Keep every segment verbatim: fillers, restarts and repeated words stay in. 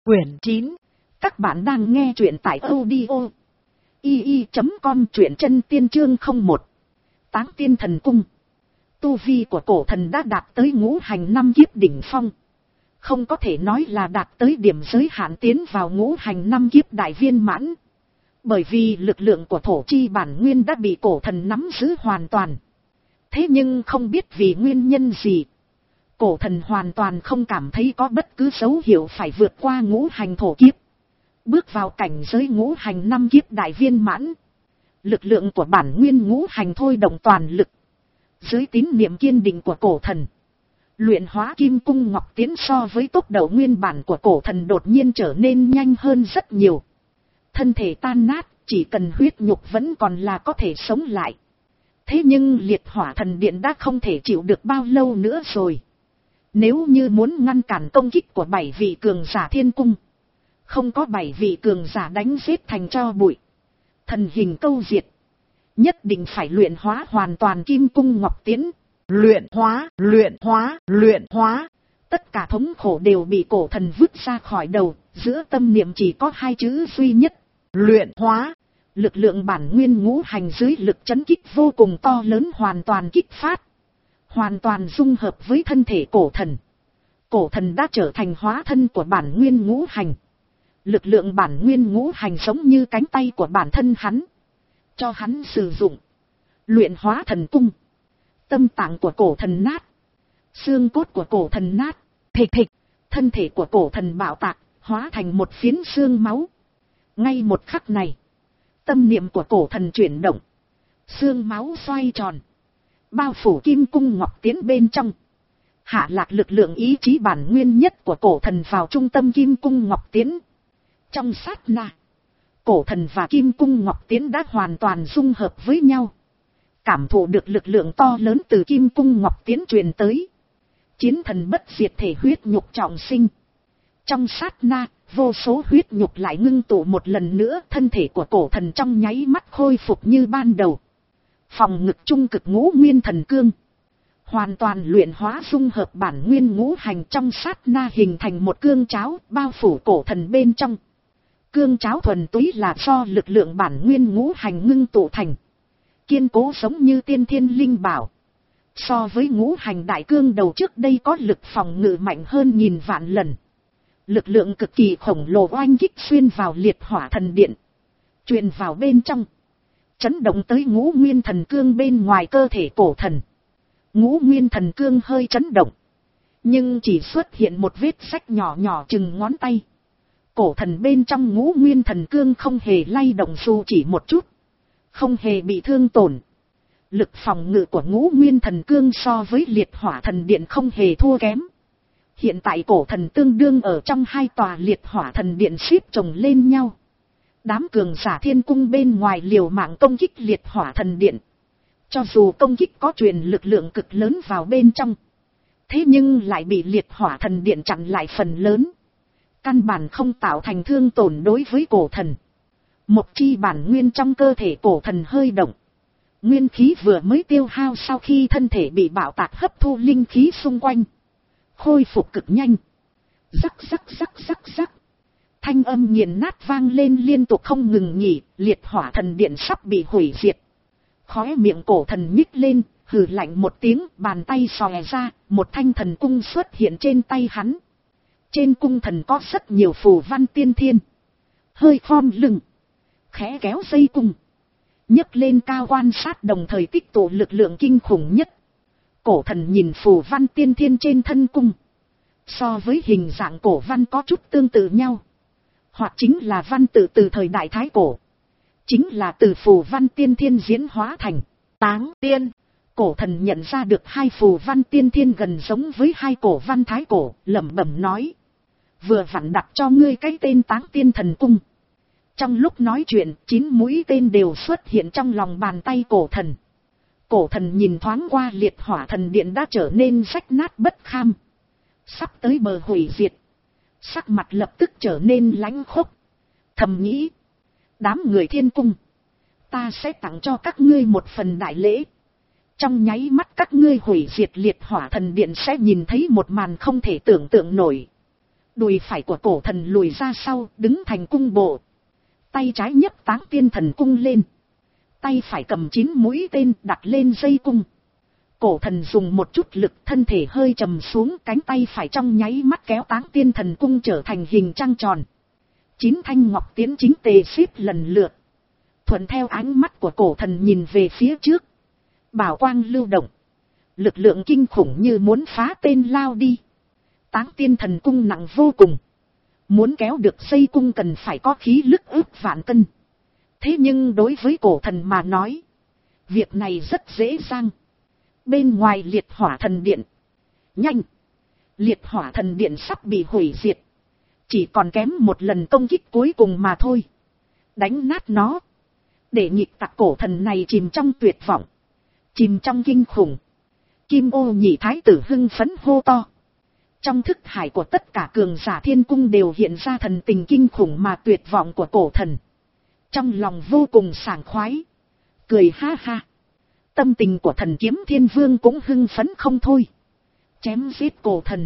Quyển chín. Các bạn đang nghe truyện tại audio i i chấm com, truyện chân tiên chương không một. Táng tiên thần cung. Tu vi của cổ thần đã đạt tới ngũ hành năm kiếp đỉnh phong. Không có thể nói là đạt tới điểm giới hạn tiến vào ngũ hành năm kiếp đại viên mãn. Bởi vì lực lượng của thổ chi bản nguyên đã bị cổ thần nắm giữ hoàn toàn. Thế nhưng không biết vì nguyên nhân gì, cổ thần hoàn toàn không cảm thấy có bất cứ dấu hiệu phải vượt qua ngũ hành thổ kiếp, bước vào cảnh giới ngũ hành năm kiếp đại viên mãn. Lực lượng của bản nguyên ngũ hành thôi động toàn lực. Dưới tín niệm kiên định của cổ thần, luyện hóa kim cung ngọc tiến so với tốc độ nguyên bản của cổ thần đột nhiên trở nên nhanh hơn rất nhiều. Thân thể tan nát, chỉ cần huyết nhục vẫn còn là có thể sống lại. Thế nhưng liệt hỏa thần điện đã không thể chịu được bao lâu nữa rồi. Nếu như muốn ngăn cản công kích của bảy vị cường giả thiên cung, không có bảy vị cường giả đánh giết thành tro bụi, thần hình câu diệt, nhất định phải luyện hóa hoàn toàn kim cung ngọc tiến. Luyện hóa, luyện hóa, luyện hóa. Tất cả thống khổ đều bị cổ thần vứt ra khỏi đầu, giữa tâm niệm chỉ có hai chữ duy nhất: luyện hóa. Lực lượng bản nguyên ngũ hành dưới lực chấn kích vô cùng to lớn hoàn toàn kích phát, hoàn toàn dung hợp với thân thể cổ thần. Cổ thần đã trở thành hóa thân của bản nguyên ngũ hành. Lực lượng bản nguyên ngũ hành giống như cánh tay của bản thân hắn, cho hắn sử dụng. Luyện hóa thần cung. Tâm tạng của cổ thần nát, xương cốt của cổ thần nát, thịt thịt, thân thể của cổ thần bạo tạc, hóa thành một phiến xương máu. Ngay một khắc này, tâm niệm của cổ thần chuyển động, xương máu xoay tròn, bao phủ kim cung ngọc tiến bên trong. Hạ lạc lực lượng ý chí bản nguyên nhất của cổ thần vào trung tâm kim cung ngọc tiến. Trong sát na, cổ thần và kim cung ngọc tiến đã hoàn toàn dung hợp với nhau. Cảm thụ được lực lượng to lớn từ kim cung ngọc tiến truyền tới. Chiến thần bất diệt thể huyết nhục trọng sinh. Trong sát na, vô số huyết nhục lại ngưng tụ một lần nữa, thân thể của cổ thần trong nháy mắt khôi phục như ban đầu. Phòng ngực trung cực ngũ nguyên thần cương, hoàn toàn luyện hóa dung hợp bản nguyên ngũ hành trong sát na hình thành một cương cháo bao phủ cổ thần bên trong. Cương cháo thuần túy là do lực lượng bản nguyên ngũ hành ngưng tụ thành, kiên cố giống như tiên thiên linh bảo. So với ngũ hành đại cương đầu trước đây có lực phòng ngự mạnh hơn nghìn vạn lần. Lực lượng cực kỳ khổng lồ oanh kích xuyên vào liệt hỏa thần điện, truyền vào bên trong, chấn động tới ngũ nguyên thần cương bên ngoài cơ thể cổ thần. Ngũ nguyên thần cương hơi chấn động, nhưng chỉ xuất hiện một vết rách nhỏ nhỏ chừng ngón tay. Cổ thần bên trong ngũ nguyên thần cương không hề lay động dù chỉ một chút, không hề bị thương tổn. Lực phòng ngự của ngũ nguyên thần cương so với liệt hỏa thần điện không hề thua kém. Hiện tại cổ thần tương đương ở trong hai tòa liệt hỏa thần điện xếp chồng lên nhau. Đám cường giả thiên cung bên ngoài liều mạng công kích liệt hỏa thần điện. Cho dù công kích có truyền lực lượng cực lớn vào bên trong, thế nhưng lại bị liệt hỏa thần điện chặn lại phần lớn. Căn bản không tạo thành thương tổn đối với cổ thần. Một chi bản nguyên trong cơ thể cổ thần hơi động. Nguyên khí vừa mới tiêu hao sau khi thân thể bị bạo tạc hấp thu linh khí xung quanh, khôi phục cực nhanh. Rắc rắc rắc rắc rắc. Thanh âm nghiền nát vang lên liên tục không ngừng nghỉ, liệt hỏa thần điện sắp bị hủy diệt. Khóe miệng cổ thần nhích lên, hừ lạnh một tiếng, bàn tay xòe ra, một thanh thần cung xuất hiện trên tay hắn. Trên cung thần có rất nhiều phù văn tiên thiên. Hơi khom lưng, khẽ kéo dây cung, nhấc lên cao quan sát, đồng thời tích tụ lực lượng kinh khủng nhất. Cổ thần nhìn phù văn tiên thiên trên thân cung, so với hình dạng cổ văn có chút tương tự nhau, hoặc chính là văn tự từ thời đại Thái Cổ, chính là từ phù văn tiên thiên diễn hóa thành. Táng tiên. Cổ thần nhận ra được hai phù văn tiên thiên gần giống với hai cổ văn Thái Cổ, lẩm bẩm nói: vừa vặn đặt cho ngươi cái tên Táng tiên thần cung. Trong lúc nói chuyện, chín mũi tên đều xuất hiện trong lòng bàn tay cổ thần. Cổ thần nhìn thoáng qua liệt hỏa thần điện đã trở nên rách nát bất kham, sắp tới bờ hủy diệt. Sắc mặt lập tức trở nên lãnh khốc, thầm nghĩ: đám người thiên cung, ta sẽ tặng cho các ngươi một phần đại lễ. Trong nháy mắt các ngươi hủy diệt liệt hỏa thần điện sẽ nhìn thấy một màn không thể tưởng tượng nổi. Đùi phải của cổ thần lùi ra sau, đứng thành cung bộ. Tay trái nhấc Táng Tiên Thần Cung lên. Tay phải cầm chín mũi tên đặt lên dây cung. Cổ thần dùng một chút lực, thân thể hơi trầm xuống, cánh tay phải trong nháy mắt kéo Táng Tiên Thần Cung trở thành hình trăng tròn. Chín thanh ngọc tiến chính tề xếp lần lượt. Thuận theo ánh mắt của cổ thần nhìn về phía trước. Bảo quang lưu động. Lực lượng kinh khủng như muốn phá tên lao đi. Táng Tiên Thần Cung nặng vô cùng. Muốn kéo được dây cung cần phải có khí lực ước vạn cân. Thế nhưng đối với cổ thần mà nói, việc này rất dễ dàng. Bên ngoài liệt hỏa thần điện. Nhanh! Liệt hỏa thần điện sắp bị hủy diệt. Chỉ còn kém một lần công kích cuối cùng mà thôi. Đánh nát nó. Để nhịp tặc cổ thần này chìm trong tuyệt vọng. Chìm trong kinh khủng. Kim Ô Nhị Thái tử hưng phấn hô to. Trong thức hải của tất cả cường giả thiên cung đều hiện ra thần tình kinh khủng mà tuyệt vọng của cổ thần. Trong lòng vô cùng sảng khoái. Cười ha ha. Tâm tình của thần kiếm thiên vương cũng hưng phấn không thôi. Chém giết cổ thần.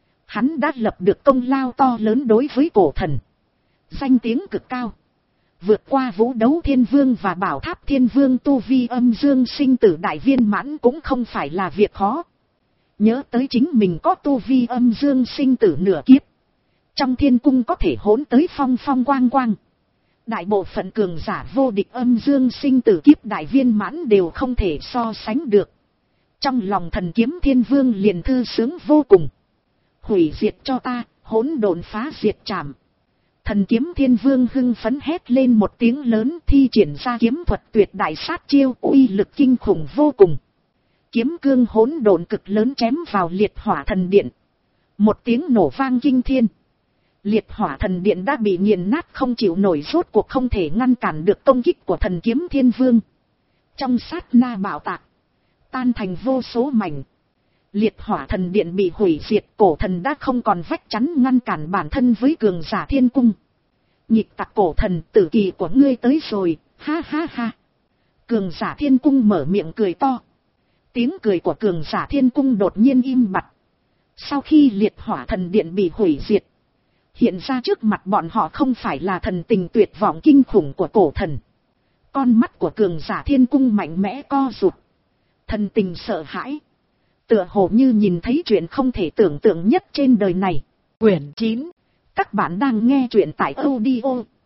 Hắn đã lập được công lao to lớn đối với cổ thần. Danh tiếng cực cao. Vượt qua vũ đấu thiên vương và bảo tháp thiên vương tu vi âm dương sinh tử đại viên mãn cũng không phải là việc khó. Nhớ tới chính mình có tu vi âm dương sinh tử nửa kiếp. Trong thiên cung có thể hỗn tới phong phong quang quang. Đại bộ phận cường giả vô địch âm dương sinh tử kiếp đại viên mãn đều không thể so sánh được. Trong lòng thần kiếm thiên vương liền thư sướng vô cùng. Hủy diệt cho ta, hỗn độn phá diệt trảm. Thần kiếm thiên vương hưng phấn hét lên một tiếng lớn, thi triển ra kiếm thuật tuyệt đại sát chiêu, uy lực kinh khủng vô cùng. Kiếm cương hỗn độn cực lớn chém vào liệt hỏa thần điện. Một tiếng nổ vang kinh thiên. Liệt hỏa thần điện đã bị nghiền nát không chịu nổi, rốt cuộc không thể ngăn cản được công kích của thần kiếm thiên vương. Trong sát na bạo tạc, tan thành vô số mảnh. Liệt hỏa thần điện bị hủy diệt, cổ thần đã không còn vách chắn ngăn cản bản thân với cường giả thiên cung. Nhịp tặc cổ thần, tử kỳ của ngươi tới rồi, ha ha ha. Cường giả thiên cung mở miệng cười to. Tiếng cười của cường giả thiên cung đột nhiên im bặt. Sau khi liệt hỏa thần điện bị hủy diệt, hiện ra trước mặt bọn họ không phải là thần tình tuyệt vọng kinh khủng của cổ thần. Con mắt của cường giả thiên cung mạnh mẽ co rụt. Thần tình sợ hãi. Tựa hồ như nhìn thấy chuyện không thể tưởng tượng nhất trên đời này. Quyển chín. Các bạn đang nghe chuyện tại audio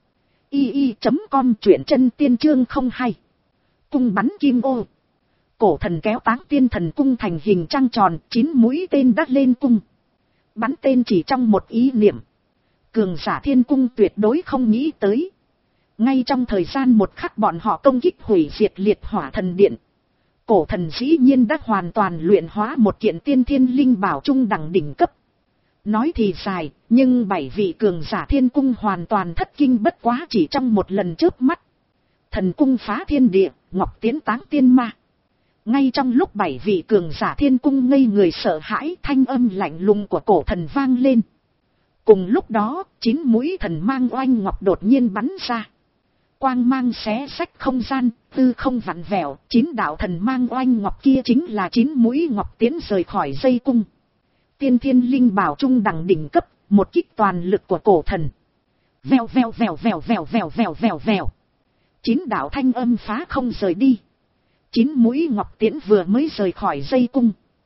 i i chấm com, truyện chân tiên chương không hai. Cung bắn kim ô. Cổ thần kéo Táng Tiên Thần Cung thành hình trăng tròn, chín mũi tên đắt lên cung. Bắn tên chỉ trong một ý niệm. Cường giả thiên cung tuyệt đối không nghĩ tới. Ngay trong thời gian một khắc bọn họ công kích hủy diệt liệt hỏa thần điện. Cổ thần dĩ nhiên đã hoàn toàn luyện hóa một kiện tiên thiên linh bảo trung đẳng đỉnh cấp. Nói thì dài, nhưng bảy vị cường giả thiên cung hoàn toàn thất kinh bất quá chỉ trong một lần chớp mắt. Thần cung phá thiên địa, ngọc tiến táng tiên ma. Ngay trong lúc bảy vị cường giả thiên cung ngây người sợ hãi, thanh âm lạnh lùng của cổ thần vang lên. Cùng lúc đó, chín mũi thần mang oanh ngọc đột nhiên bắn ra. Quang mang xé xách không gian, tư không vặn vẹo, chín đạo thần mang oanh ngọc kia chính là chín mũi ngọc tiến rời khỏi dây cung. Tiên thiên linh bảo trung đẳng đỉnh cấp, một kích toàn lực của cổ thần. Vèo vèo vèo vèo vèo vèo vèo vèo vèo. Chín đạo thanh âm phá không rời đi. Chín mũi ngọc tiễn vừa mới rời khỏi dây cung.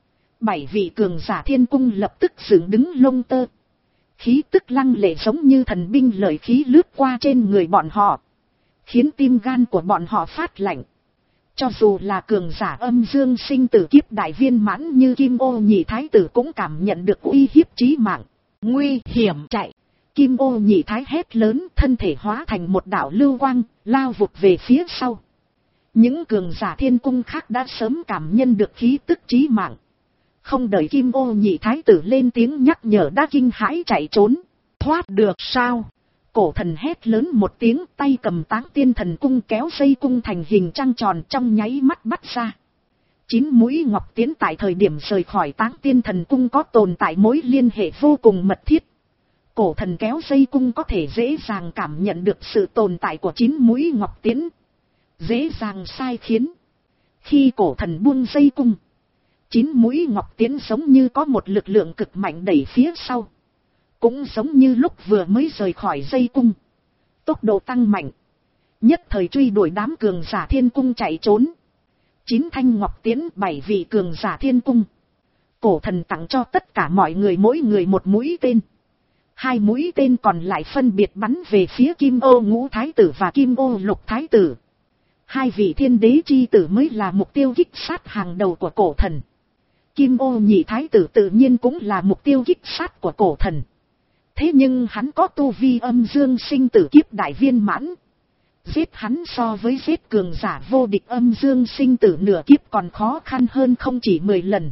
Bảy vị cường giả thiên cung lập tức dựng đứng lông tơ. Khí tức lăng lệ giống như thần binh lợi khí lướt qua trên người bọn họ. Khiến tim gan của bọn họ phát lạnh. Cho dù là cường giả âm dương sinh tử kiếp đại viên mãn như Kim Ô Nhị Thái tử cũng cảm nhận được uy hiếp chí mạng. Nguy hiểm chạy. Kim Ô Nhị Thái hét lớn, thân thể hóa thành một đạo lưu quang, lao vụt về phía sau. Những cường giả thiên cung khác đã sớm cảm nhận được khí tức chí mạng. Không đợi Kim Ô Nhị Thái tử lên tiếng nhắc nhở đã kinh hãi chạy trốn. Thoát được sao? Cổ thần hét lớn một tiếng, tay cầm Táng Tiên Thần Cung kéo dây cung thành hình trăng tròn trong nháy mắt bắt ra. Chín mũi ngọc tiến tại thời điểm rời khỏi Táng Tiên Thần Cung có tồn tại mối liên hệ vô cùng mật thiết. Cổ thần kéo dây cung có thể dễ dàng cảm nhận được sự tồn tại của chín mũi ngọc tiến. Dễ dàng sai khiến. Khi cổ thần buông dây cung, chín mũi ngọc tiến giống như có một lực lượng cực mạnh đẩy phía sau. cũng giống như lúc vừa mới rời khỏi dây cung, tốc độ tăng mạnh, nhất thời truy đuổi đám cường giả thiên cung chạy trốn. Chín thanh ngọc tiến, bảy vị cường giả thiên cung. Cổ thần tặng cho tất cả mọi người mỗi người một mũi tên. Hai mũi tên còn lại phân biệt bắn về phía Kim Ô Ngũ Thái Tử và Kim Ô Lục Thái Tử. Hai vị thiên đế chi tử mới là mục tiêu kích sát hàng đầu của cổ thần. Kim Ô Nhị Thái Tử tự nhiên cũng là mục tiêu kích sát của cổ thần. Thế nhưng hắn có tu vi âm dương sinh tử kiếp đại viên mãn. Giết hắn so với giết cường giả vô địch âm dương sinh tử nửa kiếp còn khó khăn hơn không chỉ mười lần.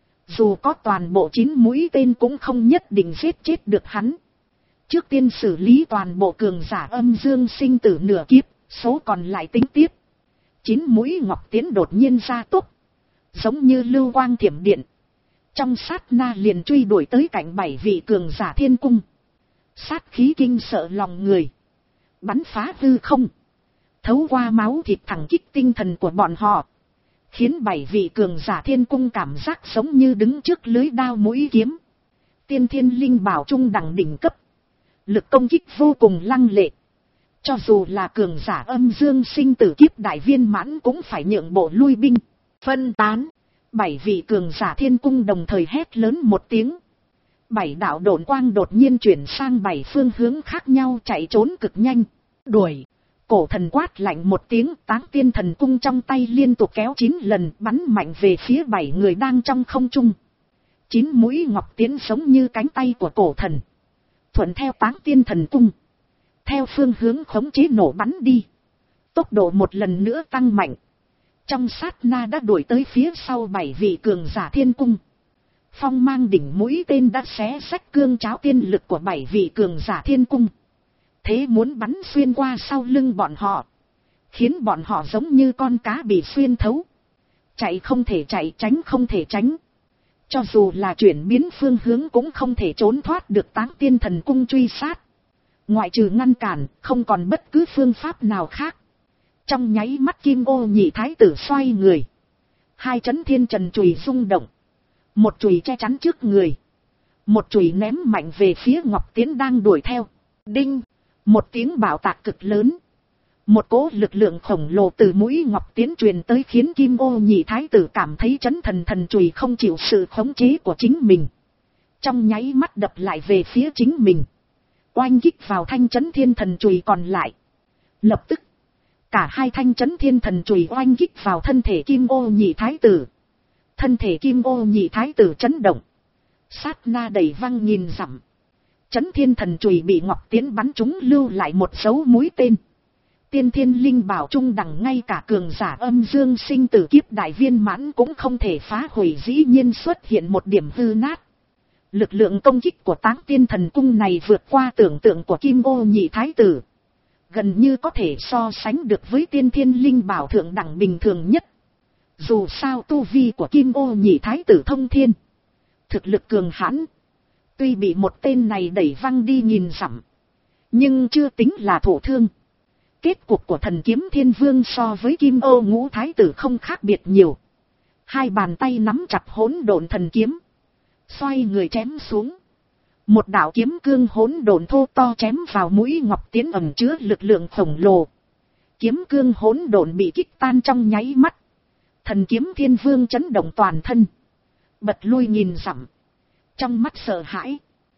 Dù có toàn bộ chín mũi tên cũng không nhất định giết chết được hắn. Trước tiên xử lý toàn bộ cường giả âm dương sinh tử nửa kiếp, số còn lại tính tiếp. Chín mũi ngọc tiến đột nhiên ra tốc, giống như lưu quang thiểm điện. Trong sát na liền truy đuổi tới cạnh bảy vị cường giả thiên cung. Sát khí kinh sợ lòng người, bắn phá hư không, thấu qua máu thịt thẳng kích tinh thần của bọn họ, khiến bảy vị cường giả thiên cung cảm giác giống như đứng trước lưới đao mũi kiếm. Tiên thiên linh bảo trung đẳng đỉnh cấp, lực công kích vô cùng lăng lệ. Cho dù là cường giả âm dương sinh tử kiếp đại viên mãn cũng phải nhượng bộ lui binh, phân tán. Bảy vị cường giả thiên cung đồng thời hét lớn một tiếng. Bảy đạo độn quang đột nhiên chuyển sang bảy phương hướng khác nhau chạy trốn cực nhanh. Đuổi. Cổ thần quát lạnh một tiếng, Táng Tiên Thần Cung trong tay liên tục kéo chín lần bắn mạnh về phía bảy người đang trong không trung. Chín mũi ngọc tiến giống như cánh tay của cổ thần, thuận theo Táng Tiên Thần Cung, theo phương hướng khống chế nổ bắn đi. Tốc độ một lần nữa tăng mạnh. Trong sát na đã đuổi tới phía sau bảy vị cường giả thiên cung. Phong mang đỉnh mũi tên đã xé rách cương cháo tiên lực của bảy vị cường giả thiên cung. Thế muốn bắn xuyên qua sau lưng bọn họ, khiến bọn họ giống như con cá bị xuyên thấu. Chạy không thể chạy, tránh không thể tránh. Cho dù là chuyển biến phương hướng cũng không thể trốn thoát được Táng Tiên Thần Cung truy sát. Ngoại trừ ngăn cản, không còn bất cứ phương pháp nào khác. Trong nháy mắt Kim Ô Nhị Thái Tử xoay người. Hai chấn thiên trần chùy rung động. Một chùy che chắn trước người, một chùy ném mạnh về phía Ngọc Tiến đang đuổi theo. Đinh! Một tiếng bạo tạc cực lớn. Một cỗ lực lượng khổng lồ từ mũi Ngọc Tiến truyền tới khiến Kim Ô Nhị Thái Tử cảm thấy chấn thần thần chùy không chịu sự khống chế của chính mình. Trong nháy mắt đập lại về phía chính mình, oanh kích vào thanh chấn thiên thần chùy còn lại. Lập tức, cả hai thanh chấn thiên thần chùy oanh kích vào thân thể Kim Ô Nhị Thái Tử. Thân thể Kim Ô Nhị Thái Tử chấn động, sát na đầy văng nghìn dặm. Chấn thiên thần chùy bị Ngọc Tiến bắn trúng lưu lại một dấu mũi tên. Tiên thiên linh bảo trung đẳng ngay cả cường giả âm dương sinh tử kiếp đại viên mãn cũng không thể phá hủy, dĩ nhiên xuất hiện một điểm hư nát. Lực lượng công kích của Táng Tiên Thần Cung này vượt qua tưởng tượng của Kim Ô Nhị Thái Tử, gần như có thể so sánh được với tiên thiên linh bảo thượng đẳng bình thường nhất. Dù sao tu vi của Kim Ô Nhị Thái Tử thông thiên, thực lực cường hãn, tuy bị một tên này đẩy văng đi nghìn dặm, nhưng chưa tính là thổ thương. Kết cục của Thần Kiếm Thiên Vương so với Kim Ô Ngũ Thái Tử không khác biệt nhiều. Hai bàn tay nắm chặt hỗn độn thần kiếm, xoay người chém xuống. Một đạo kiếm cương hỗn độn thô to chém vào mũi Ngọc Tiến ẩn chứa lực lượng khổng lồ. Kiếm cương hỗn độn bị kích tan trong nháy mắt. Thần Kiếm Thiên Vương chấn động toàn thân, bật lui nghìn dặm, trong mắt sợ hãi.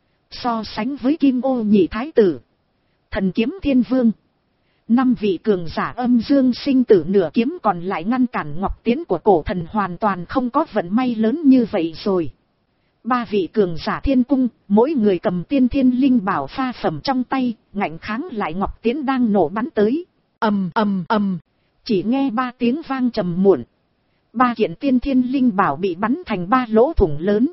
So sánh với Kim Ô Nhị Thái Tử, Thần Kiếm Thiên Vương, năm vị cường giả âm dương sinh tử nửa kiếm còn lại ngăn cản Ngọc Tiến của cổ thần hoàn toàn không có vận may lớn như vậy rồi. Ba vị cường giả thiên cung, mỗi người cầm tiên thiên linh bảo pha phẩm trong tay, ngạnh kháng lại Ngọc Tiến đang nổ bắn tới. Ầm ầm ầm, chỉ nghe ba tiếng vang trầm muộn. Ba kiện tiên thiên linh bảo bị bắn thành ba lỗ thủng lớn.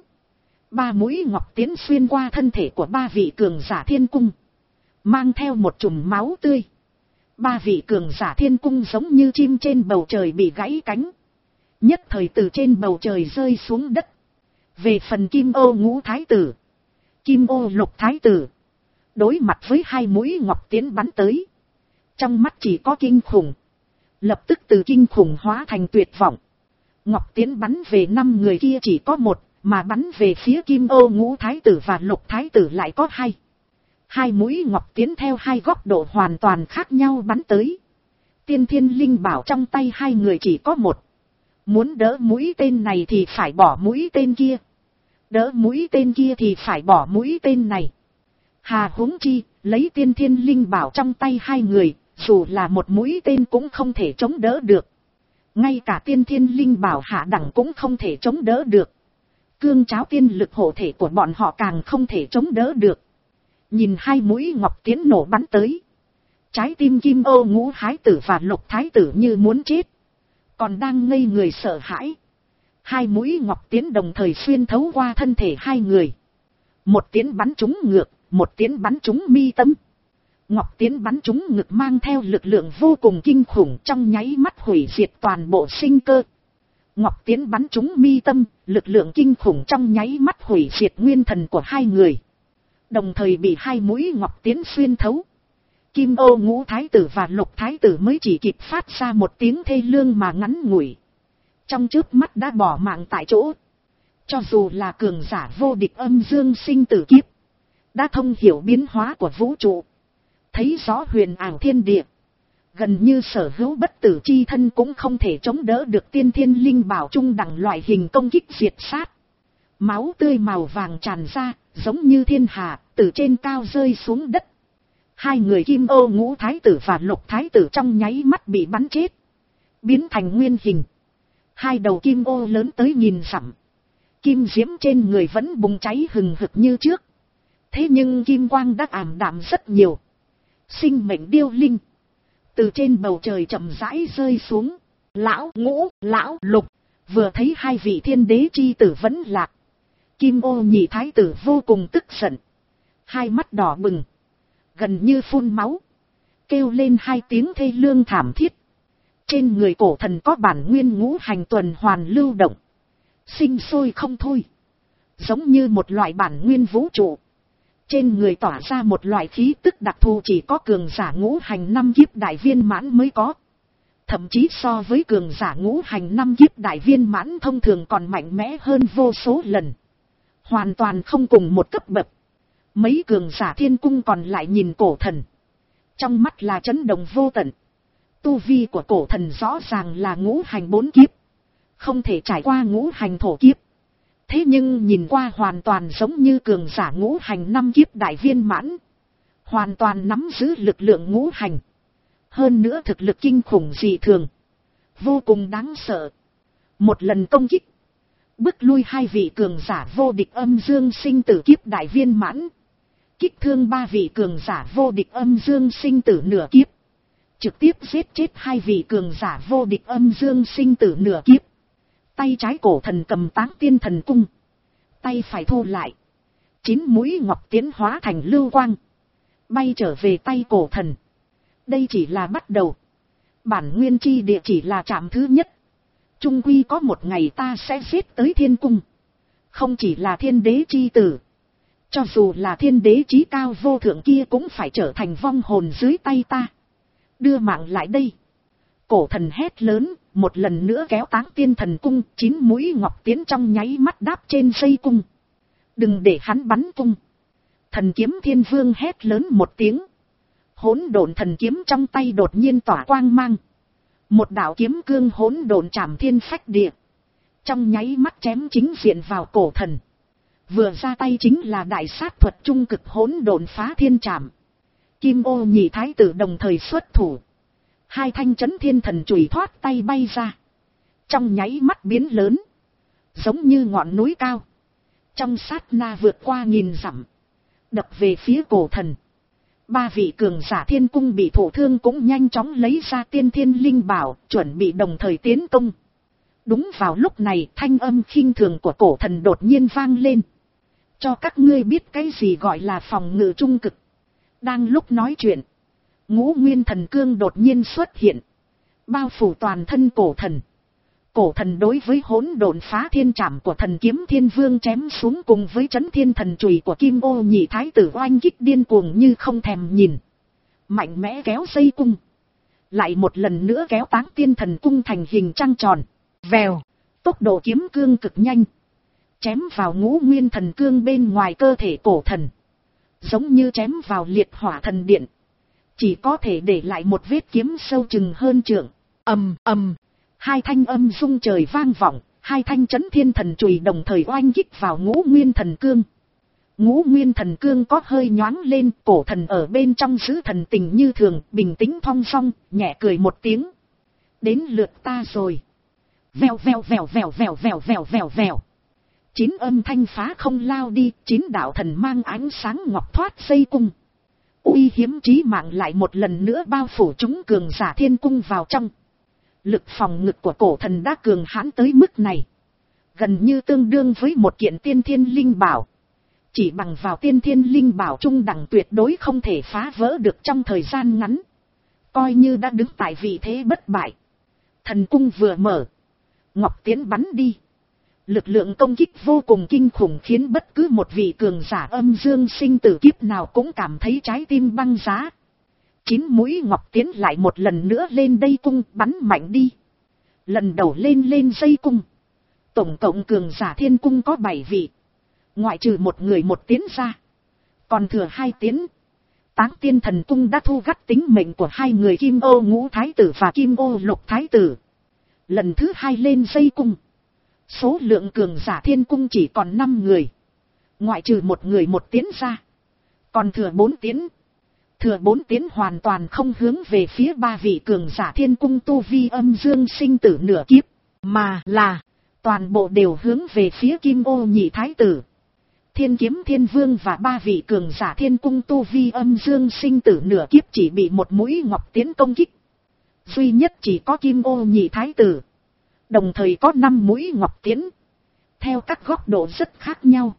Ba mũi Ngọc Tiến xuyên qua thân thể của ba vị cường giả thiên cung, mang theo một chùm máu tươi. Ba vị cường giả thiên cung giống như chim trên bầu trời bị gãy cánh, nhất thời từ trên bầu trời rơi xuống đất. Về phần Kim Ô Ngũ Thái Tử, Kim Ô Lục Thái Tử, đối mặt với hai mũi Ngọc Tiến bắn tới, trong mắt chỉ có kinh khủng, lập tức từ kinh khủng hóa thành tuyệt vọng. Ngọc Tiến bắn về năm người kia chỉ có một, mà bắn về phía Kim Ô Ngũ Thái tử và Lục Thái tử lại có hai. Hai mũi ngọc tiến theo hai góc độ hoàn toàn khác nhau bắn tới. Tiên Thiên Linh Bảo trong tay hai người chỉ có một. Muốn đỡ mũi tên này thì phải bỏ mũi tên kia. Đỡ mũi tên kia thì phải bỏ mũi tên này. Hà huống chi, lấy Tiên Thiên Linh Bảo trong tay hai người, dù là một mũi tên cũng không thể chống đỡ được. Ngay cả Tiên Thiên Linh Bảo hạ đẳng cũng không thể chống đỡ được. Cương Cháo tiên lực hộ thể của bọn họ càng không thể chống đỡ được. Nhìn hai mũi ngọc tiến nổ bắn tới. Trái tim Kim Ô Ngũ Thái tử và Lục Thái tử như muốn chết. Còn đang ngây người sợ hãi. Hai mũi ngọc tiến đồng thời xuyên thấu qua thân thể hai người. Một tiến bắn trúng ngược, một tiến bắn trúng mi tâm. Ngọc tiến bắn trúng ngực mang theo lực lượng vô cùng kinh khủng, trong nháy mắt hủy diệt toàn bộ sinh cơ. Ngọc tiến bắn trúng mi tâm, lực lượng kinh khủng trong nháy mắt hủy diệt nguyên thần của hai người. Đồng thời bị hai mũi ngọc tiến xuyên thấu. Kim Ô Ngũ Thái tử và Lục Thái tử mới chỉ kịp phát ra một tiếng thê lương mà ngắn ngủi. Trong chớp mắt đã bỏ mạng tại chỗ. Cho dù là cường giả vô địch âm dương sinh tử kiếp, đã thông hiểu biến hóa của vũ trụ, thấy rõ huyền ảo thiên địa, gần như sở hữu bất tử chi thân cũng không thể chống đỡ được Tiên Thiên Linh Bảo trung đẳng loại hình công kích diệt sát. Máu tươi màu vàng tràn ra, giống như thiên hà, từ trên cao rơi xuống đất. Hai người Kim Ô Ngũ Thái tử và Lục Thái tử trong nháy mắt bị bắn chết, biến thành nguyên hình. Hai đầu kim ô lớn tới nghìn dặm. Kim diễm trên người vẫn bùng cháy hừng hực như trước. Thế nhưng kim quang đã ảm đạm rất nhiều. Sinh mệnh điêu linh từ trên bầu trời chậm rãi rơi xuống. Lão Ngũ, Lão Lục vừa thấy hai vị thiên đế chi tử vẫn lạc. Kim Ô Nhị Thái tử vô cùng tức giận, hai mắt đỏ bừng, gần như phun máu, kêu lên hai tiếng thê lương thảm thiết. Trên người cổ thần có bản nguyên ngũ hành tuần hoàn lưu động, sinh sôi không thôi, giống như một loại bản nguyên vũ trụ. Trên người tỏa ra một loại khí tức đặc thù chỉ có cường giả ngũ hành năm kiếp đại viên mãn mới có. Thậm chí so với cường giả ngũ hành năm kiếp đại viên mãn thông thường còn mạnh mẽ hơn vô số lần. Hoàn toàn không cùng một cấp bậc. Mấy cường giả thiên cung còn lại nhìn cổ thần, trong mắt là chấn động vô tận. Tu vi của cổ thần rõ ràng là ngũ hành bốn kiếp, không thể trải qua ngũ hành thổ kiếp. Thế nhưng nhìn qua hoàn toàn giống như cường giả ngũ hành năm kiếp đại viên mãn. Hoàn toàn nắm giữ lực lượng ngũ hành. Hơn nữa thực lực kinh khủng dị thường, vô cùng đáng sợ. Một lần công kích, bức lui hai vị cường giả vô địch âm dương sinh tử kiếp đại viên mãn. Kích thương ba vị cường giả vô địch âm dương sinh tử nửa kiếp. Trực tiếp giết chết hai vị cường giả vô địch âm dương sinh tử nửa kiếp. Tay trái cổ thần cầm Táng Tiên Thần Cung, tay phải thu lại. Chín mũi ngọc tiến hóa thành lưu quang, bay trở về tay cổ thần. Đây chỉ là bắt đầu. Bản nguyên chi địa chỉ là trạm thứ nhất. Trung quy có một ngày ta sẽ giết tới thiên cung. Không chỉ là thiên đế chi tử, cho dù là thiên đế chí cao vô thượng kia cũng phải trở thành vong hồn dưới tay ta. Đưa mạng lại đây. Cổ thần hét lớn, một lần nữa kéo Táng Tiên Thần Cung, chín mũi ngọc tiến trong nháy mắt đáp trên dây cung. Đừng để hắn bắn cung. Thần kiếm thiên vương hét lớn một tiếng. Hỗn độn thần kiếm trong tay đột nhiên tỏa quang mang. Một đạo kiếm cương hỗn độn chạm thiên phách địa, trong nháy mắt chém chính diện vào cổ thần. Vừa ra tay chính là đại sát thuật trung cực hỗn độn phá thiên trảm. Kim Ô Nhị Thái tử đồng thời xuất thủ. Hai thanh chấn thiên thần chùy thoát tay bay ra, trong nháy mắt biến lớn, giống như ngọn núi cao. Trong sát na vượt qua nghìn dặm, đập về phía cổ thần. Ba vị cường giả thiên cung bị thổ thương cũng nhanh chóng lấy ra Tiên Thiên Linh Bảo, chuẩn bị đồng thời tiến công. Đúng vào lúc này, thanh âm khinh thường của cổ thần đột nhiên vang lên. Cho các ngươi biết cái gì gọi là phòng ngự trung cực. Đang lúc nói chuyện, Ngũ Nguyên Thần Cương đột nhiên xuất hiện, bao phủ toàn thân cổ thần. Cổ thần đối với hỗn độn phá thiên trảm của thần kiếm thiên vương chém xuống cùng với chấn thiên thần chùy của Kim Ô Nhị Thái tử oanh kích điên cuồng như không thèm nhìn. Mạnh mẽ kéo dây cung, lại một lần nữa kéo Táng Tiên Thần Cung thành hình trăng tròn. Vèo, tốc độ kiếm cương cực nhanh. chém vào ngũ nguyên thần cương bên ngoài cơ thể cổ thần, giống như chém vào liệt hỏa thần điện, chỉ có thể để lại một vết kiếm sâu chừng hơn trượng. Ầm ầm, hai thanh âm rung trời vang vọng, hai thanh chấn thiên thần chùy đồng thời oanh kích vào ngũ nguyên thần cương. Ngũ nguyên thần cương có hơi nhoáng lên, cổ thần ở bên trong giữ thần tình như thường, bình tĩnh thong dong, nhẹ cười một tiếng. Đến lượt ta rồi. Vèo vèo vèo vèo vèo vèo vèo vèo vèo. Chín âm thanh phá không lao đi, chín đạo thần mang ánh sáng ngọc thoát dây cung. Uy hiếm chí mạng lại một lần nữa bao phủ chúng cường giả thiên cung vào trong. Lực phòng ngực của cổ thần đã cường hãn tới mức này, gần như tương đương với một kiện tiên thiên linh bảo. Chỉ bằng vào tiên thiên linh bảo trung đẳng tuyệt đối không thể phá vỡ được trong thời gian ngắn. Coi như đã đứng tại vị thế bất bại. Thần cung vừa mở, ngọc tiến bắn đi. Lực lượng công kích vô cùng kinh khủng, khiến bất cứ một vị cường giả âm dương sinh tử kiếp nào cũng cảm thấy trái tim băng giá. Chín mũi ngọc tiến lại một lần nữa lên đây cung, bắn mạnh đi. Lần đầu lên lên dây cung. Tổng cộng cường giả thiên cung có bảy vị. Ngoại trừ một người một tiến ra, còn thừa hai tiến. Táng tiên thần cung đã thu gắt tính mệnh của hai người Kim Ô ngũ thái tử và Kim Ô lục thái tử. Lần thứ hai lên dây cung, số lượng cường giả thiên cung chỉ còn năm người. Ngoại trừ một người một tiến ra, còn thừa bốn tiến. Thừa bốn tiến hoàn toàn không hướng về phía ba vị cường giả thiên cung tu vi âm dương sinh tử nửa kiếp, mà là toàn bộ đều hướng về phía Kim Ô nhị thái tử. Thiên kiếm thiên vương và ba vị cường giả thiên cung tu vi âm dương sinh tử nửa kiếp chỉ bị một mũi ngọc tiến công kích. Duy nhất chỉ có Kim Ô nhị thái tử, đồng thời có năm mũi ngọc tiến, theo các góc độ rất khác nhau,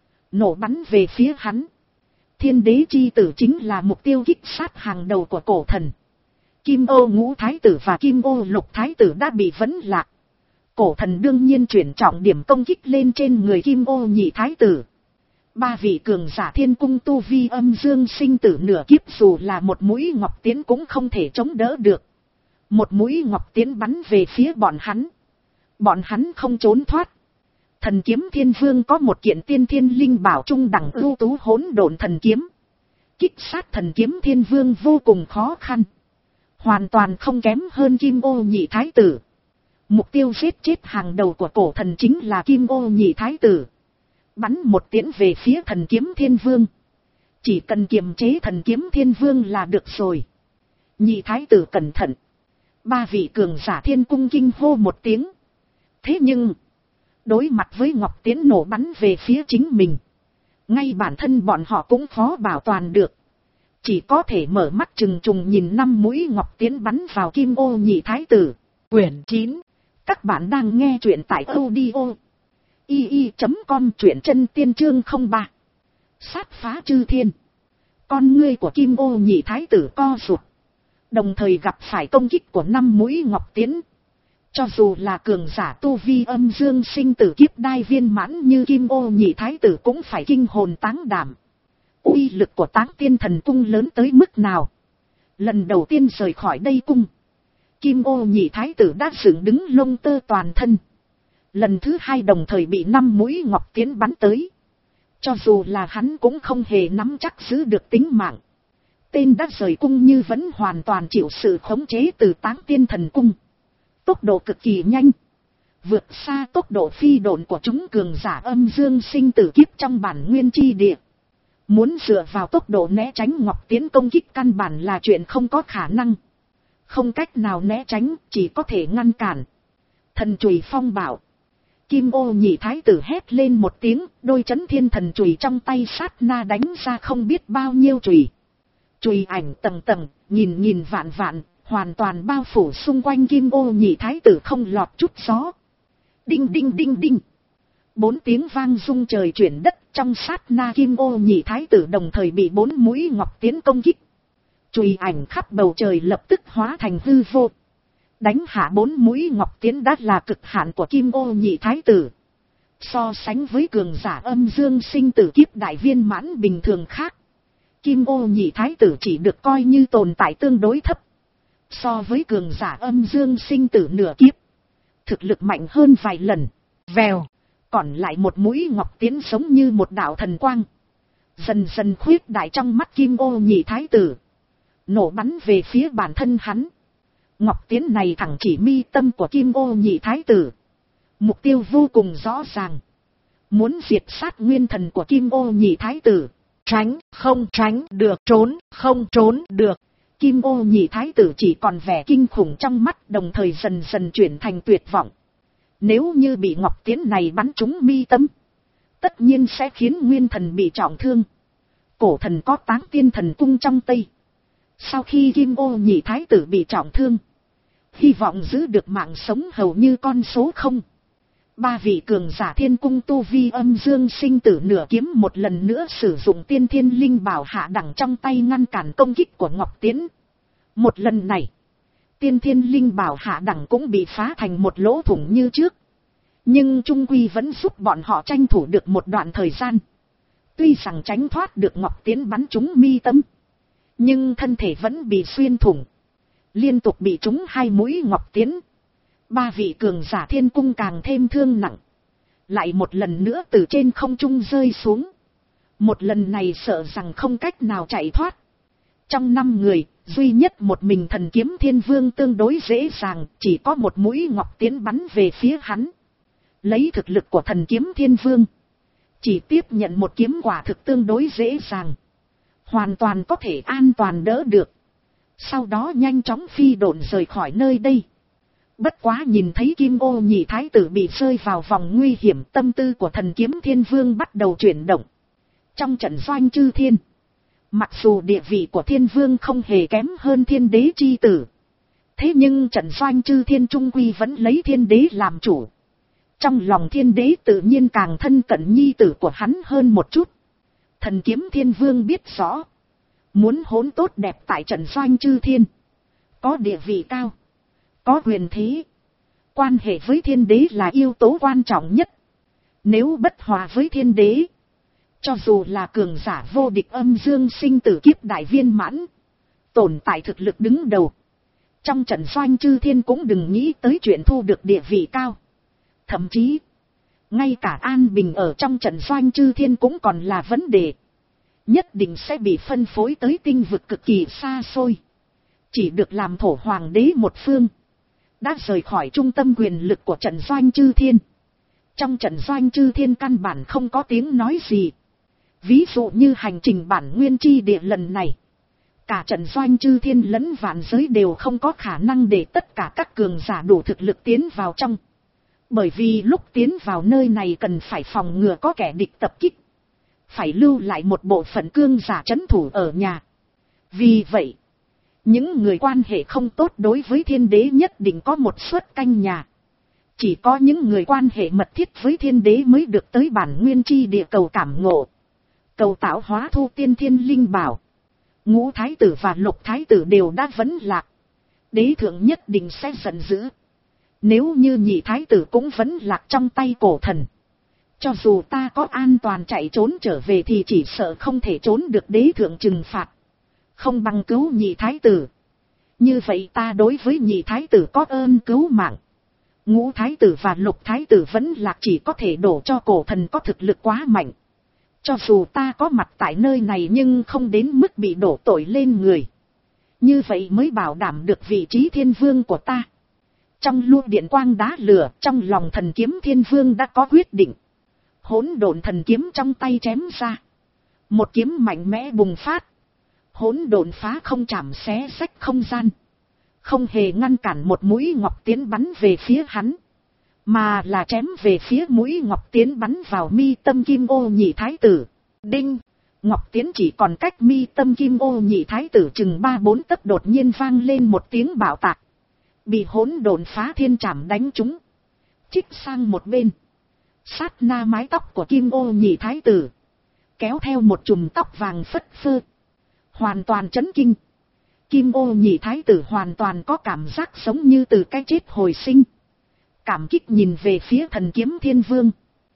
nổ bắn về phía hắn. Thiên đế chi tử chính là mục tiêu kích sát hàng đầu của cổ thần. Kim Ô ngũ thái tử và Kim Ô lục thái tử đã bị vấn lạc. Cổ thần đương nhiên chuyển trọng điểm công kích lên trên người Kim Ô nhị thái tử. Ba vị cường giả thiên cung tu vi âm dương sinh tử nửa kiếp dù là một mũi ngọc tiến cũng không thể chống đỡ được. Một mũi ngọc tiến bắn về phía bọn hắn, bọn hắn không trốn thoát. Thần kiếm thiên vương có một kiện tiên thiên linh bảo trung đẳng ưu tú hỗn độn thần kiếm. Kích sát thần kiếm thiên vương vô cùng khó khăn, hoàn toàn không kém hơn Kim Ô nhị thái tử. Mục tiêu giết chết hàng đầu của cổ thần chính là Kim Ô nhị thái tử. Bắn một tiễn về phía thần kiếm thiên vương, chỉ cần kiềm chế thần kiếm thiên vương là được rồi. Nhị thái tử cẩn thận. Ba vị cường giả thiên cung kinh hô một tiếng. Thế nhưng đối mặt với ngọc tiễn nổ bắn về phía chính mình, ngay bản thân bọn họ cũng khó bảo toàn được. Chỉ có thể mở mắt trừng trùng nhìn năm mũi ngọc tiễn bắn vào Kim Ô nhị thái tử. Quyển chín. Các bạn đang nghe truyện tại audio i i chấm com, truyện chân tiên chương không ba. Sát phá chư thiên. Con ngươi của Kim Ô nhị thái tử co rụt, đồng thời gặp phải công kích của năm mũi ngọc tiễn. Cho dù là cường giả tu vi âm dương sinh tử kiếp đai viên mãn như Kim Ô nhị thái tử cũng phải kinh hồn táng đảm. Uy lực của Táng tiên thần cung lớn tới mức nào? Lần đầu tiên rời khỏi đây cung, Kim Ô nhị thái tử đã dựng đứng lông tơ toàn thân. Lần thứ hai đồng thời bị năm mũi ngọc tiến bắn tới. Cho dù là hắn cũng không hề nắm chắc giữ được tính mạng. Tên đã rời cung như vẫn hoàn toàn chịu sự khống chế từ Táng tiên thần cung. Tốc độ cực kỳ nhanh, vượt xa tốc độ phi độn của chúng cường giả âm dương sinh tử kiếp trong bản nguyên chi địa. Muốn dựa vào tốc độ né tránh ngọc tiến công kích căn bản là chuyện không có khả năng. Không cách nào né tránh, chỉ có thể ngăn cản. Thần chùy phong bảo. Kim Ô nhị thái tử hét lên một tiếng, đôi chấn thiên thần chùy trong tay sát na đánh ra không biết bao nhiêu chùy. Chùy ảnh tầng tầng, nhìn nhìn vạn vạn, hoàn toàn bao phủ xung quanh Kim Ô nhị thái tử không lọt chút gió. Đinh đinh đinh đinh. Bốn tiếng vang rung trời chuyển đất, trong sát na Kim Ô nhị thái tử đồng thời bị bốn mũi ngọc tiến công kích. Chùy ảnh khắp bầu trời lập tức hóa thành hư vô. Đánh hạ bốn mũi ngọc tiến đã là cực hạn của Kim Ô nhị thái tử. So sánh với cường giả âm dương sinh tử kiếp đại viên mãn bình thường khác, Kim Ô nhị thái tử chỉ được coi như tồn tại tương đối thấp. So với cường giả âm dương sinh tử nửa kiếp, thực lực mạnh hơn vài lần. Vèo, Còn lại một mũi ngọc tiến giống như một đạo thần quang, dần dần khuyết đại trong mắt Kim Ô Nhị Thái tử, nổ bắn về phía bản thân hắn. Ngọc tiến này thẳng chỉ mi tâm của Kim Ô Nhị Thái tử, mục tiêu vô cùng rõ ràng, muốn diệt sát nguyên thần của Kim Ô Nhị Thái tử. Tránh không tránh được, trốn không trốn được. Kim Ô Nhị Thái tử chỉ còn vẻ kinh khủng trong mắt, đồng thời dần dần chuyển thành tuyệt vọng. Nếu như bị ngọc tiến này bắn trúng mi tâm, tất nhiên sẽ khiến nguyên thần bị trọng thương. Cổ thần có Táng Tiên Thần Cung trong tay. Sau khi Kim Ô Nhị Thái tử bị trọng thương, hy vọng giữ được mạng sống hầu như con số không. Ba vị cường giả thiên cung tu vi âm dương sinh tử nửa kiếm một lần nữa sử dụng tiên thiên linh bảo hạ đẳng trong tay ngăn cản công kích của Ngọc Tiến. Một lần này, tiên thiên linh bảo hạ đẳng cũng bị phá thành một lỗ thủng như trước. Nhưng trung quy vẫn giúp bọn họ tranh thủ được một đoạn thời gian. Tuy rằng tránh thoát được Ngọc Tiến bắn trúng mi tâm, nhưng thân thể vẫn bị xuyên thủng, liên tục bị trúng hai mũi Ngọc Tiến. Ba vị cường giả thiên cung càng thêm thương nặng, lại một lần nữa từ trên không trung rơi xuống. Một lần này sợ rằng không cách nào chạy thoát. Trong năm người, duy nhất một mình Thần Kiếm Thiên Vương tương đối dễ dàng, chỉ có một mũi ngọc tiến bắn về phía hắn. Lấy thực lực của Thần Kiếm Thiên Vương, chỉ tiếp nhận một kiếm quả thực tương đối dễ dàng, hoàn toàn có thể an toàn đỡ được. Sau đó nhanh chóng phi độn rời khỏi nơi đây. Bất quá nhìn thấy Kim Ô Nhị Thái tử bị rơi vào vòng nguy hiểm, tâm tư của Thần Kiếm Thiên Vương bắt đầu chuyển động. Trong trận doanh chư thiên, mặc dù địa vị của Thiên Vương không hề kém hơn Thiên Đế chi tử, thế nhưng trận doanh chư thiên trung quy vẫn lấy Thiên Đế làm chủ. Trong lòng Thiên Đế tự nhiên càng thân cận nhi tử của hắn hơn một chút. Thần Kiếm Thiên Vương biết rõ, muốn hỗn tốt đẹp tại trận doanh chư thiên, có địa vị cao, có quyền thế, quan hệ với Thiên Đế là yếu tố quan trọng nhất. Nếu bất hòa với Thiên Đế, cho dù là cường giả vô địch âm dương sinh tử kiếp đại viên mãn, tồn tại thực lực đứng đầu, trong trận doanh chư thiên cũng đừng nghĩ tới chuyện thu được địa vị cao. Thậm chí, ngay cả an bình ở trong trận doanh chư thiên cũng còn là vấn đề. Nhất định sẽ bị phân phối tới tinh vực cực kỳ xa xôi, chỉ được làm thổ hoàng đế một phương, đã rời khỏi trung tâm quyền lực của trận doanh chư thiên. Trong trận doanh chư thiên căn bản không có tiếng nói gì. Ví dụ như hành trình bản nguyên chi địa lần này, cả trận doanh chư thiên lẫn vạn giới đều không có khả năng để tất cả các cường giả đủ thực lực tiến vào trong. Bởi vì lúc tiến vào nơi này cần phải phòng ngừa có kẻ địch tập kích, phải lưu lại một bộ phận cương giả trấn thủ ở nhà. Vì vậy, những người quan hệ không tốt đối với Thiên Đế nhất định có một suất canh nhà. Chỉ có những người quan hệ mật thiết với Thiên Đế mới được tới bản nguyên chi địa cầu cảm ngộ, cầu tạo hóa thu tiên thiên linh bảo. Ngũ thái tử và lục thái tử đều đã vấn lạc, đế thượng nhất định sẽ giận dữ. Nếu như nhị thái tử cũng vấn lạc trong tay cổ thần, cho dù ta có an toàn chạy trốn trở về thì chỉ sợ không thể trốn được đế thượng trừng phạt. Không bằng cứu nhị thái tử, như vậy ta đối với nhị thái tử có ơn cứu mạng. Ngũ thái tử và lục thái tử vẫn lạc chỉ có thể đổ cho cổ thần có thực lực quá mạnh. Cho dù ta có mặt tại nơi này nhưng không đến mức bị đổ tội lên người. Như vậy mới bảo đảm được vị trí thiên vương của ta. Trong lua điện quang đá lửa, trong lòng Thần Kiếm Thiên Vương đã có quyết định. Hỗn độn thần kiếm trong tay chém ra, một kiếm mạnh mẽ bùng phát. Hỗn độn phá không chạm xé xách không gian, không hề ngăn cản một mũi ngọc tiến bắn về phía hắn, mà là chém về phía mũi ngọc tiến bắn vào mi tâm Kim Ô Nhị Thái tử. Đinh! Ngọc tiến chỉ còn cách mi tâm Kim Ô Nhị Thái tử chừng ba bốn tấc, đột nhiên vang lên một tiếng bạo tạc, bị hỗn độn phá thiên chạm đánh trúng, chích sang một bên. Sát na mái tóc của Kim Ô Nhị Thái tử kéo theo một chùm tóc vàng phất phơ, hoàn toàn chấn kinh. Kim Ô Nhị Thái tử hoàn toàn có cảm giác sống như từ cái chết hồi sinh, cảm kích nhìn về phía Thần Kiếm Thiên Vương.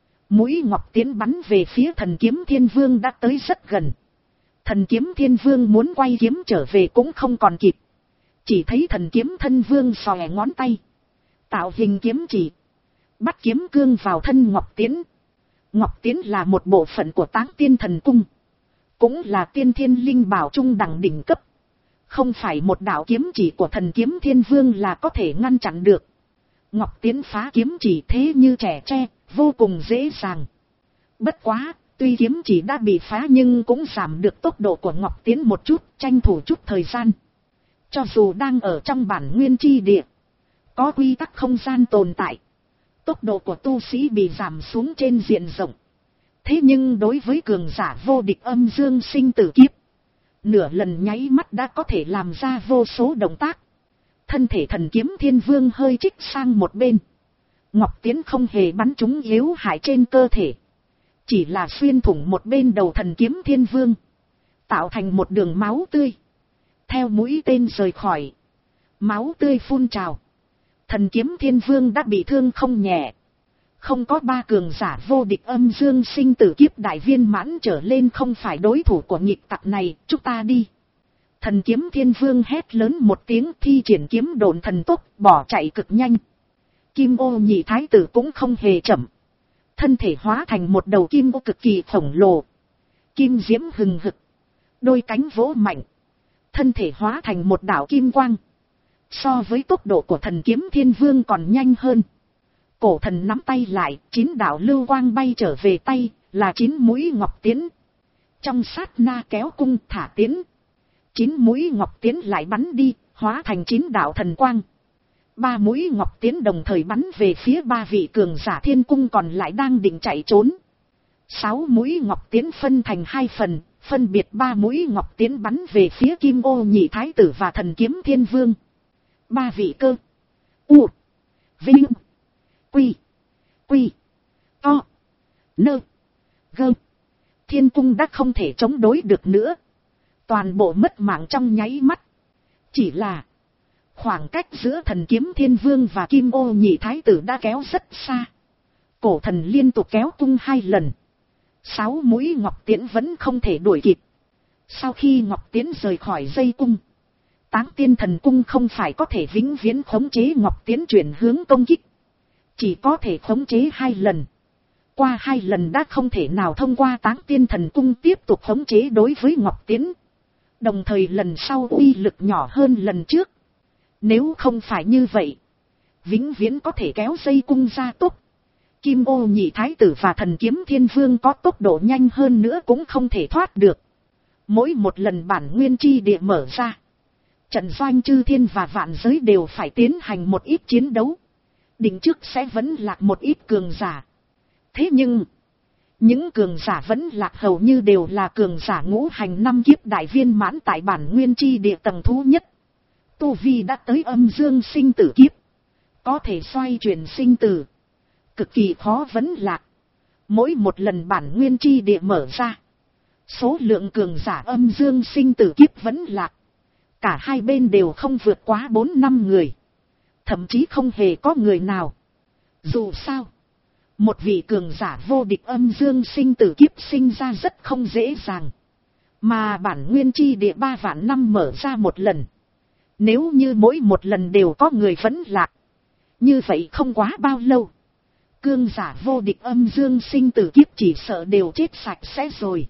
Mũi ngọc tiến bắn về phía Thần Kiếm Thiên Vương đã tới rất gần. Thần Kiếm Thiên Vương muốn quay kiếm trở về cũng không còn kịp, chỉ thấy Thần Kiếm Thân Vương xòe ngón tay, tạo hình kiếm chỉ, bắt kiếm cương vào thân Ngọc Tiễn. Ngọc Tiễn là một bộ phận của Táng Tiên Thần Cung, cũng là tiên thiên linh bảo trung đẳng đỉnh cấp. Không phải một đạo kiếm chỉ của Thần Kiếm Thiên Vương là có thể ngăn chặn được. Ngọc Tiễn phá kiếm chỉ thế như trẻ tre, vô cùng dễ dàng. Bất quá, tuy kiếm chỉ đã bị phá nhưng cũng giảm được tốc độ của Ngọc Tiễn một chút, tranh thủ chút thời gian. Cho dù đang ở trong bản nguyên chi địa, có quy tắc không gian tồn tại, tốc độ của tu sĩ bị giảm xuống trên diện rộng. Thế nhưng đối với cường giả vô địch âm dương sinh tử kiếp, nửa lần nháy mắt đã có thể làm ra vô số động tác. Thân thể Thần Kiếm Thiên Vương hơi trích sang một bên. Ngọc Tiễn không hề bắn trúng yếu hại trên cơ thể, chỉ là xuyên thủng một bên đầu Thần Kiếm Thiên Vương, tạo thành một đường máu tươi. Theo mũi tên rời khỏi, máu tươi phun trào. Thần Kiếm Thiên Vương đã bị thương không nhẹ. Không có ba cường giả vô địch âm dương sinh tử kiếp đại viên mãn trở lên không phải đối thủ của nghịch tặc này, chúng ta đi. Thần Kiếm Thiên Vương hét lớn một tiếng, thi triển kiếm độn thần tốc, bỏ chạy cực nhanh. Kim ô nhị thái tử cũng không hề chậm. Thân thể hóa thành một đầu kim ô cực kỳ khổng lồ. Kim diễm hừng hực. Đôi cánh vỗ mạnh. Thân thể hóa thành một đạo kim quang. So với tốc độ của Thần Kiếm Thiên Vương còn nhanh hơn. Cổ thần nắm tay lại, chín đạo lưu quang bay trở về tay, là chín mũi Ngọc Tiễn. Trong sát na kéo cung thả tiễn. Chín mũi Ngọc Tiễn lại bắn đi, hóa thành chín đạo thần quang. Ba mũi Ngọc Tiễn đồng thời bắn về phía ba vị cường giả thiên cung còn lại đang định chạy trốn. Sáu mũi Ngọc Tiễn phân thành hai phần, phân biệt ba mũi Ngọc Tiễn bắn về phía Kim ô nhị thái tử và Thần Kiếm Thiên Vương. Ba vị cơ. U. Vinh. Quy. Quy. To. Nơ. Gơ. Thiên cung đã không thể chống đối được nữa. Toàn bộ mất mạng trong nháy mắt. Chỉ là khoảng cách giữa Thần Kiếm Thiên Vương và Kim ô nhị thái tử đã kéo rất xa. Cổ thần liên tục kéo cung hai lần. Sáu mũi Ngọc Tiễn vẫn không thể đuổi kịp. Sau khi Ngọc Tiễn rời khỏi dây cung, Táng Tiên Thần Cung không phải có thể vĩnh viễn khống chế Ngọc Tiễn chuyển hướng công kích. Chỉ có thể khống chế hai lần. Qua hai lần đã không thể nào thông qua Táng Tiên Thần Cung tiếp tục khống chế đối với Ngọc Tiễn. Đồng thời lần sau uy lực nhỏ hơn lần trước. Nếu không phải như vậy, vĩnh viễn có thể kéo dây cung ra tốc. Kim ô nhị thái tử và Thần Kiếm Thiên Vương có tốc độ nhanh hơn nữa cũng không thể thoát được. Mỗi một lần bản nguyên chi địa mở ra, trận doanh chư thiên và vạn giới đều phải tiến hành một ít chiến đấu. Định trước sẽ vẫn lạc một ít cường giả. Thế nhưng, những cường giả vẫn lạc hầu như đều là cường giả ngũ hành năm kiếp đại viên mãn tại bản nguyên chi địa tầng thứ nhất. Tu Vi đã tới âm dương sinh tử kiếp. Có thể xoay chuyển sinh tử. Cực kỳ khó vẫn lạc. Mỗi một lần bản nguyên chi địa mở ra, số lượng cường giả âm dương sinh tử kiếp vẫn lạc. Cả hai bên đều không vượt quá bốn năm người. Thậm chí không hề có người nào. Dù sao, một vị cường giả vô địch âm dương sinh tử kiếp sinh ra rất không dễ dàng. Mà bản nguyên chi địa ba vạn năm mở ra một lần. Nếu như mỗi một lần đều có người vẫn lạc, như vậy không quá bao lâu, cường giả vô địch âm dương sinh tử kiếp chỉ sợ đều chết sạch sẽ rồi.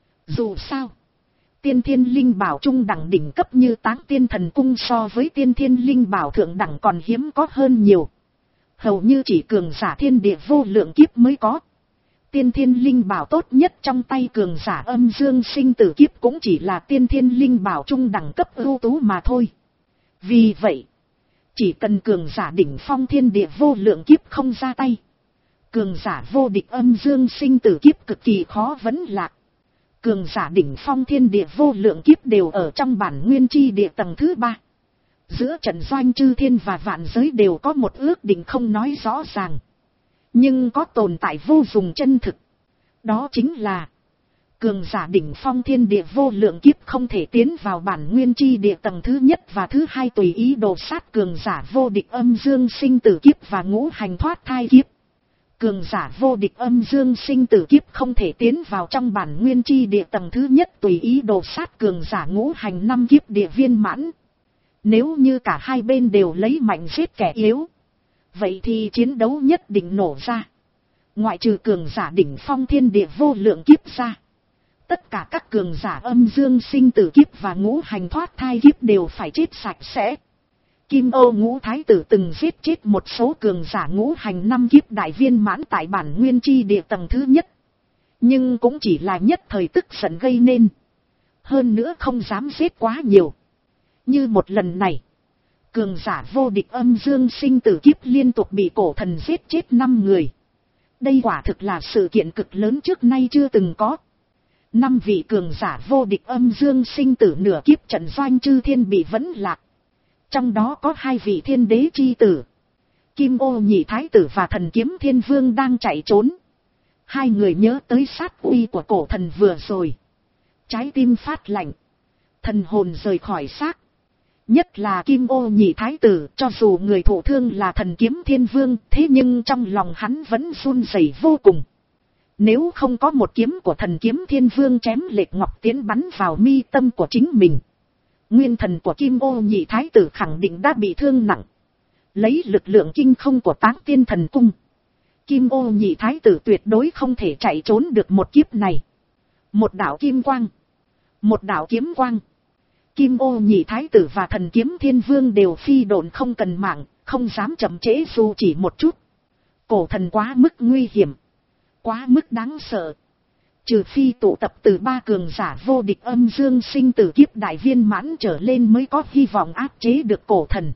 Dù sao, tiên thiên linh bảo trung đẳng đỉnh cấp như Táng Tiên Thần Cung so với tiên thiên linh bảo thượng đẳng còn hiếm có hơn nhiều. Hầu như chỉ cường giả thiên địa vô lượng kiếp mới có. Tiên thiên linh bảo tốt nhất trong tay cường giả âm dương sinh tử kiếp cũng chỉ là tiên thiên linh bảo trung đẳng cấp ưu tú mà thôi. Vì vậy, chỉ cần cường giả đỉnh phong thiên địa vô lượng kiếp không ra tay, cường giả vô địch âm dương sinh tử kiếp cực kỳ khó vấn lạc. Cường giả đỉnh phong thiên địa vô lượng kiếp đều ở trong bản nguyên chi địa tầng thứ ba. Giữa trận doanh chư thiên và vạn giới đều có một ước định không nói rõ ràng, nhưng có tồn tại vô cùng chân thực. Đó chính là cường giả đỉnh phong thiên địa vô lượng kiếp không thể tiến vào bản nguyên chi địa tầng thứ nhất và thứ hai tùy ý đồ sát cường giả vô địch âm dương sinh tử kiếp và ngũ hành thoát thai kiếp. Cường giả vô địch âm dương sinh tử kiếp không thể tiến vào trong bản nguyên chi địa tầng thứ nhất tùy ý đồ sát cường giả ngũ hành năm kiếp địa viên mãn. Nếu như cả hai bên đều lấy mạnh giết kẻ yếu, Vậy thì chiến đấu nhất định nổ ra. Ngoại trừ cường giả đỉnh phong thiên địa vô lượng kiếp ra, tất cả các cường giả âm dương sinh tử kiếp và ngũ hành thoát thai kiếp đều phải chết sạch sẽ. Kim Ô Ngũ Thái Tử từng giết chết một số cường giả ngũ hành năm kiếp đại viên mãn tại bản nguyên chi địa tầng thứ nhất. Nhưng cũng chỉ là nhất thời tức giận gây nên. Hơn nữa không dám giết quá nhiều. Như một lần này, cường giả vô địch âm dương sinh tử kiếp liên tục bị cổ thần giết chết năm người. Đây quả thực là sự kiện cực lớn trước nay chưa từng có. Năm vị cường giả vô địch âm dương sinh tử nửa kiếp trận doanh chư thiên bị vẫn lạc. Trong đó có hai vị thiên đế chi tử. Kim Ô Nhị Thái Tử và Thần Kiếm Thiên Vương đang chạy trốn. Hai người nhớ tới sát uy của cổ thần vừa rồi. Trái tim phát lạnh. Thần hồn rời khỏi xác. Nhất là Kim Ô Nhị Thái Tử, cho dù người thụ thương là Thần Kiếm Thiên Vương, thế nhưng trong lòng hắn vẫn run rẩy vô cùng. Nếu không có một kiếm của Thần Kiếm Thiên Vương chém lệch ngọc tiến bắn vào mi tâm của chính mình, nguyên thần của Kim Ô Nhị Thái Tử khẳng định đã bị thương nặng. Lấy lực lượng kinh không của Táng Tiên Thần Cung, Kim Ô Nhị Thái Tử tuyệt đối không thể chạy trốn được một kiếp này. Một đạo kim quang, một đạo kiếm quang. Kim Ô Nhị Thái Tử và Thần Kiếm Thiên Vương đều phi độn không cần mạng, không dám chậm trễ dù chỉ một chút. Cổ thần quá mức nguy hiểm, quá mức đáng sợ. Trừ phi tụ tập từ ba cường giả vô địch âm dương sinh tử kiếp đại viên mãn trở lên mới có hy vọng áp chế được cổ thần.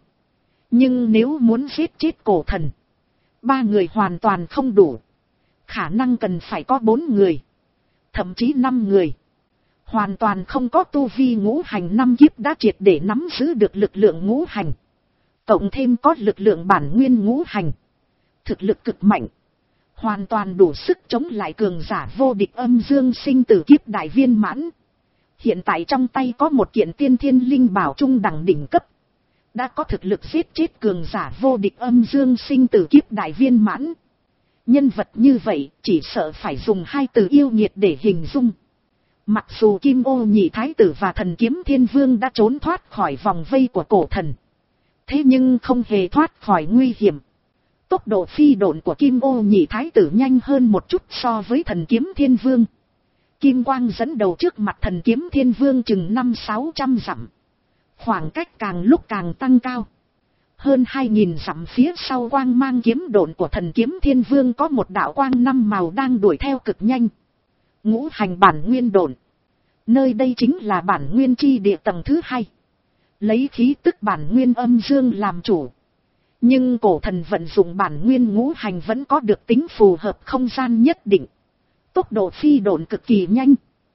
Nhưng nếu muốn giết chết cổ thần, ba người hoàn toàn không đủ. Khả năng cần phải có bốn người, thậm chí năm người. Hoàn toàn không có tu vi ngũ hành năm kiếp đã triệt để nắm giữ được lực lượng ngũ hành. Cộng thêm có lực lượng bản nguyên ngũ hành. Thực lực cực mạnh. Hoàn toàn đủ sức chống lại cường giả vô địch âm dương sinh tử kiếp đại viên mãn. Hiện tại trong tay có một kiện tiên thiên linh bảo trung đẳng đỉnh cấp. Đã có thực lực giết chết cường giả vô địch âm dương sinh tử kiếp đại viên mãn. Nhân vật như vậy chỉ sợ phải dùng hai từ yêu nghiệt để hình dung. Mặc dù Kim Ô Nhị Thái Tử và Thần Kiếm Thiên Vương đã trốn thoát khỏi vòng vây của cổ thần, thế nhưng không hề thoát khỏi nguy hiểm. Tốc độ phi độn của Kim Ô Nhị Thái Tử nhanh hơn một chút so với Thần Kiếm Thiên Vương. Kim quang dẫn đầu trước mặt Thần Kiếm Thiên Vương chừng năm sáu trăm dặm. Khoảng cách càng lúc càng tăng cao. Hơn hai nghìn dặm phía sau quang mang kiếm độn của Thần Kiếm Thiên Vương có một đạo quang năm màu đang đuổi theo cực nhanh. Ngũ hành bản nguyên độn. Nơi đây chính là bản nguyên chi địa tầng thứ hai. Lấy khí tức bản nguyên âm dương làm chủ. Nhưng cổ thần vận dụng bản nguyên ngũ hành vẫn có được tính phù hợp không gian nhất định. Tốc độ phi độn cực kỳ nhanh.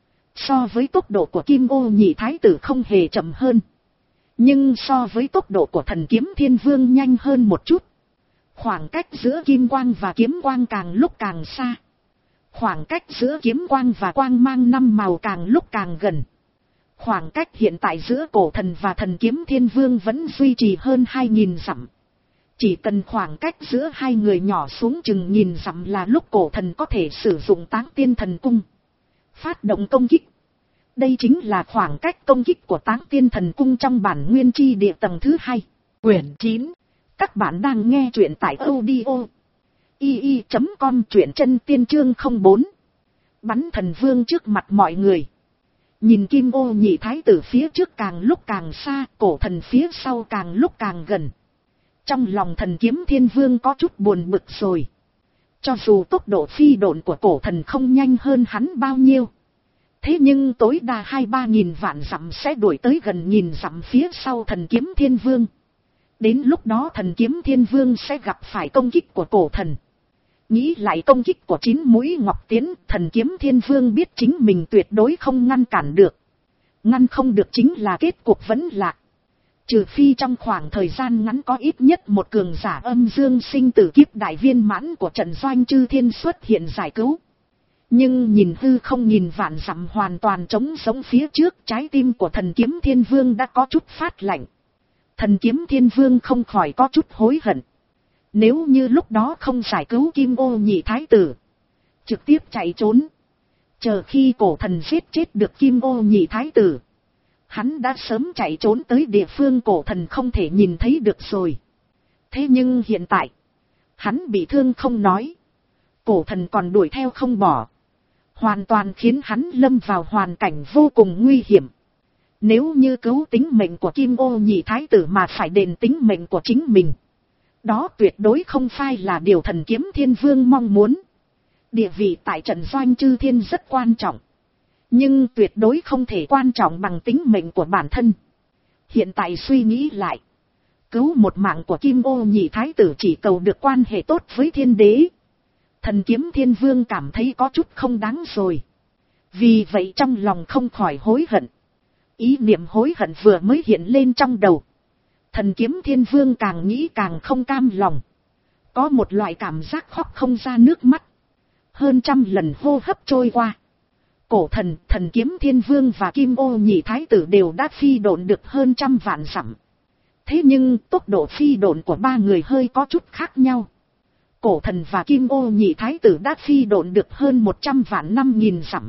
So với tốc độ của Kim Ô Nhị Thái Tử không hề chậm hơn. Nhưng so với tốc độ của Thần Kiếm Thiên Vương nhanh hơn một chút. Khoảng cách giữa kim quang và kiếm quang càng lúc càng xa. Khoảng cách giữa kiếm quang và quang mang năm màu càng lúc càng gần. Khoảng cách hiện tại giữa cổ thần và Thần Kiếm Thiên Vương vẫn duy trì hơn hai nghìn dặm. Chỉ cần khoảng cách giữa hai người nhỏ xuống chừng nghìn dặm là lúc cổ thần có thể sử dụng Táng Tiên Thần Cung. Phát động công kích. Đây chính là khoảng cách công kích của Táng Tiên Thần Cung trong bản nguyên chi địa tầng thứ hai. Quyển chín. Các bạn đang nghe truyện tại audio i i chấm com truyện chân tiên chương không bốn. Bắn thần vương trước mặt mọi người. Nhìn Kim Ô Nhị Thái Tử phía trước càng lúc càng xa, cổ thần phía sau càng lúc càng gần. Trong lòng Thần Kiếm Thiên Vương có chút buồn bực rồi. Cho dù tốc độ phi độn của cổ thần không nhanh hơn hắn bao nhiêu, thế nhưng tối đa hai ba nghìn vạn dặm sẽ đuổi tới gần nghìn dặm phía sau Thần Kiếm Thiên Vương. Đến lúc đó Thần Kiếm Thiên Vương sẽ gặp phải công kích của cổ thần. Nghĩ lại công kích của chín mũi ngọc tiến, Thần Kiếm Thiên Vương biết chính mình tuyệt đối không ngăn cản được. Ngăn không được chính là kết cục vẫn lạc. Trừ phi trong khoảng thời gian ngắn có ít nhất một cường giả âm dương sinh tử kiếp đại viên mãn của trận doanh chư thiên xuất hiện giải cứu. Nhưng nhìn hư không nhìn vạn dặm hoàn toàn trống sống phía trước, trái tim của Thần Kiếm Thiên Vương đã có chút phát lạnh. Thần Kiếm Thiên Vương không khỏi có chút hối hận. Nếu như lúc đó không giải cứu Kim Ô Nhị Thái Tử, trực tiếp chạy trốn, chờ khi cổ thần giết chết được Kim Ô Nhị Thái Tử, hắn đã sớm chạy trốn tới địa phương cổ thần không thể nhìn thấy được rồi. Thế nhưng hiện tại, Hắn bị thương không nói, cổ thần còn đuổi theo không bỏ, hoàn toàn khiến hắn lâm vào hoàn cảnh vô cùng nguy hiểm. Nếu như cứu tính mệnh của Kim Ô Nhị Thái tử mà phải đền tính mệnh của chính mình, đó tuyệt đối không phải là điều Thần Kiếm Thiên Vương mong muốn. Địa vị tại trận doanh chư thiên rất quan trọng, nhưng tuyệt đối không thể quan trọng bằng tính mệnh của bản thân. Hiện tại suy nghĩ lại, cứu một mạng của Kim Ô Nhị Thái tử chỉ cầu được quan hệ tốt với thiên đế, Thần Kiếm Thiên Vương cảm thấy có chút không đáng rồi. Vì vậy trong lòng không khỏi hối hận. Ý niệm hối hận vừa mới hiện lên trong đầu, Thần Kiếm Thiên Vương càng nghĩ càng không cam lòng. Có một loại cảm giác khóc không ra nước mắt. Hơn trăm lần hô hấp trôi qua, cổ thần, Thần Kiếm Thiên Vương và Kim Ô Nhị Thái tử đều đã phi độn được hơn trăm vạn dặm. Thế nhưng tốc độ phi độn của ba người hơi có chút khác nhau. Cổ thần và Kim Ô Nhị Thái tử đã phi độn được hơn một trăm vạn năm nghìn dặm,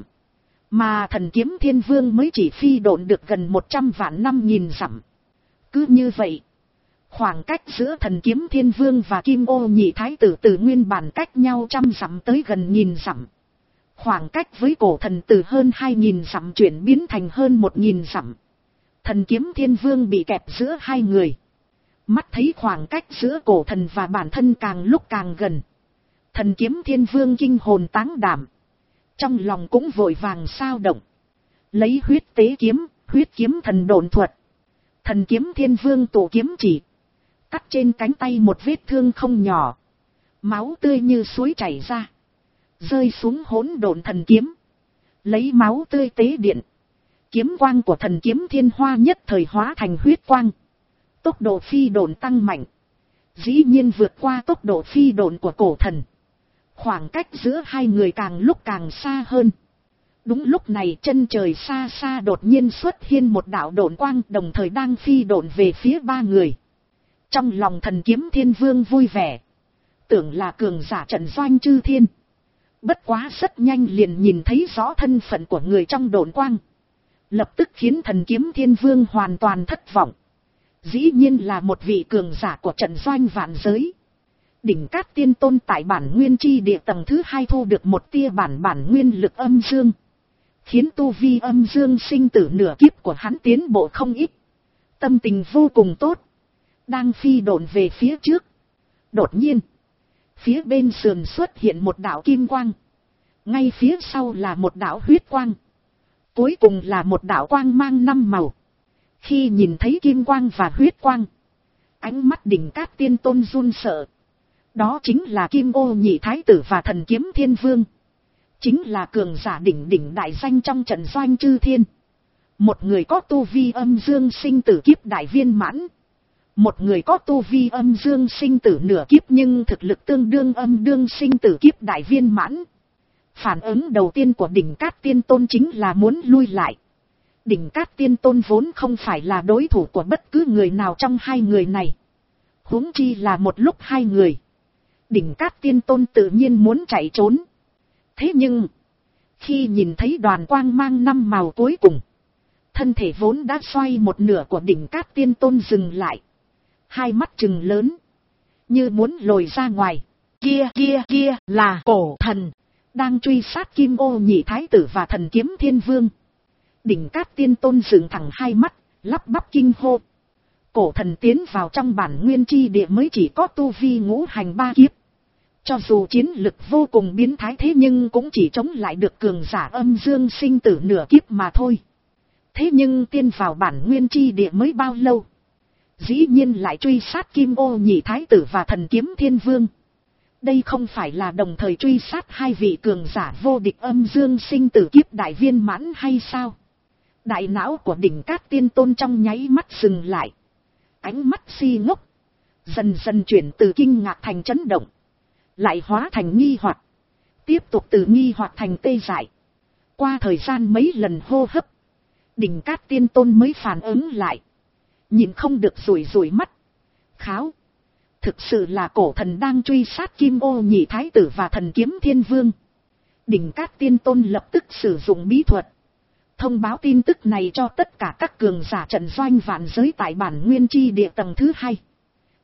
mà Thần Kiếm Thiên Vương mới chỉ phi độn được gần một trăm vạn năm nghìn dặm. Cứ như vậy, khoảng cách giữa Thần Kiếm Thiên Vương và Kim Ô Nhị Thái tử từ nguyên bản cách nhau trăm dặm tới gần nghìn dặm. Khoảng cách với cổ thần từ hơn hai nghìn dặm chuyển biến thành hơn một nghìn dặm. Thần Kiếm Thiên Vương bị kẹp giữa hai người. Mắt thấy khoảng cách giữa cổ thần và bản thân càng lúc càng gần, Thần Kiếm Thiên Vương kinh hồn táng đảm, trong lòng cũng vội vàng sao động. Lấy huyết tế kiếm, huyết kiếm thần độn thuật. Thần Kiếm Thiên Vương tụ kiếm chỉ, cắt trên cánh tay một vết thương không nhỏ, máu tươi như suối chảy ra, rơi xuống hỗn độn thần kiếm. Lấy máu tươi tế điện, kiếm quang của Thần Kiếm Thiên Hoa nhất thời hóa thành huyết quang. Tốc độ phi độn tăng mạnh, dĩ nhiên vượt qua tốc độ phi độn của cổ thần. Khoảng cách giữa hai người càng lúc càng xa hơn. Đúng lúc này chân trời xa xa đột nhiên xuất hiện một đạo độn quang, đồng thời đang phi độn về phía ba người. Trong lòng Thần Kiếm Thiên Vương vui vẻ, tưởng là cường giả trận doanh chư thiên. Bất quá rất nhanh liền nhìn thấy rõ thân phận của người trong độn quang, lập tức khiến Thần Kiếm Thiên Vương hoàn toàn thất vọng. Dĩ nhiên là một vị cường giả của trận doanh vạn giới. Đỉnh Cát Tiên Tôn tại bản nguyên chi địa tầng thứ hai thu được một tia bản bản nguyên lực âm dương, khiến tu vi âm dương sinh tử nửa kiếp của hắn tiến bộ không ít. Tâm tình vô cùng tốt, đang phi độn về phía trước. Đột nhiên, phía bên sườn xuất hiện một đạo kim quang, ngay phía sau là một đạo huyết quang, cuối cùng là một đạo quang mang năm màu. Khi nhìn thấy kim quang và huyết quang, ánh mắt Đỉnh Cát Tiên Tôn run sợ. Đó chính là Kim Ô Nhị Thái tử và Thần Kiếm Thiên Vương, chính là cường giả đỉnh đỉnh đại danh trong trận doanh chư thiên. Một người có tu vi âm dương sinh tử kiếp đại viên mãn, một người có tu vi âm dương sinh tử nửa kiếp nhưng thực lực tương đương âm đương sinh tử kiếp đại viên mãn. Phản ứng đầu tiên của Đỉnh Cát Tiên Tôn chính là muốn lui lại. Đỉnh Cát Tiên Tôn vốn không phải là đối thủ của bất cứ người nào trong hai người này, huống chi là một lúc hai người. Đỉnh Cát Tiên Tôn tự nhiên muốn chạy trốn. Thế nhưng, khi nhìn thấy đoàn quang mang năm màu cuối cùng, thân thể vốn đã xoay một nửa của Đỉnh Cát Tiên Tôn dừng lại. Hai mắt trừng lớn, như muốn lồi ra ngoài. Kia kia kia là cổ thần, đang truy sát Kim Ô Nhị Thái tử và Thần Kiếm Thiên Vương. Đỉnh Cát Tiên Tôn dựng thẳng hai mắt, lắp bắp kinh hô. Cổ thần tiến vào trong bản nguyên chi địa mới chỉ có tu vi ngũ hành ba kiếp. Cho dù chiến lực vô cùng biến thái thế nhưng cũng chỉ chống lại được cường giả âm dương sinh tử nửa kiếp mà thôi. Thế nhưng tiên vào bản nguyên chi địa mới bao lâu, dĩ nhiên lại truy sát Kim Ô Nhị Thái tử và Thần Kiếm Thiên Vương. Đây không phải là đồng thời truy sát hai vị cường giả vô địch âm dương sinh tử kiếp đại viên mãn hay sao? Đại não của Đỉnh Cát Tiên Tôn trong nháy mắt dừng lại. Ánh mắt si ngốc, dần dần chuyển từ kinh ngạc thành chấn động, lại hóa thành nghi hoặc, tiếp tục từ nghi hoặc thành tê dại. Qua thời gian mấy lần hô hấp, Đỉnh Cát Tiên Tôn mới phản ứng lại, nhìn không được rủi rủi mắt. Kháo, thực sự là cổ thần đang truy sát Kim Ô Nhị Thái tử và Thần Kiếm Thiên Vương. Đỉnh Cát Tiên Tôn lập tức sử dụng bí thuật, thông báo tin tức này cho tất cả các cường giả trận doanh vạn giới tại bản nguyên chi địa tầng thứ hai.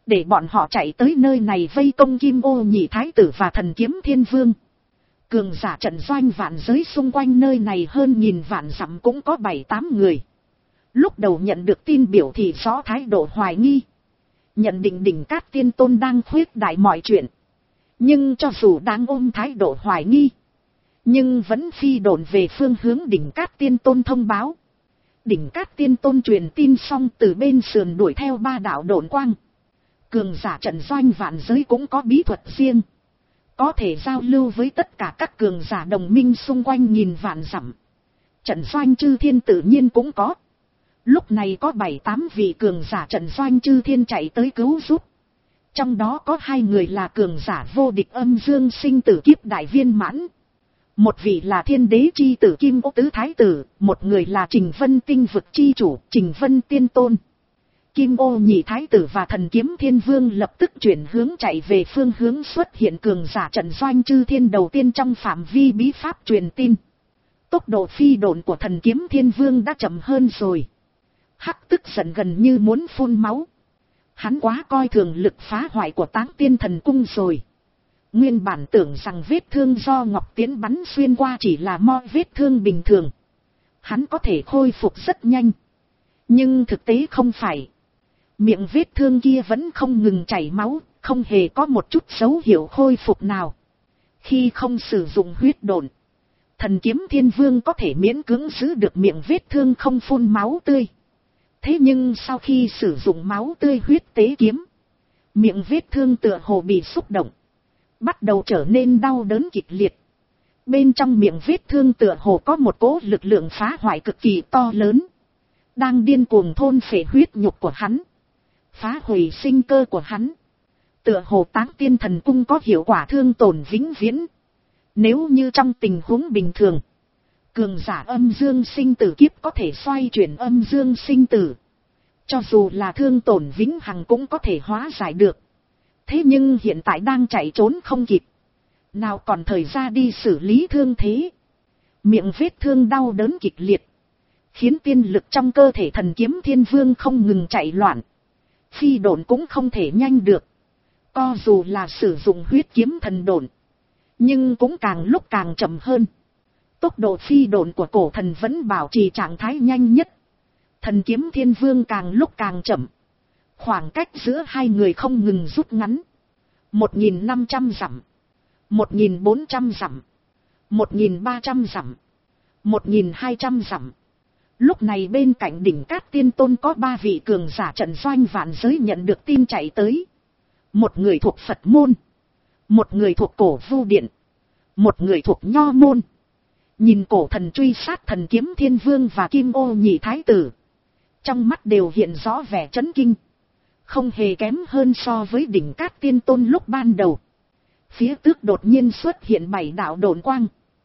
để bọn họ chạy tới nơi này vây công Kim Ô Nhị Thái Tử và Thần Kiếm Thiên Vương. Cường giả trận doanh vạn giới xung quanh nơi này hơn nghìn vạn dặm cũng có bảy tám người. Lúc đầu nhận được tin biểu thị rõ thái độ hoài nghi. Nhận định đỉnh Cát Tiên Tôn đang khuyết đại mọi chuyện. Nhưng cho dù đang ôm thái độ hoài nghi, nhưng vẫn phi độn về phương hướng đỉnh Cát Tiên Tôn thông báo. Đỉnh Cát Tiên Tôn truyền tin xong từ bên sườn đuổi theo ba đạo độn quang. Cường giả trận doanh vạn giới cũng có bí thuật riêng. Có thể giao lưu với tất cả các cường giả đồng minh xung quanh nghìn vạn dặm. Trận doanh chư thiên tự nhiên cũng có. Lúc này có bảy tám vị cường giả trận doanh chư thiên chạy tới cứu giúp. Trong đó có hai người là cường giả vô địch âm dương sinh tử kiếp đại viên mãn. Một vị là thiên đế chi tử Kim Ô Tứ Thái Tử, một người là Trình Vân tinh vực chi chủ Trình Vân Tiên Tôn. Kim Ô Nhị Thái Tử và Thần Kiếm Thiên Vương lập tức chuyển hướng chạy về phương hướng xuất hiện cường giả trận doanh chư thiên đầu tiên trong phạm vi bí pháp truyền tin. Tốc độ phi độn của Thần Kiếm Thiên Vương đã chậm hơn rồi. Hắc tức giận gần như muốn phun máu. Hắn quá coi thường lực phá hoại của Táng Tiên Thần Cung rồi. Nguyên bản tưởng rằng vết thương do Ngọc Tiễn bắn xuyên qua chỉ là mo vết thương bình thường. Hắn có thể khôi phục rất nhanh. Nhưng thực tế không phải. Miệng vết thương kia vẫn không ngừng chảy máu, không hề có một chút dấu hiệu khôi phục nào. Khi không sử dụng huyết độn, Thần Kiếm Thiên Vương có thể miễn cưỡng giữ được miệng vết thương không phun máu tươi. Thế nhưng sau khi sử dụng máu tươi huyết tế kiếm, miệng vết thương tựa hồ bị xúc động, bắt đầu trở nên đau đớn kịch liệt. Bên trong miệng vết thương tựa hồ có một cỗ lực lượng phá hoại cực kỳ to lớn, đang điên cuồng thôn phệ huyết nhục của hắn, phá hủy sinh cơ của hắn. Tựa hồ Táng Tiên Thần Cung có hiệu quả thương tổn vĩnh viễn. Nếu như trong tình huống bình thường, cường giả âm dương sinh tử kiếp có thể xoay chuyển âm dương sinh tử, cho dù là thương tổn vĩnh hằng cũng có thể hóa giải được. Thế nhưng hiện tại đang chạy trốn không kịp, nào còn thời gian đi xử lý thương thế. Miệng vết thương đau đớn kịch liệt, khiến tiên lực trong cơ thể Thần Kiếm Thiên Vương không ngừng chạy loạn. Phi độn cũng không thể nhanh được. Co dù là sử dụng huyết kiếm thần độn, nhưng cũng càng lúc càng chậm hơn. Tốc độ phi độn của cổ thần vẫn bảo trì trạng thái nhanh nhất. Thần Kiếm Thiên Vương càng lúc càng chậm. Khoảng cách giữa hai người không ngừng rút ngắn. Một nghìn năm trăm dặm. Một nghìn bốn trăm dặm. Một nghìn ba trăm dặm. Một nghìn hai trăm dặm. Lúc này bên cạnh đỉnh Cát Tiên Tôn có ba vị cường giả trận doanh vạn giới nhận được tin chạy tới. Một người thuộc Phật môn, một người thuộc Cổ Vu Điện, một người thuộc Nho môn. Nhìn cổ thần truy sát Thần Kiếm Thiên Vương và Kim Ô Nhị Thái Tử, trong mắt đều hiện rõ vẻ chấn kinh, không hề kém hơn so với đỉnh Cát Tiên Tôn lúc ban đầu. Phía tước đột nhiên xuất hiện bảy đạo độn quang,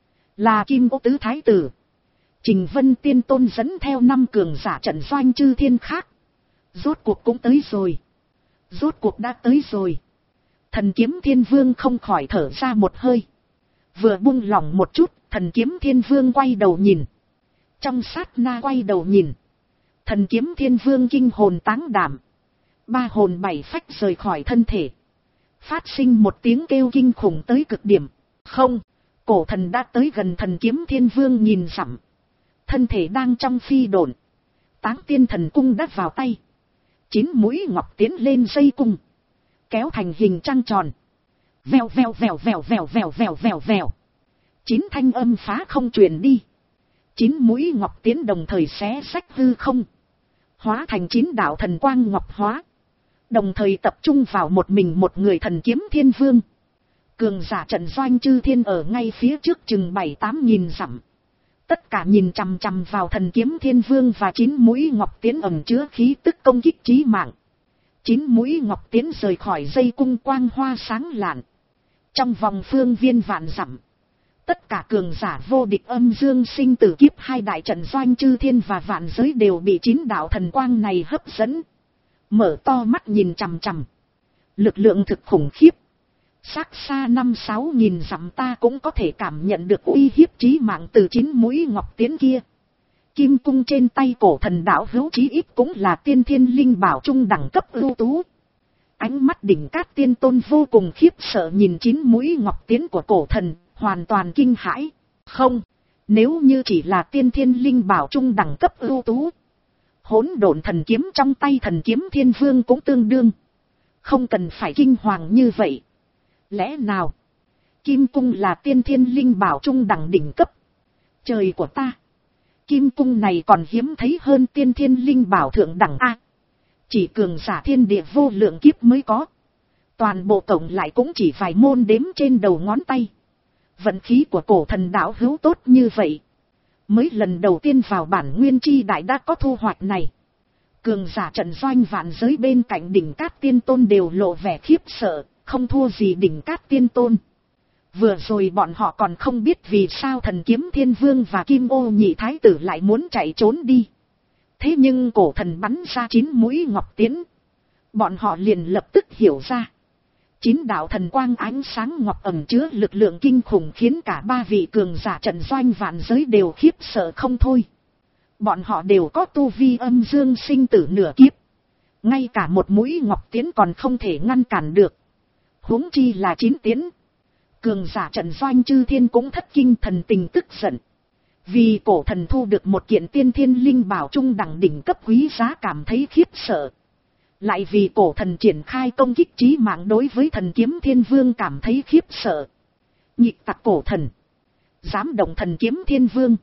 là Kim Ô Tứ Thái Tử, Trình Vân Tiên Tôn dẫn theo năm cường giả trận doanh chư thiên khác. Rốt cuộc cũng tới rồi. Rốt cuộc đã tới rồi. Thần Kiếm Thiên Vương không khỏi thở ra một hơi. Vừa buông lỏng một chút, Thần Kiếm Thiên Vương quay đầu nhìn. Trong sát na quay đầu nhìn, Thần Kiếm Thiên Vương kinh hồn táng đảm. Ba hồn bảy phách rời khỏi thân thể. Phát sinh một tiếng kêu kinh khủng tới cực điểm. Không, cổ thần đã tới gần Thần Kiếm Thiên Vương nhìn dặm. Thân thể đang trong phi độn. Táng Tiên Thần Cung đã vào tay. Chín mũi ngọc tiến lên dây cung, kéo thành hình trăng tròn. Vèo vèo vèo vèo vèo vèo vèo vèo vèo. Chín thanh âm phá không truyền đi. Chín mũi ngọc tiến đồng thời xé rách hư không, hóa thành chín đạo thần quang ngọc hóa, đồng thời tập trung vào một mình một người Thần Kiếm Thiên Vương. Cường giả trận doanh chư thiên ở ngay phía trước chừng bảy tám nghìn dặm. Tất cả nhìn chằm chằm vào Thần Kiếm Thiên Vương và chín mũi ngọc tiến ẩn chứa khí tức công kích chí mạng. Chín mũi ngọc tiến rời khỏi dây cung quang hoa sáng lạn. Trong vòng phương viên vạn dặm, tất cả cường giả vô địch âm dương sinh tử kiếp hai đại trận doanh chư thiên và vạn giới đều bị chín đạo thần quang này hấp dẫn. Mở to mắt nhìn chằm chằm. Lực lượng thực khủng khiếp. Xác xa năm sáu nghìn dặm ta cũng có thể cảm nhận được uy hiếp chí mạng từ chín mũi ngọc tiến kia. Kim cung trên tay cổ thần đạo hữu chí ít cũng là tiên thiên linh bảo trung đẳng cấp ưu tú. Ánh mắt Đỉnh Cát Tiên Tôn vô cùng khiếp sợ nhìn chín mũi ngọc tiến của cổ thần, hoàn toàn kinh hãi. Không, nếu như chỉ là tiên thiên linh bảo trung đẳng cấp ưu tú, hỗn độn thần kiếm trong tay thần kiếm thiên vương cũng tương đương. Không cần phải kinh hoàng như vậy. Lẽ nào, Kim Cung là tiên thiên linh bảo trung đẳng đỉnh cấp? Trời của ta! Kim Cung này còn hiếm thấy hơn tiên thiên linh bảo thượng đẳng A. Chỉ cường giả thiên địa vô lượng kiếp mới có. Toàn bộ tổng lại cũng chỉ vài môn đếm trên đầu ngón tay. Vận khí của cổ thần đạo hữu tốt như vậy. Mới lần đầu tiên vào bản nguyên chi đại đã có thu hoạch này. Cường giả trận doanh vạn giới bên cạnh Đỉnh Cát Tiên Tôn đều lộ vẻ khiếp sợ, không thua gì Đỉnh Cát Tiên Tôn. Vừa rồi bọn họ còn không biết vì sao thần kiếm thiên vương và kim ô nhị thái tử lại muốn chạy trốn đi. Thế nhưng cổ thần bắn ra chín mũi ngọc tiến. Bọn họ liền lập tức hiểu ra. Chín đạo thần quang ánh sáng ngọc ẩn chứa lực lượng kinh khủng khiến cả ba vị cường giả trận doanh vạn giới đều khiếp sợ không thôi. Bọn họ đều có tu vi âm dương sinh tử nửa kiếp. Ngay cả một mũi ngọc tiến còn không thể ngăn cản được. Huống chi là chín tiến. Cường giả trận doanh chư thiên cũng thất kinh thần tình tức giận. Vì cổ thần thu được một kiện tiên thiên linh bảo trung đẳng đỉnh cấp quý giá cảm thấy khiếp sợ. Lại vì cổ thần triển khai công kích chí mạng đối với thần kiếm thiên vương cảm thấy khiếp sợ. Nhịp tặc cổ thần. Dám động thần kiếm thiên vương.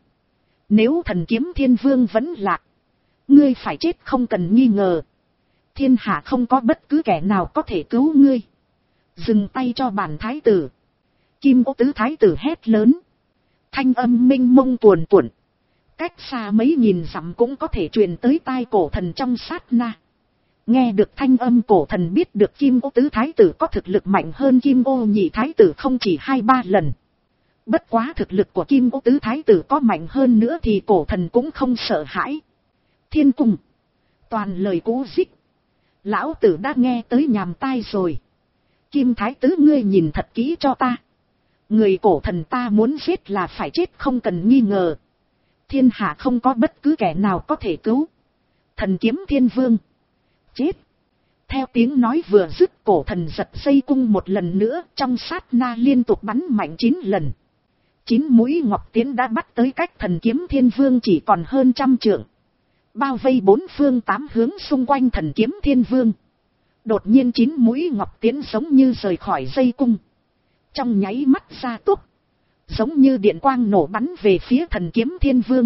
Nếu thần kiếm thiên vương vẫn lạc. Ngươi phải chết không cần nghi ngờ. Thiên hạ không có bất cứ kẻ nào có thể cứu ngươi. Dừng tay cho bản thái tử. Kim ô tứ thái tử hét lớn. Thanh âm minh mông cuồn cuộn. Cách xa mấy nghìn dặm cũng có thể truyền tới tai cổ thần trong sát na. Nghe được thanh âm cổ thần biết được Kim ô tứ thái tử có thực lực mạnh hơn Kim ô nhị thái tử không chỉ hai ba lần. Bất quá thực lực của Kim ô tứ thái tử có mạnh hơn nữa thì cổ thần cũng không sợ hãi. Thiên cung. Toàn lời cũ dích. Lão tử đã nghe tới nhàm tai rồi. Kim thái tử ngươi nhìn thật kỹ cho ta. Người cổ thần ta muốn giết là phải chết không cần nghi ngờ. Thiên hạ không có bất cứ kẻ nào có thể cứu. Thần kiếm thiên vương. Chết. Theo tiếng nói vừa dứt cổ thần giật dây cung một lần nữa trong sát na liên tục bắn mạnh chín lần. Chín mũi ngọc tiến đã bắt tới cách thần kiếm thiên vương chỉ còn hơn trăm trượng. Bao vây bốn phương tám hướng xung quanh thần kiếm thiên vương. Đột nhiên chín mũi ngọc tiến giống như rời khỏi dây cung. Trong nháy mắt ra tốc. Giống như điện quang nổ bắn về phía thần kiếm thiên vương.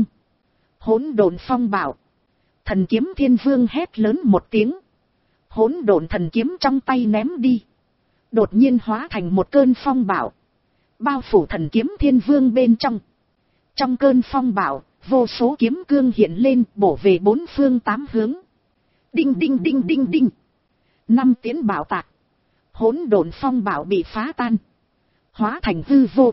Hỗn độn phong bạo. Thần kiếm thiên vương hét lớn một tiếng. Hỗn độn thần kiếm trong tay ném đi. Đột nhiên hóa thành một cơn phong bạo. Bao phủ thần kiếm thiên vương bên trong. Trong cơn phong bạo, vô số kiếm cương hiện lên bổ về bốn phương tám hướng. Đinh đinh đinh đinh đinh. Năm tiếng bạo tạc. Hỗn độn phong bạo bị phá tan. Hóa thành hư vô.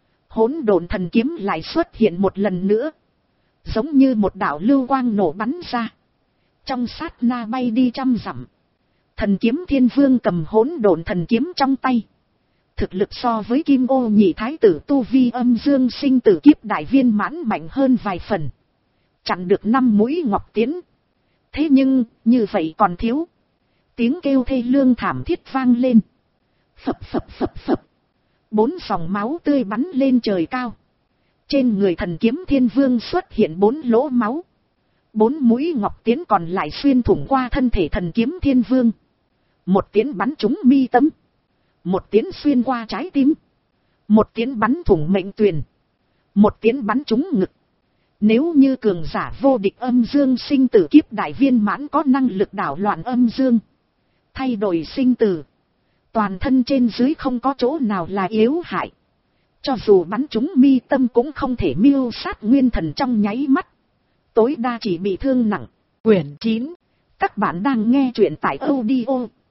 Hỗn độn thần kiếm lại xuất hiện một lần nữa. Giống như một đạo lưu quang nổ bắn ra. Trong sát na bay đi trăm dặm. Thần kiếm thiên vương cầm hỗn độn thần kiếm trong tay. Thực lực so với Kim ô nhị thái tử tu vi âm dương sinh tử kiếp đại viên mãn mạnh hơn vài phần. Chặn được năm mũi ngọc tiến. Thế nhưng, như vậy còn thiếu. Tiếng kêu thê lương thảm thiết vang lên. Phập phập phập phập. Bốn dòng máu tươi bắn lên trời cao. Trên người thần kiếm thiên vương xuất hiện bốn lỗ máu. Bốn mũi ngọc tiến còn lại xuyên thủng qua thân thể thần kiếm thiên vương. Một tiến bắn trúng mi tâm. Một tiến xuyên qua trái tim. Một tiến bắn thủng mệnh tuyền. Một tiến bắn trúng ngực. Nếu như cường giả vô địch âm dương sinh tử kiếp đại viên mãn có năng lực đảo loạn âm dương. Thay đổi sinh tử. Toàn thân trên dưới không có chỗ nào là yếu hại. Cho dù bắn trúng mi tâm cũng không thể miêu sát nguyên thần trong nháy mắt. Tối đa chỉ bị thương nặng. Quyển chín. Các bạn đang nghe truyện tại audio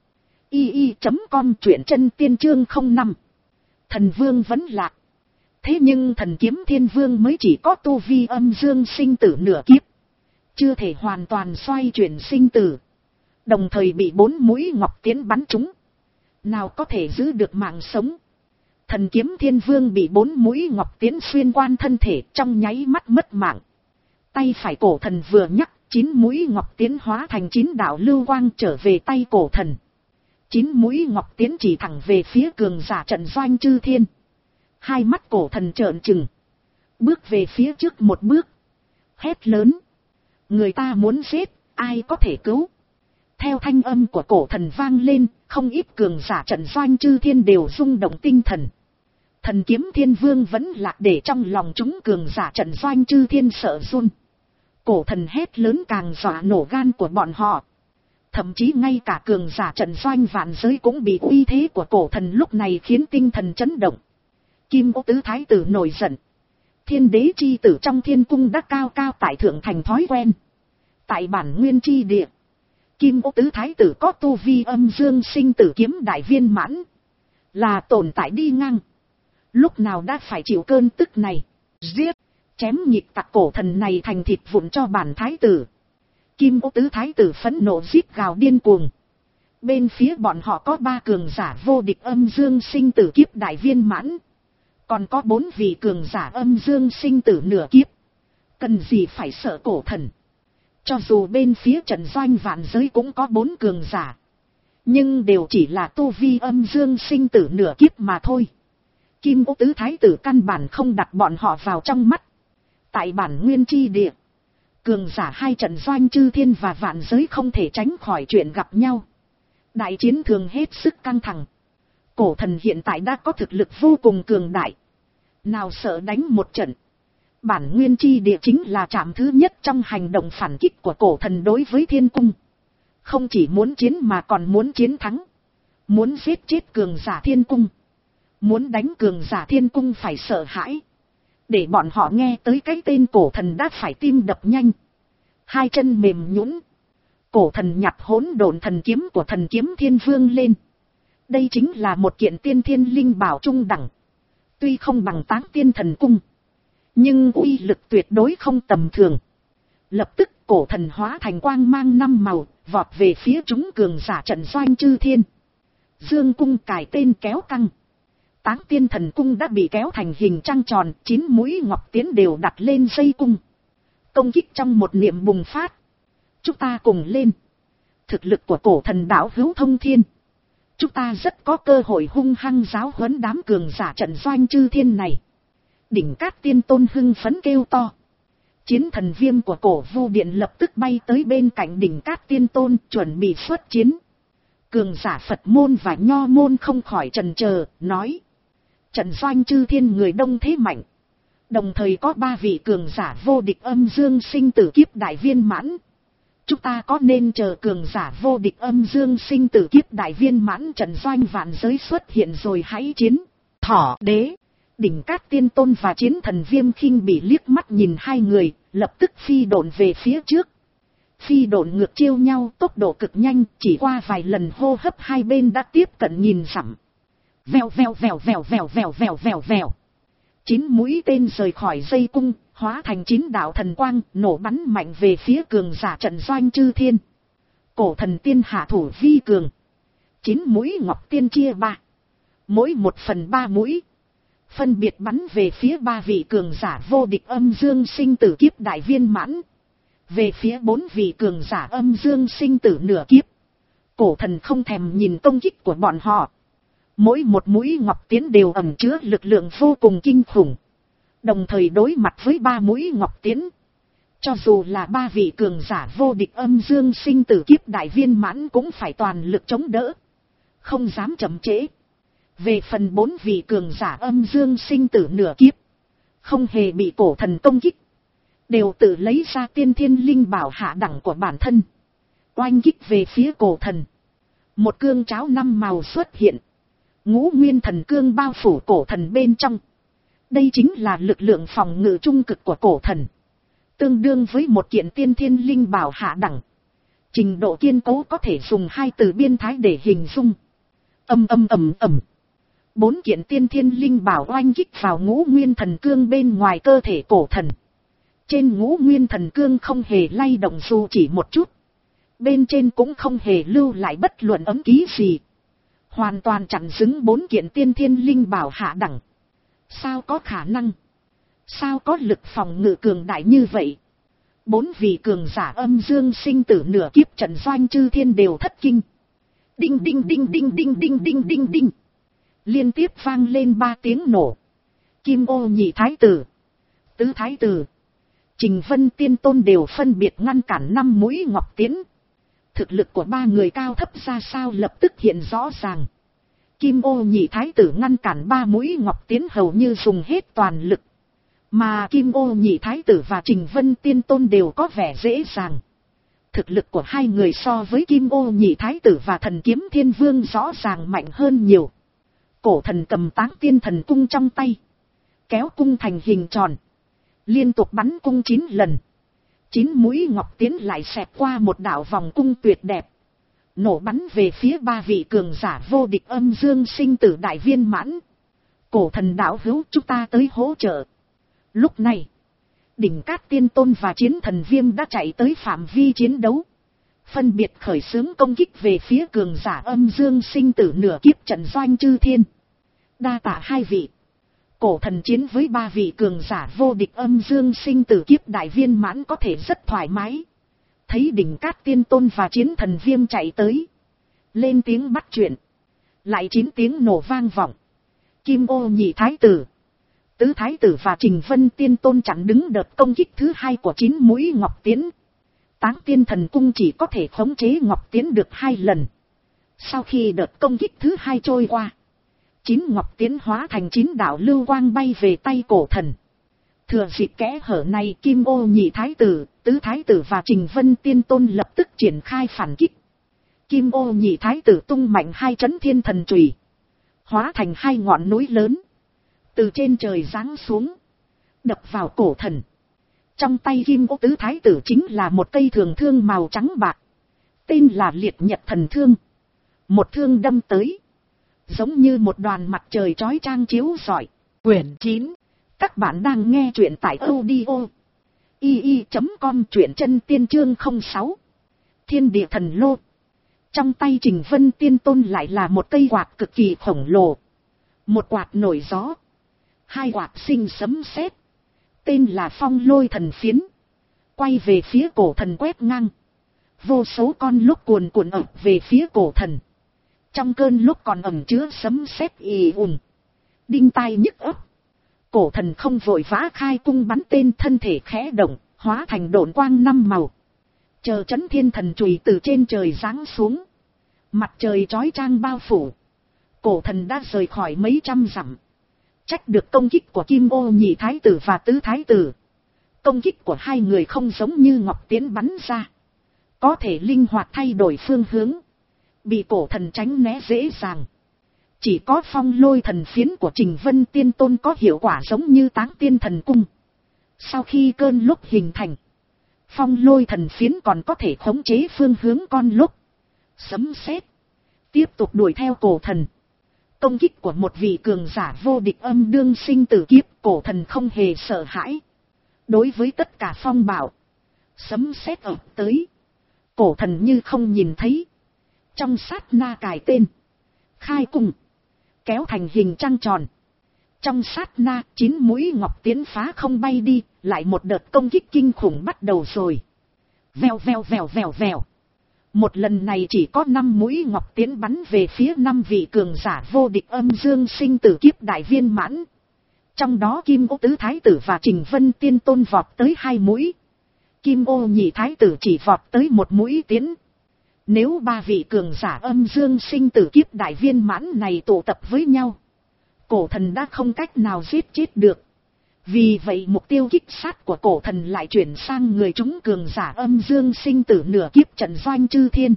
i i chấm com truyện chân tiên chương không năm. Thần vương vẫn lạc. Thế nhưng thần kiếm thiên vương mới chỉ có tu vi âm dương sinh tử nửa kiếp. Chưa thể hoàn toàn xoay chuyển sinh tử. Đồng thời bị bốn mũi ngọc tiến bắn trúng. Nào có thể giữ được mạng sống. Thần kiếm thiên vương bị bốn mũi ngọc tiến xuyên quan thân thể trong nháy mắt mất mạng. Tay phải cổ thần vừa nhắc, chín mũi ngọc tiến hóa thành chín đạo lưu quang trở về tay cổ thần. Chín mũi ngọc tiến chỉ thẳng về phía cường giả trận doanh chư thiên. Hai mắt cổ thần trợn trừng. Bước về phía trước một bước. Hét lớn. Người ta muốn giết, ai có thể cứu. Theo thanh âm của cổ thần vang lên, không ít cường giả trận doanh chư thiên đều rung động tinh thần. Thần kiếm thiên vương vẫn lạc để trong lòng chúng cường giả trận doanh chư thiên sợ run. Cổ thần hét lớn càng dọa nổ gan của bọn họ. Thậm chí ngay cả cường giả trận doanh vạn giới cũng bị uy thế của cổ thần lúc này khiến tinh thần chấn động. Kim Ô Tứ Thái tử nổi giận. Thiên đế chi tử trong thiên cung đã cao cao tại thượng thành thói quen. Tại bản nguyên chi địa, Kim Ô Tứ Thái tử có tu vi âm dương sinh tử kiếm đại viên mãn. Là tồn tại đi ngang. Lúc nào đã phải chịu cơn tức này. Giết, chém nhịp tặc cổ thần này thành thịt vụn cho bản thái tử. Kim Ô Tứ Thái tử phẫn nộ rít gào điên cuồng. Bên phía bọn họ có ba cường giả vô địch âm dương sinh tử kiếp đại viên mãn. Còn có bốn vị cường giả âm dương sinh tử nửa kiếp. Cần gì phải sợ cổ thần. Cho dù bên phía trận doanh vạn giới cũng có bốn cường giả. Nhưng đều chỉ là tu vi âm dương sinh tử nửa kiếp mà thôi. Kim Ô Tứ Thái tử căn bản không đặt bọn họ vào trong mắt. Tại bản nguyên chi địa, cường giả hai trận doanh chư thiên và vạn giới không thể tránh khỏi chuyện gặp nhau. Đại chiến thường hết sức căng thẳng. Cổ thần hiện tại đã có thực lực vô cùng cường đại. Nào sợ đánh một trận. Bản nguyên chi địa chính là trạm thứ nhất trong hành động phản kích của cổ thần đối với thiên cung. Không chỉ muốn chiến mà còn muốn chiến thắng. Muốn giết chết cường giả thiên cung. Muốn đánh cường giả thiên cung phải sợ hãi. Để bọn họ nghe tới cái tên cổ thần đã phải tim đập nhanh. Hai chân mềm nhũn. Cổ thần nhặt hỗn độn thần kiếm của thần kiếm thiên vương lên. Đây chính là một kiện tiên thiên linh bảo trung đẳng. Tuy không bằng Táng Tiên Thần Cung, nhưng uy lực tuyệt đối không tầm thường. Lập tức cổ thần hóa thành quang mang năm màu, vọt về phía chúng cường giả trận doanh chư thiên. Dương cung cài tên kéo căng. Táng Tiên Thần Cung đã bị kéo thành hình trăng tròn, chín mũi ngọc tiến đều đặt lên dây cung. Công kích trong một niệm bùng phát. Chúng ta cùng lên. Thực lực của cổ thần đạo hữu thông thiên. Chúng ta rất có cơ hội hung hăng giáo huấn đám cường giả trận doanh chư thiên này. Đỉnh Cát Tiên Tôn hưng phấn kêu to. Chiến thần viêm của cổ Vu Điện lập tức bay tới bên cạnh đỉnh Cát Tiên Tôn chuẩn bị xuất chiến. Cường giả Phật môn và Nho môn không khỏi chần chờ, nói. Trận doanh chư thiên người đông thế mạnh. Đồng thời có ba vị cường giả vô địch âm dương sinh tử kiếp đại viên mãn. Chúng ta có nên chờ cường giả vô địch âm dương sinh tử kiếp đại viên mãn trận doanh vạn giới xuất hiện rồi hãy chiến. Thỏ đế, đỉnh Cát Tiên Tôn và chiến thần viêm khinh bị liếc mắt nhìn hai người, lập tức phi độn về phía trước. Phi độn ngược chiêu nhau tốc độ cực nhanh, chỉ qua vài lần hô hấp hai bên đã tiếp cận nghìn dặm. Vèo vèo vèo vèo vèo vèo vèo vèo vèo. Chín mũi tên rời khỏi dây cung, hóa thành chín đạo thần quang, nổ bắn mạnh về phía cường giả trận doanh chư thiên. Cổ thần tiên hạ thủ vi cường. Chín mũi ngọc tiên chia ba. Mỗi một phần ba mũi. Phân biệt bắn về phía ba vị cường giả vô địch âm dương sinh tử kiếp đại viên mãn. Về phía bốn vị cường giả âm dương sinh tử nửa kiếp. Cổ thần không thèm nhìn công kích của bọn họ. Mỗi một mũi ngọc tiến đều ẩn chứa lực lượng vô cùng kinh khủng. Đồng thời đối mặt với ba mũi ngọc tiến. Cho dù là ba vị cường giả vô địch âm dương sinh tử kiếp đại viên mãn cũng phải toàn lực chống đỡ. Không dám chậm trễ. Về phần bốn vị cường giả âm dương sinh tử nửa kiếp. Không hề bị cổ thần công kích. Đều tự lấy ra tiên thiên linh bảo hạ đẳng của bản thân. Oanh kích về phía cổ thần. Một cương cháo năm màu xuất hiện. Ngũ nguyên thần cương bao phủ cổ thần bên trong. Đây chính là lực lượng phòng ngự trung cực của cổ thần. Tương đương với một kiện tiên thiên linh bảo hạ đẳng. Trình độ kiên cố có thể dùng hai từ biên thái để hình dung. Âm âm ầm ầm. Bốn kiện tiên thiên linh bảo oanh kích vào ngũ nguyên thần cương bên ngoài cơ thể cổ thần. Trên ngũ nguyên thần cương không hề lay động dù chỉ một chút. Bên trên cũng không hề lưu lại bất luận ấm ký gì. Hoàn toàn chặn đứng bốn kiện tiên thiên linh bảo hạ đẳng. Sao có khả năng? Sao có lực phòng ngự cường đại như vậy? Bốn vị cường giả âm dương sinh tử nửa kiếp trận doanh chư thiên đều thất kinh. Đinh đinh đinh đinh đinh đinh đinh đinh đinh. Liên tiếp vang lên ba tiếng nổ. Kim Ô nhị thái tử, tứ thái tử, Trình Vân Tiên Tôn đều phân biệt ngăn cản năm mũi ngọc tiến. Thực lực của ba người cao thấp ra sao lập tức hiện rõ ràng. Kim Ô nhị thái tử ngăn cản ba mũi ngọc tiến hầu như dùng hết toàn lực. Mà Kim Ô nhị thái tử và Trình Vân Tiên Tôn đều có vẻ dễ dàng. Thực lực của hai người so với Kim Ô nhị thái tử và thần kiếm thiên vương rõ ràng mạnh hơn nhiều. Cổ thần cầm Táng Tiên Thần Cung trong tay, kéo cung thành hình tròn, liên tục bắn cung chín lần. Chín mũi ngọc tiến lại xẹt qua một đạo vòng cung tuyệt đẹp, nổ bắn về phía ba vị cường giả vô địch âm dương sinh tử đại viên mãn. Cổ thần đạo hữu, chúng ta tới hỗ trợ. Lúc này, Đỉnh Cát Tiên Tôn và Chiến Thần Viêm đã chạy tới phạm vi chiến đấu, phân biệt khởi xướng công kích về phía cường giả âm dương sinh tử nửa kiếp trận Doanh Chư Thiên. Đa tạ hai vị. Cổ thần chiến với ba vị cường giả vô địch âm dương sinh tử kiếp đại viên mãn có thể rất thoải mái. Thấy Đỉnh Cát Tiên Tôn và Chiến Thần Viêm chạy tới, lên tiếng bắt chuyện. Lại chín tiếng nổ vang vọng. Kim Ô nhị thái tử, tứ thái tử và Trình Vân Tiên Tôn chặn đứng đợt công kích thứ hai của chín mũi ngọc tiến. Táng Tiên Thần Cung chỉ có thể khống chế ngọc tiến được hai lần. Sau khi đợt công kích thứ hai trôi qua, chín ngọc tiến hóa thành chín đạo lưu quang bay về tay cổ thần. Thừa dịp kẽ hở này, Kim Ô nhị thái tử, tứ thái tử và Trình Vân Tiên Tôn lập tức triển khai phản kích. Kim Ô nhị thái tử tung mạnh hai chấn thiên thần chùy, hóa thành hai ngọn núi lớn, từ trên trời giáng xuống, đập vào cổ thần. Trong tay Kim Ô tứ thái tử chính là một cây thường thương màu trắng bạc, tên là Liệt Nhật Thần Thương. Một thương đâm tới, giống như một đoàn mặt trời chói chang chiếu rọi. Quyển chín. Các bạn đang nghe truyện tại audio i i chấm com, truyện chân tiên chương không sáu. Thiên Địa Thần Lô. Trong tay Trình Vân Tiên Tôn lại là một cây quạt cực kỳ khổng lồ, một quạt nổi gió, hai quạt sinh sấm sét, tên là Phong Lôi Thần Phiến, quay về phía cổ thần quét ngang. Vô số con lúc cuồn cuộn ập về phía cổ thần, trong cơn lúc còn ẩn chứa sấm sét ì ùn, đinh tai nhức óc. Cổ thần không vội vã khai cung bắn tên, thân thể khẽ động, hóa thành độn quang năm màu. Chờ chấn thiên thần chùy từ trên trời giáng xuống, mặt trời chói chang bao phủ, cổ thần đã rời khỏi mấy trăm dặm. Trách được công kích của Kim Ô nhị thái tử và tứ thái tử. Công kích của hai người không giống như ngọc tiến bắn ra, có thể linh hoạt thay đổi phương hướng, bị cổ thần tránh né dễ dàng. Chỉ có Phong Lôi Thần Phiến của Trình Vân Tiên Tôn có hiệu quả giống như Táng Tiên Thần Cung. Sau khi cơn lúc hình thành, Phong Lôi Thần Phiến còn có thể khống chế phương hướng con lúc, sấm sét, tiếp tục đuổi theo cổ thần. Công kích của một vị cường giả vô địch âm đương sinh tử kiếp, cổ thần không hề sợ hãi. Đối với tất cả phong bạo, sấm sét ập tới, cổ thần như không nhìn thấy. Trong sát na cài tên, khai cung, kéo thành hình trăng tròn. Trong sát na, chín mũi ngọc tiến phá không bay đi, lại một đợt công kích kinh khủng bắt đầu rồi. Vèo vèo vèo vèo vèo. Một lần này chỉ có năm mũi ngọc tiến bắn về phía năm vị cường giả vô địch âm dương sinh tử kiếp đại viên mãn. Trong đó Kim Ô tứ thái tử và Trình Vân Tiên Tôn vọt tới hai mũi, Kim Ô nhị thái tử chỉ vọt tới một mũi tiến. Nếu ba vị cường giả âm dương sinh tử kiếp đại viên mãn này tụ tập với nhau, cổ thần đã không cách nào giết chết được. Vì vậy mục tiêu kích sát của cổ thần lại chuyển sang người chúng cường giả âm dương sinh tử nửa kiếp trận Doanh Chư Thiên.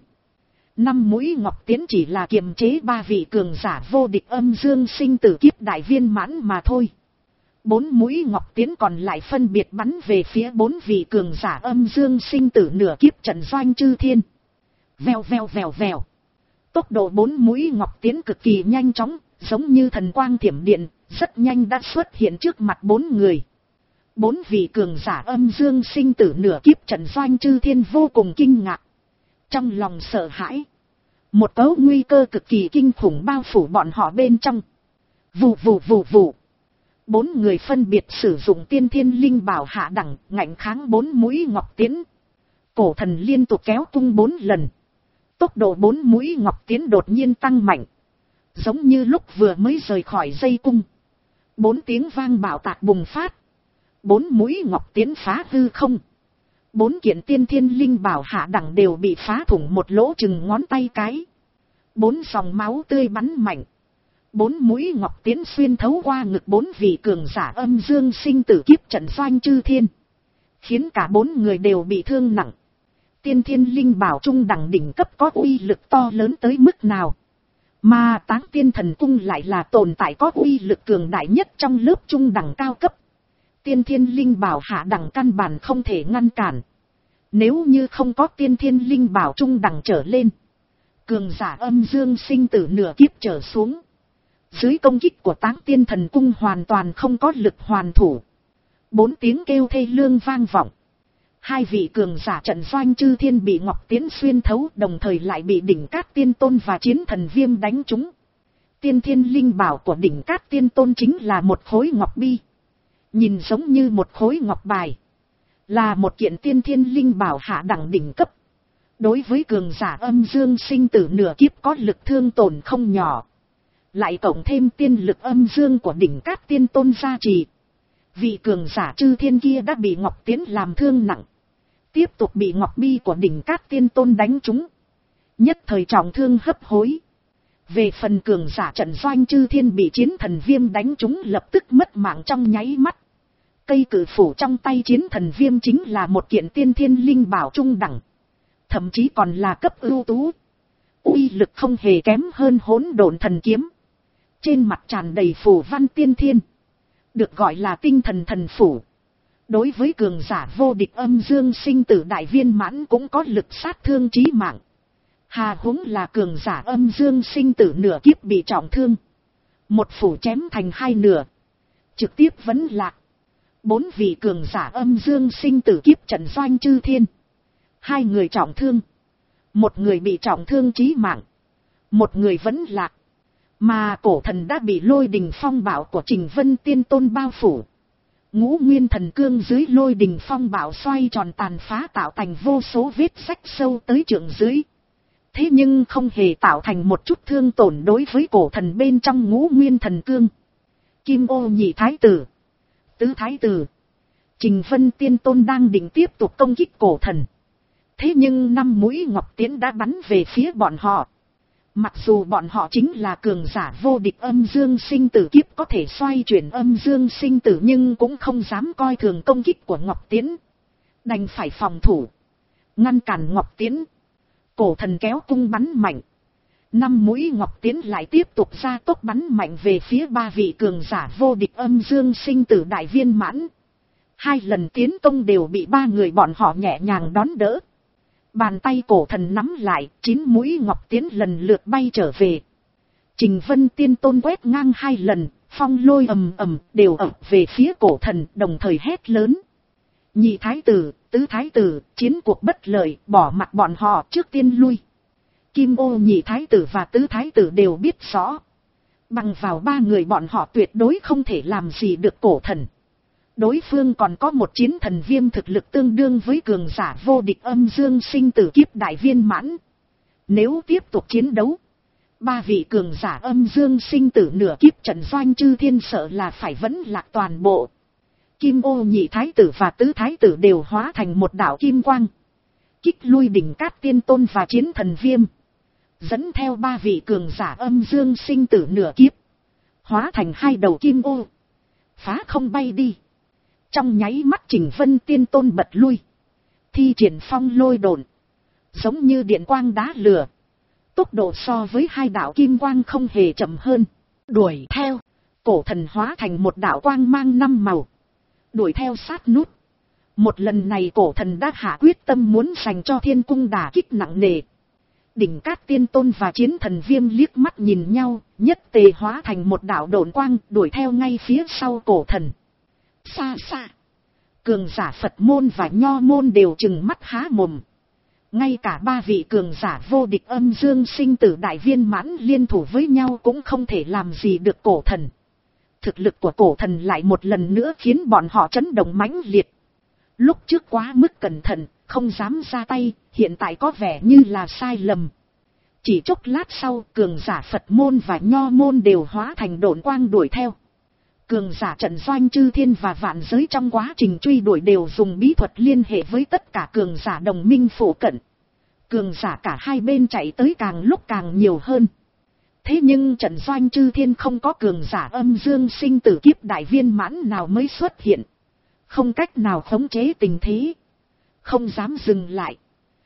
Năm mũi ngọc tiến chỉ là kiềm chế ba vị cường giả vô địch âm dương sinh tử kiếp đại viên mãn mà thôi. Bốn mũi ngọc tiến còn lại phân biệt bắn về phía bốn vị cường giả âm dương sinh tử nửa kiếp trận Doanh Chư Thiên. Vèo vèo vèo vèo. Tốc độ bốn mũi ngọc tiến cực kỳ nhanh chóng, giống như thần quang thiểm điện, rất nhanh đã xuất hiện trước mặt bốn người. Bốn vị cường giả âm dương sinh tử nửa kiếp trận Doanh Chư Thiên vô cùng kinh ngạc. Trong lòng sợ hãi, một cấu nguy cơ cực kỳ kinh khủng bao phủ bọn họ bên trong. Vù vù vù vù. Bốn người phân biệt sử dụng tiên thiên linh bảo hạ đẳng, ngạnh kháng bốn mũi ngọc tiến. Cổ thần liên tục kéo cung bốn lần. tốc độ bốn mũi ngọc tiến đột nhiên tăng mạnh. Giống như lúc vừa mới rời khỏi dây cung. Bốn tiếng vang bạo tạc bùng phát. Bốn mũi ngọc tiến phá hư không. Bốn kiện tiên thiên linh bảo hạ đẳng đều bị phá thủng một lỗ chừng ngón tay cái. Bốn dòng máu tươi bắn mạnh. Bốn mũi ngọc tiến xuyên thấu qua ngực bốn vị cường giả âm dương sinh tử kiếp trận doanh chư thiên. Khiến cả bốn người đều bị thương nặng. Tiên thiên linh bảo trung đẳng đỉnh cấp có uy lực to lớn tới mức nào. Mà Táng Tiên Thần Cung lại là tồn tại có uy lực cường đại nhất trong lớp trung đẳng cao cấp. Tiên thiên linh bảo hạ đẳng căn bản không thể ngăn cản. Nếu như không có tiên thiên linh bảo trung đẳng trở lên. Cường giả âm dương sinh tử nửa kiếp trở xuống. Dưới công kích của Táng Tiên Thần Cung hoàn toàn không có lực hoàn thủ. Bốn tiếng kêu thê lương vang vọng. Hai vị cường giả trận doanh chư thiên bị ngọc tiến xuyên thấu, đồng thời lại bị đỉnh Cát Tiên Tôn và Chiến Thần Viêm đánh trúng. Tiên thiên linh bảo của đỉnh Cát Tiên Tôn chính là một khối ngọc bi. Nhìn giống như một khối ngọc bài. Là một kiện tiên thiên linh bảo hạ đẳng đỉnh cấp. Đối với cường giả âm dương sinh tử nửa kiếp có lực thương tổn không nhỏ. Lại cộng thêm tiên lực âm dương của đỉnh Cát Tiên Tôn gia trì. Vị cường giả chư thiên kia đã bị ngọc tiến làm thương nặng. Tiếp tục bị ngọc bi của đỉnh Cát Tiên Tôn đánh trúng. Nhất thời trọng thương hấp hối. Về phần cường giả trận doanh chư thiên bị Chiến Thần Viêm đánh trúng lập tức mất mạng trong nháy mắt. Cây cử phủ trong tay Chiến Thần Viêm chính là một kiện tiên thiên linh bảo trung đẳng. Thậm chí còn là cấp ưu tú. Uy lực không hề kém hơn Hỗn Độn Thần Kiếm. Trên mặt tràn đầy phù văn tiên thiên. Được gọi là tinh thần thần phủ. Đối với cường giả vô địch âm dương sinh tử đại viên mãn cũng có lực sát thương chí mạng. Hà huống là cường giả âm dương sinh tử nửa kiếp bị trọng thương. Một phủ chém thành hai nửa. Trực tiếp vấn lạc. Bốn vị cường giả âm dương sinh tử kiếp trận doanh chư thiên. Hai người trọng thương. Một người bị trọng thương chí mạng. Một người vấn lạc. Mà cổ thần đã bị lôi đình phong bạo của Trình Vân Tiên Tôn bao phủ. Ngũ nguyên thần cương dưới lôi đình phong bạo xoay tròn tàn phá tạo thành vô số vết rách sâu tới trượng dưới. Thế nhưng không hề tạo thành một chút thương tổn đối với cổ thần bên trong ngũ nguyên thần cương. Kim Ô nhị thái tử, tứ thái tử, Trình Vân Tiên Tôn đang định tiếp tục công kích cổ thần. Thế nhưng năm mũi ngọc tiễn đã bắn về phía bọn họ. Mặc dù bọn họ chính là cường giả vô địch âm dương sinh tử kiếp có thể xoay chuyển âm dương sinh tử nhưng cũng không dám coi thường công kích của ngọc tiễn. Đành phải phòng thủ. Ngăn cản ngọc tiễn. Cổ thần kéo cung bắn mạnh. Năm mũi ngọc tiễn lại tiếp tục ra tốc bắn mạnh về phía ba vị cường giả vô địch âm dương sinh tử đại viên mãn. Hai lần tiến công đều bị ba người bọn họ nhẹ nhàng đón đỡ. Bàn tay cổ thần nắm lại, chín mũi ngọc tiến lần lượt bay trở về. Trình Vân Tiên Tôn quét ngang hai lần, phong lôi ầm ầm đều ập về phía cổ thần, đồng thời hét lớn. Nhị thái tử, tứ thái tử, chiến cuộc bất lợi, bỏ mặt bọn họ trước tiên lui. Kim Ô nhị thái tử và tứ thái tử đều biết rõ. Bằng vào ba người bọn họ tuyệt đối không thể làm gì được cổ thần. Đối phương còn có một Chiến Thần Viêm thực lực tương đương với cường giả vô địch âm dương sinh tử kiếp đại viên mãn. Nếu tiếp tục chiến đấu, ba vị cường giả âm dương sinh tử nửa kiếp trận doanh chư thiên sợ là phải vẫn lạc toàn bộ. Kim Ô nhị thái tử và tứ thái tử đều hóa thành một đạo kim quang. Kích lui đỉnh Cát Tiên Tôn và Chiến Thần Viêm. Dẫn theo ba vị cường giả âm dương sinh tử nửa kiếp. Hóa thành hai đầu kim ô. Phá không bay đi. Trong nháy mắt Trình Vân Tiên Tôn bật lui. Thi triển phong lôi độn. Giống như điện quang đá lửa. Tốc độ so với hai đạo kim quang không hề chậm hơn. Đuổi theo. Cổ thần hóa thành một đạo quang mang năm màu. Đuổi theo sát nút. Một lần này cổ thần đã hạ quyết tâm muốn dành cho thiên cung đả kích nặng nề. Đỉnh Cát Tiên Tôn và Chiến Thần Viêm liếc mắt nhìn nhau. Nhất tề hóa thành một đạo độn quang đuổi theo ngay phía sau cổ thần. Xa xa. Cường giả Phật môn và Nho môn đều trừng mắt há mồm. Ngay cả ba vị cường giả vô địch âm dương sinh tử đại viên mãn liên thủ với nhau cũng không thể làm gì được cổ thần. Thực lực của cổ thần lại một lần nữa khiến bọn họ chấn động mãnh liệt. Lúc trước quá mức cẩn thận, không dám ra tay, hiện tại có vẻ như là sai lầm. Chỉ chốc lát sau, cường giả Phật môn và Nho môn đều hóa thành độn quang đuổi theo. Cường giả Trận Doanh Chư Thiên và vạn giới trong quá trình truy đuổi đều dùng bí thuật liên hệ với tất cả cường giả đồng minh phụ cận. Cường giả cả hai bên chạy tới càng lúc càng nhiều hơn. Thế nhưng Trận Doanh Chư Thiên không có cường giả âm dương sinh tử kiếp đại viên mãn nào mới xuất hiện. Không cách nào khống chế tình thế. Không dám dừng lại.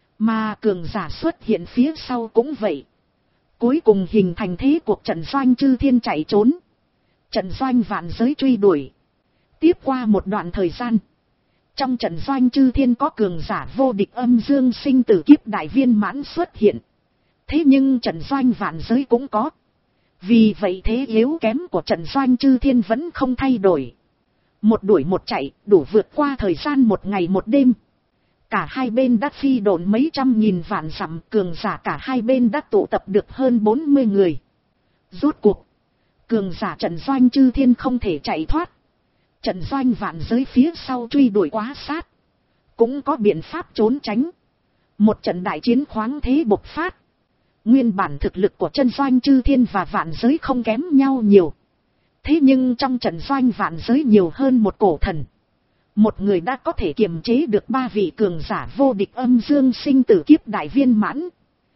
Mà cường giả xuất hiện phía sau cũng vậy. Cuối cùng hình thành thế cuộc Trận Doanh Chư Thiên chạy trốn. Trận Doanh vạn giới truy đuổi. Tiếp qua một đoạn thời gian. Trong Trận Doanh Chư Thiên có cường giả vô địch âm dương sinh tử kiếp đại viên mãn xuất hiện. Thế nhưng Trận Doanh vạn giới cũng có. Vì vậy thế yếu kém của Trận Doanh Chư Thiên vẫn không thay đổi. Một đuổi một chạy, đủ vượt qua thời gian một ngày một đêm. Cả hai bên đã phi độn mấy trăm nghìn vạn dặm, cường giả cả hai bên đã tụ tập được hơn bốn mươi người. Rốt cuộc, cường giả Trận Doanh Chư Thiên không thể chạy thoát. Trận Doanh vạn giới phía sau truy đuổi quá sát. Cũng có biện pháp trốn tránh. Một trận đại chiến khoáng thế bộc phát. Nguyên bản thực lực của Trận Doanh Chư Thiên và vạn giới không kém nhau nhiều. Thế nhưng trong Trận Doanh vạn giới nhiều hơn một cổ thần. Một người đã có thể kiềm chế được ba vị cường giả vô địch âm dương sinh tử kiếp đại viên mãn.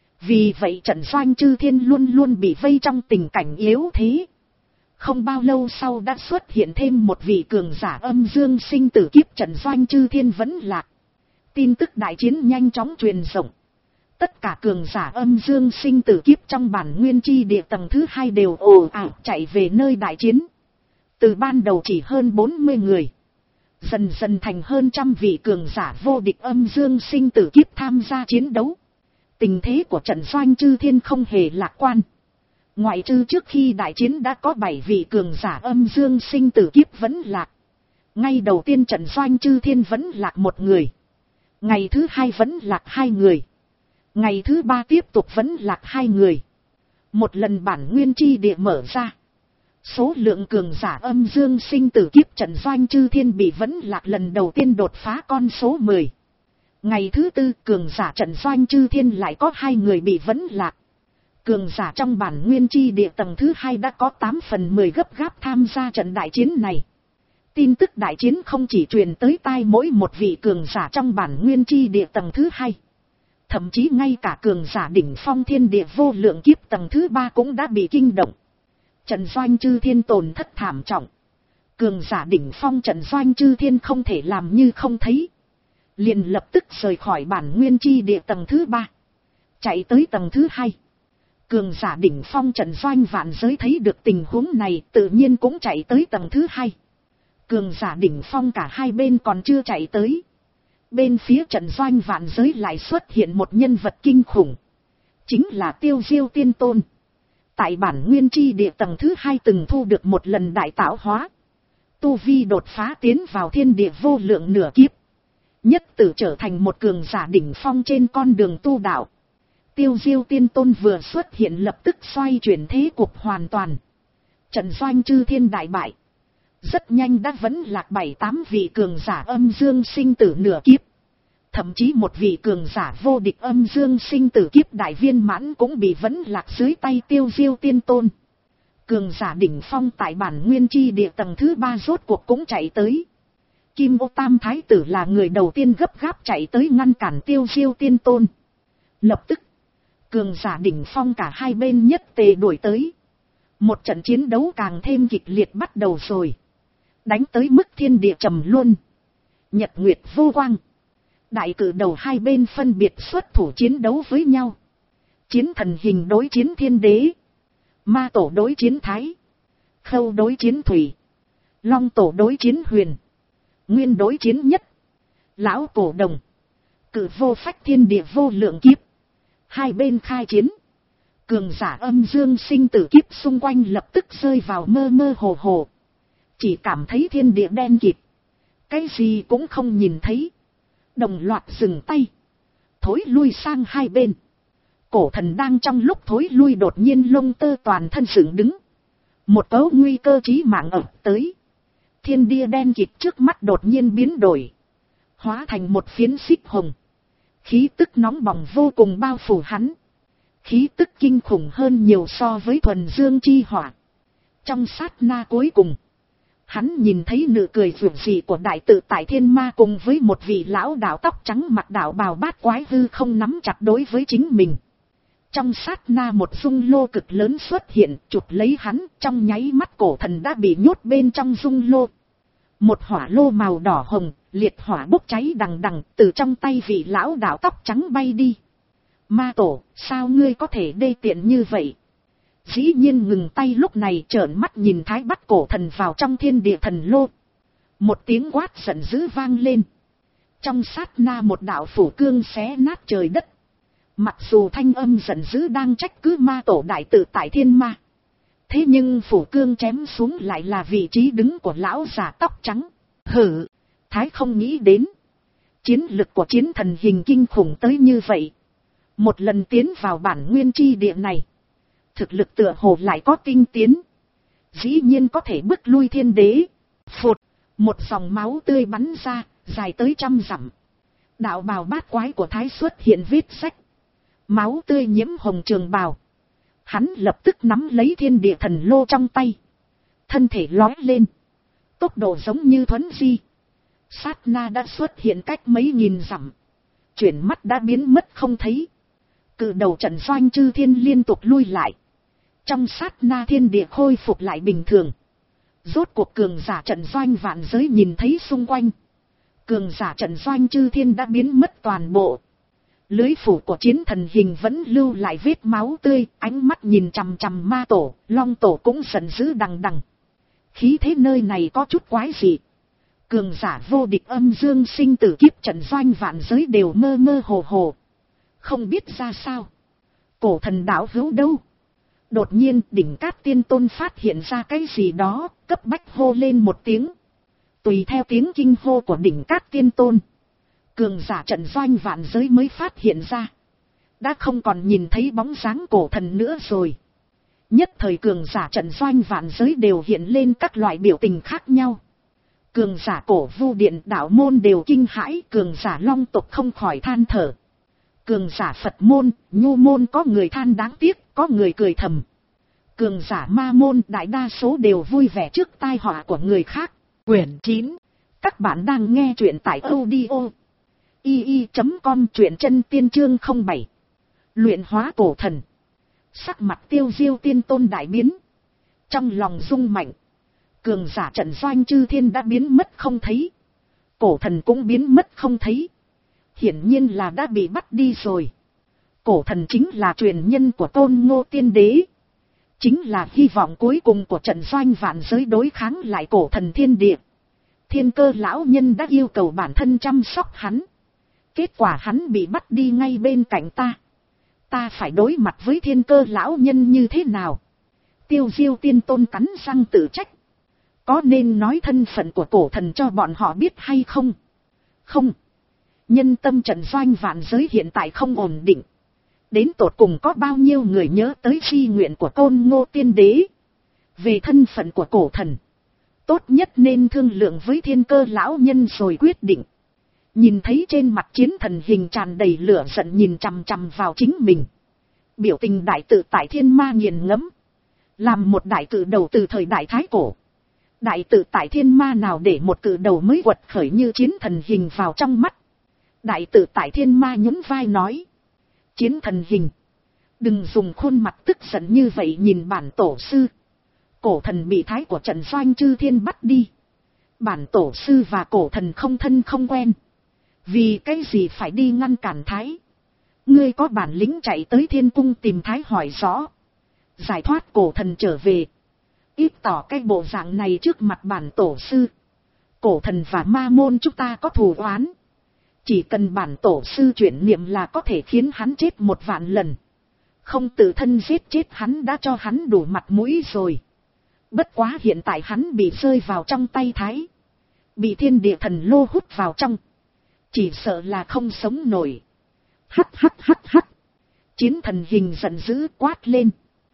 Vì vậy Trận Doanh Chư Thiên luôn luôn bị vây trong tình cảnh yếu thế. Không bao lâu sau đã xuất hiện thêm một vị cường giả âm dương sinh tử kiếp, Trận Doanh Chư Thiên vẫn lạc. Tin tức đại chiến nhanh chóng truyền rộng. Tất cả cường giả âm dương sinh tử kiếp trong bản nguyên chi địa tầng thứ hai đều ồ ạt chạy về nơi đại chiến. Từ ban đầu chỉ hơn bốn mươi người. Dần dần thành hơn trăm vị cường giả vô địch âm dương sinh tử kiếp tham gia chiến đấu. Tình thế của Trận Doanh Chư Thiên không hề lạc quan. Ngoại trừ trước khi đại chiến đã có bảy vị cường giả âm dương sinh tử kiếp vẫn lạc. Ngay đầu tiên Trận Doanh Chư Thiên vẫn lạc một người. Ngày thứ hai vẫn lạc hai người. Ngày thứ ba tiếp tục vẫn lạc hai người. Một lần bản nguyên chi địa mở ra. Số lượng cường giả âm dương sinh tử kiếp Trận Doanh Chư Thiên bị vẫn lạc lần đầu tiên đột phá con số mười. Ngày thứ tư cường giả Trận Doanh Chư Thiên lại có hai người bị vẫn lạc. Cường giả trong bản nguyên chi địa tầng thứ hai đã có tám phần mười gấp gáp tham gia trận đại chiến này. Tin tức đại chiến không chỉ truyền tới tai mỗi một vị cường giả trong bản nguyên chi địa tầng thứ hai. Thậm chí ngay cả cường giả đỉnh phong thiên địa vô lượng kiếp tầng thứ ba cũng đã bị kinh động. Trận Doanh Chư Thiên tổn thất thảm trọng. Cường giả đỉnh phong Trận Doanh Chư Thiên không thể làm như không thấy. Liền lập tức rời khỏi bản nguyên chi địa tầng thứ ba. Chạy tới tầng thứ hai. Cường giả đỉnh phong Trận Doanh vạn giới thấy được tình huống này tự nhiên cũng chạy tới tầng thứ hai. Cường giả đỉnh phong cả hai bên còn chưa chạy tới. Bên phía Trận Doanh vạn giới lại xuất hiện một nhân vật kinh khủng. Chính là Tiêu Diêu Tiên Tôn. Tại bản nguyên chi địa tầng thứ hai từng thu được một lần đại tạo hóa. Tu vi đột phá tiến vào thiên địa vô lượng nửa kiếp. Nhất tử trở thành một cường giả đỉnh phong trên con đường tu đạo. Tiêu Diêu Tiên Tôn vừa xuất hiện lập tức xoay chuyển thế cục hoàn toàn. Trận Doanh Chư Thiên đại bại. Rất nhanh đã vẫn lạc bảy tám vị cường giả âm dương sinh tử nửa kiếp. Thậm chí một vị cường giả vô địch âm dương sinh tử kiếp đại viên mãn cũng bị vẫn lạc dưới tay Tiêu Diêu Tiên Tôn. Cường giả đỉnh phong tại bản nguyên chi địa tầng thứ ba rốt cuộc cũng chạy tới. Kim Ô Tam Thái Tử là người đầu tiên gấp gáp chạy tới ngăn cản Tiêu Diêu Tiên Tôn. Lập tức, cường giả đỉnh phong cả hai bên nhất tề đuổi tới. Một trận chiến đấu càng thêm kịch liệt bắt đầu rồi. Đánh tới mức thiên địa trầm luân. Nhật nguyệt vô quang. Đại cử đầu hai bên phân biệt xuất thủ chiến đấu với nhau. Chiến thần hình đối chiến thiên đế. Ma tổ đối chiến thái. Khâu đối chiến thủy. Long tổ đối chiến huyền. Nguyên đối chiến nhất. Lão cổ đồng. Cử vô phách thiên địa vô lượng kiếp. Hai bên khai chiến. Cường giả âm dương sinh tử kiếp xung quanh lập tức rơi vào mơ mơ hồ hồ. Chỉ cảm thấy thiên địa đen kịt. Cái gì cũng không nhìn thấy. Đồng loạt dừng tay. Thối lui sang hai bên. Cổ thần đang trong lúc thối lui đột nhiên lông tơ toàn thân dựng đứng. Một cấu nguy cơ chí mạng ập tới. Thiên địa đen kịt trước mắt đột nhiên biến đổi. Hóa thành một phiến xích hồng. Khí tức nóng bỏng vô cùng bao phủ hắn. Khí tức kinh khủng hơn nhiều so với thuần dương chi hỏa. Trong sát na cuối cùng, hắn nhìn thấy nụ cười dịu dị của đại tự tại thiên ma cùng với một vị lão đạo tóc trắng mặc đạo bào bát quái hư không nắm chặt đối với chính mình. Trong sát na một dung lô cực lớn xuất hiện, chụp lấy hắn, trong nháy mắt cổ thần đã bị nhốt bên trong dung lô. Một hỏa lô màu đỏ hồng, liệt hỏa bốc cháy đằng đằng, từ trong tay vị lão đạo tóc trắng bay đi. Ma tổ, sao ngươi có thể đê tiện như vậy? Dĩ nhiên ngừng tay lúc này trợn mắt nhìn thái bắt cổ thần vào trong thiên địa thần lô. Một tiếng quát giận dữ vang lên. Trong sát na một đạo phủ cương xé nát trời đất. Mặc dù thanh âm giận dữ đang trách cứ ma tổ đại tự tại thiên ma. Thế nhưng phủ cương chém xuống lại là vị trí đứng của lão già tóc trắng. Hử, thái không nghĩ đến. Chiến lực của chiến thần hình kinh khủng tới như vậy. Một lần tiến vào bản nguyên chi địa này. Thực lực tựa hồ lại có tinh tiến. Dĩ nhiên có thể bức lui thiên đế. Phụt, một dòng máu tươi bắn ra, dài tới trăm dặm. Đạo bào bát quái của thái xuất hiện vết sách. Máu tươi nhiễm hồng trường bào. Hắn lập tức nắm lấy thiên địa thần lô trong tay. Thân thể lói lên. Tốc độ giống như thuấn di. Sát na đã xuất hiện cách mấy nghìn dặm. Chuyển mắt đã biến mất không thấy. Cự đầu trận doanh chư thiên liên tục lui lại. Trong sát na thiên địa khôi phục lại bình thường. Rốt cuộc cường giả trận doanh vạn giới nhìn thấy xung quanh. Cường giả trận doanh chư thiên đã biến mất toàn bộ. Lưới phủ của chiến thần hình vẫn lưu lại vết máu tươi, ánh mắt nhìn chằm chằm ma tổ, long tổ cũng giận dữ đằng đằng. Khí thế nơi này có chút quái dị. Cường giả vô địch âm dương sinh tử kiếp trận doanh vạn giới đều mơ mơ hồ hồ. Không biết ra sao. Cổ thần đạo hữu đâu? Đột nhiên đỉnh Cát Tiên Tôn phát hiện ra cái gì đó, cấp bách hô lên một tiếng. Tùy theo tiếng kinh hô của đỉnh Cát Tiên Tôn. Cường giả trận doanh vạn giới mới phát hiện ra. Đã không còn nhìn thấy bóng dáng cổ thần nữa rồi. Nhất thời cường giả trận doanh vạn giới đều hiện lên các loại biểu tình khác nhau. Cường giả cổ vu điện đạo môn đều kinh hãi, cường giả long tộc không khỏi than thở. Cường giả Phật môn, nhu môn có người than đáng tiếc, có người cười thầm. Cường giả ma môn đại đa số đều vui vẻ trước tai họa của người khác. Quyển chín. Các bạn đang nghe truyện tại audio i i chấm com truyện chân tiên chương không bảy. Luyện hóa cổ thần. Sắc mặt Tiêu Diêu Tiên Tôn đại biến. Trong lòng rung mạnh. Cường giả trận doanh chư thiên đã biến mất không thấy. Cổ thần cũng biến mất không thấy. Hiển nhiên là đã bị bắt đi rồi. Cổ thần chính là truyền nhân của Tôn Ngô Tiên Đế. Chính là hy vọng cuối cùng của trận doanh vạn giới đối kháng lại cổ thần thiên địa. Thiên Cơ lão nhân đã yêu cầu bản thân chăm sóc hắn. Kết quả hắn bị bắt đi ngay bên cạnh ta. Ta phải đối mặt với Thiên Cơ lão nhân như thế nào? Tiêu Diêu Tiên Tôn cắn răng tự trách. Có nên nói thân phận của cổ thần cho bọn họ biết hay không? Không. Nhân tâm trận doanh vạn giới hiện tại không ổn định. Đến tột cùng có bao nhiêu người nhớ tới di nguyện của Tôn Ngô Tiên Đế? Về thân phận của cổ thần, tốt nhất nên thương lượng với Thiên Cơ lão nhân rồi quyết định. Nhìn thấy trên mặt chiến thần hình tràn đầy lửa giận nhìn chằm chằm vào chính mình. Biểu tình đại tự tại thiên ma nghiền ngẫm. Làm một đại cử đầu từ thời đại Thái Cổ. Đại tự tại thiên ma nào để một cử đầu mới quật khởi như chiến thần hình vào trong mắt. Đại tự tại thiên ma nhún vai nói. Chiến thần hình. Đừng dùng khuôn mặt tức giận như vậy nhìn bản tổ sư. Cổ thần bị thái của trận doanh chư thiên bắt đi. Bản tổ sư và cổ thần không thân không quen. Vì cái gì phải đi ngăn cản thái? Ngươi có bản lĩnh chạy tới thiên cung tìm thái hỏi rõ. Giải thoát cổ thần trở về. Ít tỏ cái bộ dạng này trước mặt bản tổ sư. Cổ thần và ma môn chúng ta có thù oán. Chỉ cần bản tổ sư chuyển niệm là có thể khiến hắn chết một vạn lần. Không tự thân giết chết hắn đã cho hắn đủ mặt mũi rồi. Bất quá hiện tại hắn bị rơi vào trong tay thái. Bị thiên địa thần lô hút vào trong. Chỉ sợ là không sống nổi. Hắt hắt hắt hắt. Chiến thần hình giận dữ quát lên.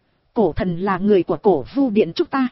Cổ thần là người của cổ vu điện chúng ta.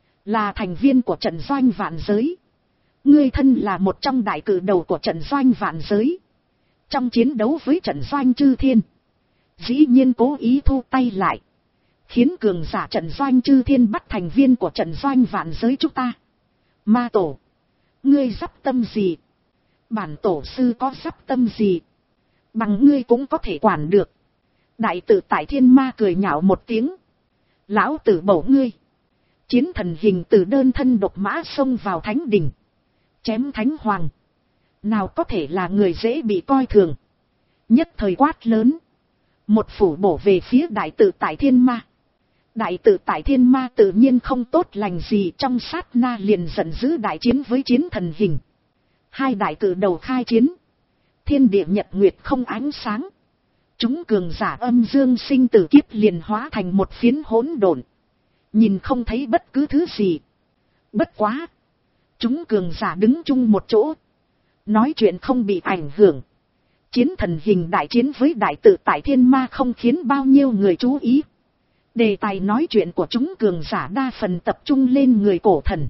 Là thành viên của trận doanh vạn giới. Ngươi thân là một trong đại cử đầu của trận doanh vạn giới. Trong chiến đấu với trận doanh chư thiên. dĩ nhiên cố ý thu tay lại, khiến cường giả trận doanh chư thiên bắt thành viên của trận doanh vạn giới chúng ta. Ma tổ, ngươi sắp tâm gì? Bản tổ sư có sắp tâm gì? Bằng ngươi cũng có thể quản được. Đại tự tại thiên ma cười nhạo một tiếng. Lão tử bổ ngươi. Chiến thần hình từ đơn thân độc mã xông vào thánh đỉnh, chém thánh hoàng. Nào có thể là người dễ bị coi thường. Nhất thời quát lớn, một phủ bổ về phía đại tự tại thiên ma. Đại tự tại thiên ma tự nhiên không tốt lành gì, trong sát na liền giận dữ đại chiến với chiến thần hình. Hai đại cử đầu khai chiến, thiên địa nhật nguyệt không ánh sáng. Chúng cường giả âm dương sinh tử kiếp liền hóa thành một phiến hỗn độn, nhìn không thấy bất cứ thứ gì. Bất quá, chúng cường giả đứng chung một chỗ, nói chuyện không bị ảnh hưởng. Chiến thần hình đại chiến với đại tự tại thiên ma không khiến bao nhiêu người chú ý. Đề tài nói chuyện của chúng cường giả đa phần tập trung lên người cổ thần.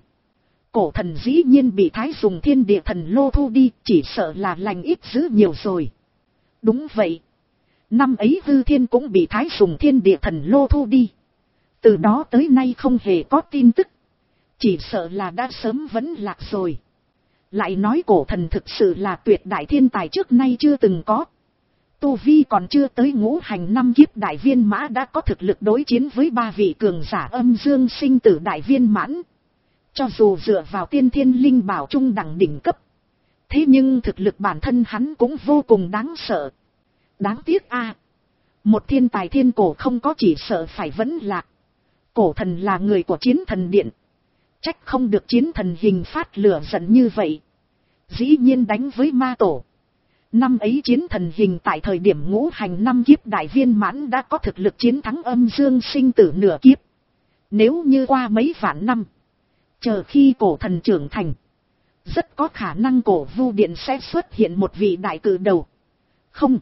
Cổ thần dĩ nhiên bị Thái dùng thiên địa thần lô thu đi, chỉ sợ là lành ít dữ nhiều rồi. Đúng vậy. Năm ấy hư thiên cũng bị Thái dùng thiên địa thần lô thu đi. Từ đó tới nay không hề có tin tức. Chỉ sợ là đã sớm vẫn lạc rồi. Lại nói cổ thần thực sự là tuyệt đại thiên tài trước nay chưa từng có. Tu Vi còn chưa tới ngũ hành năm kiếp đại viên mã đã có thực lực đối chiến với ba vị cường giả âm dương sinh tử đại viên mãn. Cho dù dựa vào tiên thiên linh bảo trung đẳng đỉnh cấp, thế nhưng thực lực bản thân hắn cũng vô cùng đáng sợ. Đáng tiếc a, một thiên tài thiên cổ không có chỉ sợ phải vẫn lạc. Cổ thần là người của chiến thần điện, trách không được chiến thần hình phát lửa giận như vậy, dĩ nhiên đánh với ma tổ. Năm ấy chiến thần hình tại thời điểm ngũ hành năm kiếp đại viên mãn đã có thực lực chiến thắng âm dương sinh tử nửa kiếp. Nếu như qua mấy vạn năm, chờ khi cổ thần trưởng thành, rất có khả năng cổ vu điện sẽ xuất hiện một vị đại cử đầu. Không,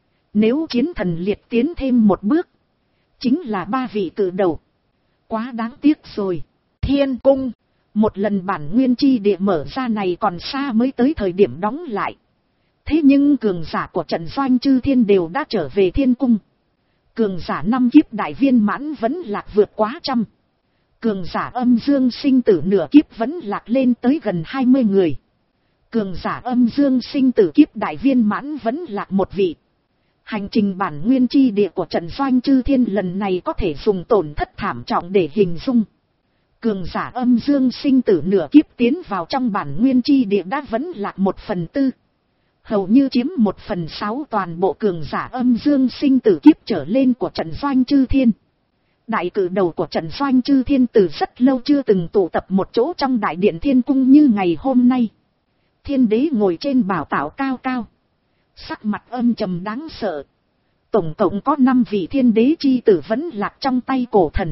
nếu chiến thần liệt tiến thêm một bước, chính là ba vị cử đầu. Quá đáng tiếc rồi. Thiên cung, một lần bản nguyên chi địa mở ra này còn xa mới tới thời điểm đóng lại. Thế nhưng cường giả của trận doanh chư thiên đều đã trở về thiên cung. Cường giả năm kiếp đại viên mãn vẫn lạc vượt quá trăm. Cường giả âm dương sinh tử nửa kiếp vẫn lạc lên tới gần hai mươi người. Cường giả âm dương sinh tử kiếp đại viên mãn vẫn lạc một vị. Hành trình bản nguyên chi địa của trận doanh chư thiên lần này có thể dùng tổn thất thảm trọng để hình dung. Cường giả âm dương sinh tử nửa kiếp tiến vào trong bản nguyên chi địa đã vẫn lạc một phần tư. Hầu như chiếm một phần sáu toàn bộ cường giả âm dương sinh tử kiếp trở lên của trận doanh chư thiên. Đại cử đầu của trận doanh chư thiên từ rất lâu chưa từng tụ tập một chỗ trong đại điện thiên cung như ngày hôm nay. Thiên đế ngồi trên bảo tảo cao cao, sắc mặt âm trầm đáng sợ. Tổng cộng có năm vị thiên đế chi tử vẫn lạc trong tay cổ thần.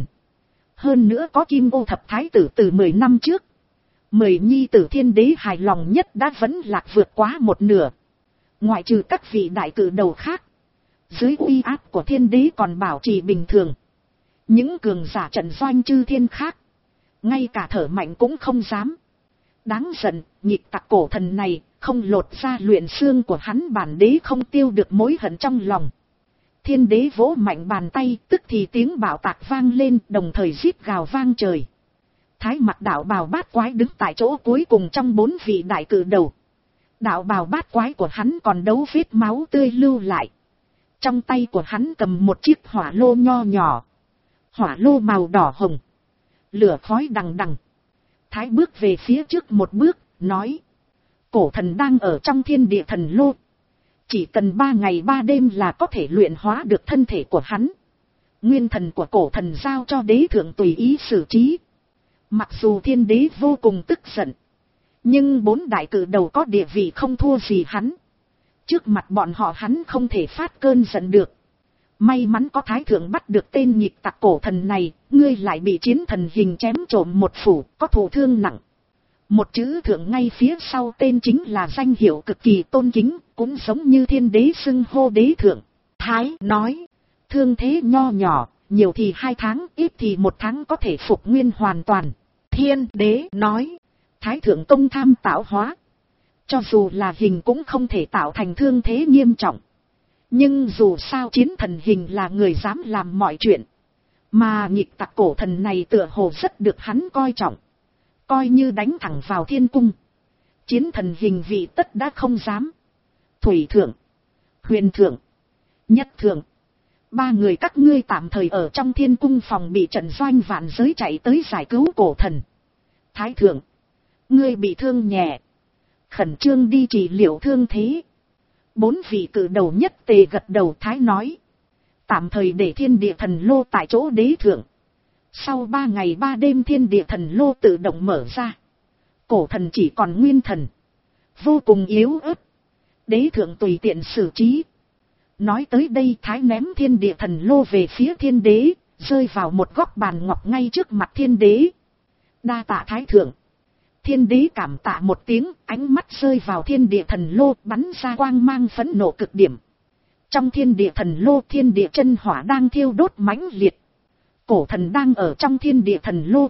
Hơn nữa có Kim Ô thập thái tử từ mười năm trước. Mười nhi tử thiên đế hài lòng nhất đã vẫn lạc vượt quá một nửa. Ngoại trừ các vị đại cử đầu khác, dưới uy áp của thiên đế còn bảo trì bình thường. Những cường giả trận doanh chư thiên khác, ngay cả thở mạnh cũng không dám. Đáng giận, nhịp tặc cổ thần này, không lột ra luyện xương của hắn bản đế không tiêu được mối hận trong lòng. Thiên đế vỗ mạnh bàn tay, tức thì tiếng bạo tạc vang lên, đồng thời rít gào vang trời. Thái mặt đạo bào bát quái đứng tại chỗ cuối cùng trong bốn vị đại cử đầu. Đạo bào bát quái của hắn còn đấu vết máu tươi lưu lại. Trong tay của hắn cầm một chiếc hỏa lô nho nhỏ. Hỏa lô màu đỏ hồng. Lửa khói đằng đằng. Thái bước về phía trước một bước, nói. Cổ thần đang ở trong thiên địa thần lô. Chỉ cần ba ngày ba đêm là có thể luyện hóa được thân thể của hắn. Nguyên thần của cổ thần giao cho đế thượng tùy ý xử trí. Mặc dù thiên đế vô cùng tức giận, nhưng bốn đại cử đầu có địa vị không thua gì hắn. Trước mặt bọn họ hắn không thể phát cơn giận được. May mắn có thái thượng bắt được tên nhịp tặc cổ thần này, ngươi lại bị chiến thần hình chém trộm một phủ, có thụ thương nặng. Một chữ thượng ngay phía sau tên chính là danh hiệu cực kỳ tôn kính, cũng giống như thiên đế xưng hô đế thượng. Thái nói, thương thế nho nhỏ, nhiều thì hai tháng, ít thì một tháng có thể phục nguyên hoàn toàn. Thiên đế nói, thái thượng công tham tạo hóa. Cho dù là hình cũng không thể tạo thành thương thế nghiêm trọng. Nhưng dù sao chiến thần hình là người dám làm mọi chuyện. Mà nghịch tặc cổ thần này tựa hồ rất được hắn coi trọng. Coi như đánh thẳng vào thiên cung. Chiến thần hình vị tất đã không dám. Thủy thượng, huyền thượng, nhất thượng. Ba người các ngươi tạm thời ở trong thiên cung phòng bị trận doanh vạn giới chạy tới giải cứu cổ thần. Thái thượng, ngươi bị thương nhẹ. Khẩn trương đi trị liệu thương thế. Bốn vị cử đầu nhất tề gật đầu. Thái nói. Tạm thời để thiên địa thần lô tại chỗ đế thượng. Sau ba ngày ba đêm thiên địa thần lô tự động mở ra. Cổ thần chỉ còn nguyên thần. Vô cùng yếu ớt. Đế thượng tùy tiện xử trí. Nói tới đây Thái ném thiên địa thần lô về phía thiên đế. Rơi vào một góc bàn ngọc ngay trước mặt thiên đế. Đa tạ Thái thượng. Thiên đế cảm tạ một tiếng, ánh mắt rơi vào thiên địa thần lô, bắn ra quang mang phẫn nộ cực điểm. Trong thiên địa thần lô, thiên địa chân hỏa đang thiêu đốt mãnh liệt. Cổ thần đang ở trong thiên địa thần lô.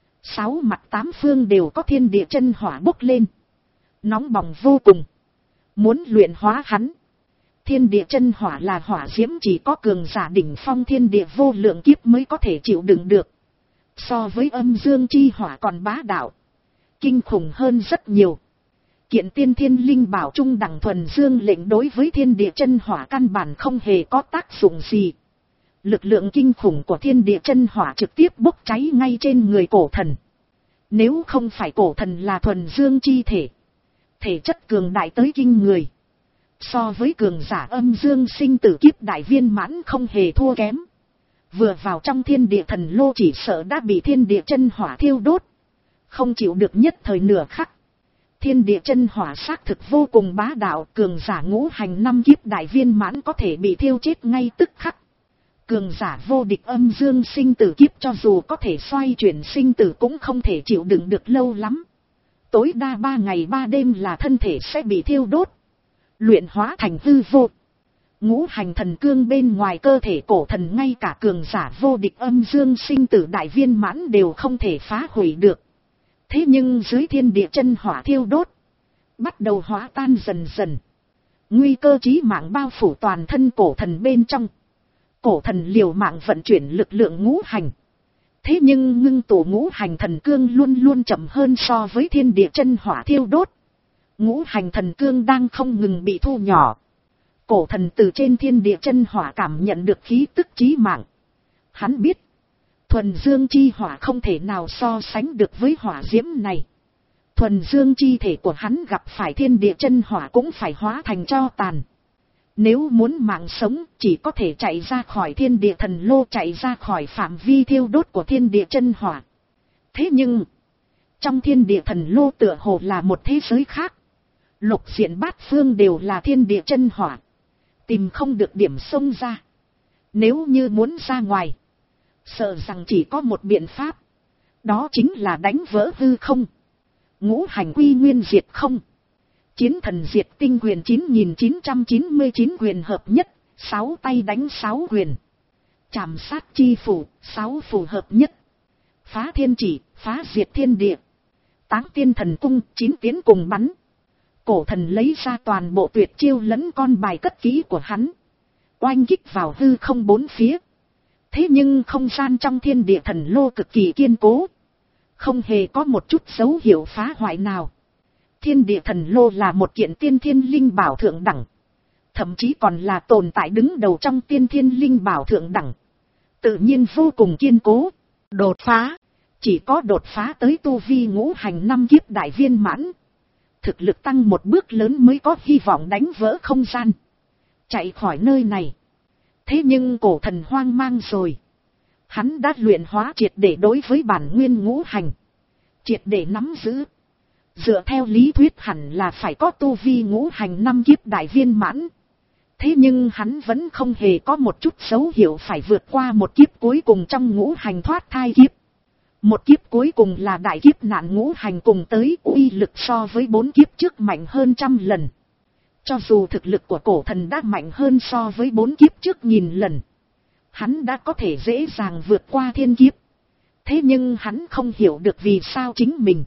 Sáu mặt tám phương đều có thiên địa chân hỏa bốc lên. Nóng bỏng vô cùng. Muốn luyện hóa hắn. Thiên địa chân hỏa là hỏa diễm chỉ có cường giả đỉnh phong thiên địa vô lượng kiếp mới có thể chịu đựng được. So với âm dương chi hỏa còn bá đạo. Kinh khủng hơn rất nhiều. Kiện tiên thiên linh bảo trung đẳng thuần dương lệnh đối với thiên địa chân hỏa căn bản không hề có tác dụng gì. Lực lượng kinh khủng của thiên địa chân hỏa trực tiếp bốc cháy ngay trên người cổ thần. Nếu không phải cổ thần là thuần dương chi thể. Thể chất cường đại tới kinh người. So với cường giả âm dương sinh tử kiếp đại viên mãn không hề thua kém. Vừa vào trong thiên địa thần lô chỉ sợ đã bị thiên địa chân hỏa thiêu đốt. Không chịu được nhất thời nửa khắc. Thiên địa chân hỏa xác thực vô cùng bá đạo. Cường giả ngũ hành năm kiếp đại viên mãn có thể bị thiêu chết ngay tức khắc. Cường giả vô địch âm dương sinh tử kiếp cho dù có thể xoay chuyển sinh tử cũng không thể chịu đựng được lâu lắm. Tối đa ba ngày ba đêm là thân thể sẽ bị thiêu đốt. Luyện hóa thành hư vô. Ngũ hành thần cương bên ngoài cơ thể cổ thần ngay cả cường giả vô địch âm dương sinh tử đại viên mãn đều không thể phá hủy được. Thế nhưng dưới thiên địa chân hỏa thiêu đốt. Bắt đầu hóa tan dần dần. Nguy cơ chí mạng bao phủ toàn thân cổ thần bên trong. Cổ thần liều mạng vận chuyển lực lượng ngũ hành. Thế nhưng ngưng tụ ngũ hành thần cương luôn luôn chậm hơn so với thiên địa chân hỏa thiêu đốt. Ngũ hành thần cương đang không ngừng bị thu nhỏ. Cổ thần từ trên thiên địa chân hỏa cảm nhận được khí tức chí mạng. Hắn biết. Thuần dương chi hỏa không thể nào so sánh được với hỏa diễm này. Thuần dương chi thể của hắn gặp phải thiên địa chân hỏa cũng phải hóa thành tro tàn. Nếu muốn mạng sống chỉ có thể chạy ra khỏi thiên địa thần lô, chạy ra khỏi phạm vi thiêu đốt của thiên địa chân hỏa. Thế nhưng, trong thiên địa thần lô tựa hồ là một thế giới khác. Lục diện bát phương đều là thiên địa chân hỏa. Tìm không được điểm xông ra. Nếu như muốn ra ngoài, sợ rằng chỉ có một biện pháp. Đó chính là đánh vỡ hư không. Ngũ hành quy nguyên diệt không. Chiến thần diệt tinh quyền chín nghìn chín trăm chín mươi chín quyền hợp nhất. Sáu tay đánh sáu quyền. Chảm sát chi phủ. Sáu phù hợp nhất. Phá thiên chỉ. Phá diệt thiên địa. Táng tiên thần cung. Chín tiến cùng bắn. Cổ thần lấy ra toàn bộ tuyệt chiêu lẫn con bài cất kỹ của hắn. Oanh kích vào hư không bốn phía. Thế nhưng không gian trong thiên địa thần lô cực kỳ kiên cố. Không hề có một chút dấu hiệu phá hoại nào. Thiên địa thần lô là một kiện tiên thiên linh bảo thượng đẳng. Thậm chí còn là tồn tại đứng đầu trong tiên thiên linh bảo thượng đẳng. Tự nhiên vô cùng kiên cố. Đột phá. Chỉ có đột phá tới tu vi ngũ hành năm kiếp đại viên mãn. Thực lực tăng một bước lớn mới có hy vọng đánh vỡ không gian. Chạy khỏi nơi này. Thế nhưng cổ thần hoang mang rồi. Hắn đã luyện hóa triệt để đối với bản nguyên ngũ hành. Triệt để nắm giữ. Dựa theo lý thuyết hẳn là phải có tu vi ngũ hành năm kiếp đại viên mãn. Thế nhưng hắn vẫn không hề có một chút dấu hiệu phải vượt qua một kiếp cuối cùng trong ngũ hành thoát thai kiếp. Một kiếp cuối cùng là đại kiếp nạn ngũ hành cùng tới, uy lực so với bốn kiếp trước mạnh hơn trăm lần. Cho dù thực lực của cổ thần đã mạnh hơn so với bốn kiếp trước nghìn lần. Hắn đã có thể dễ dàng vượt qua thiên kiếp. Thế nhưng hắn không hiểu được vì sao chính mình.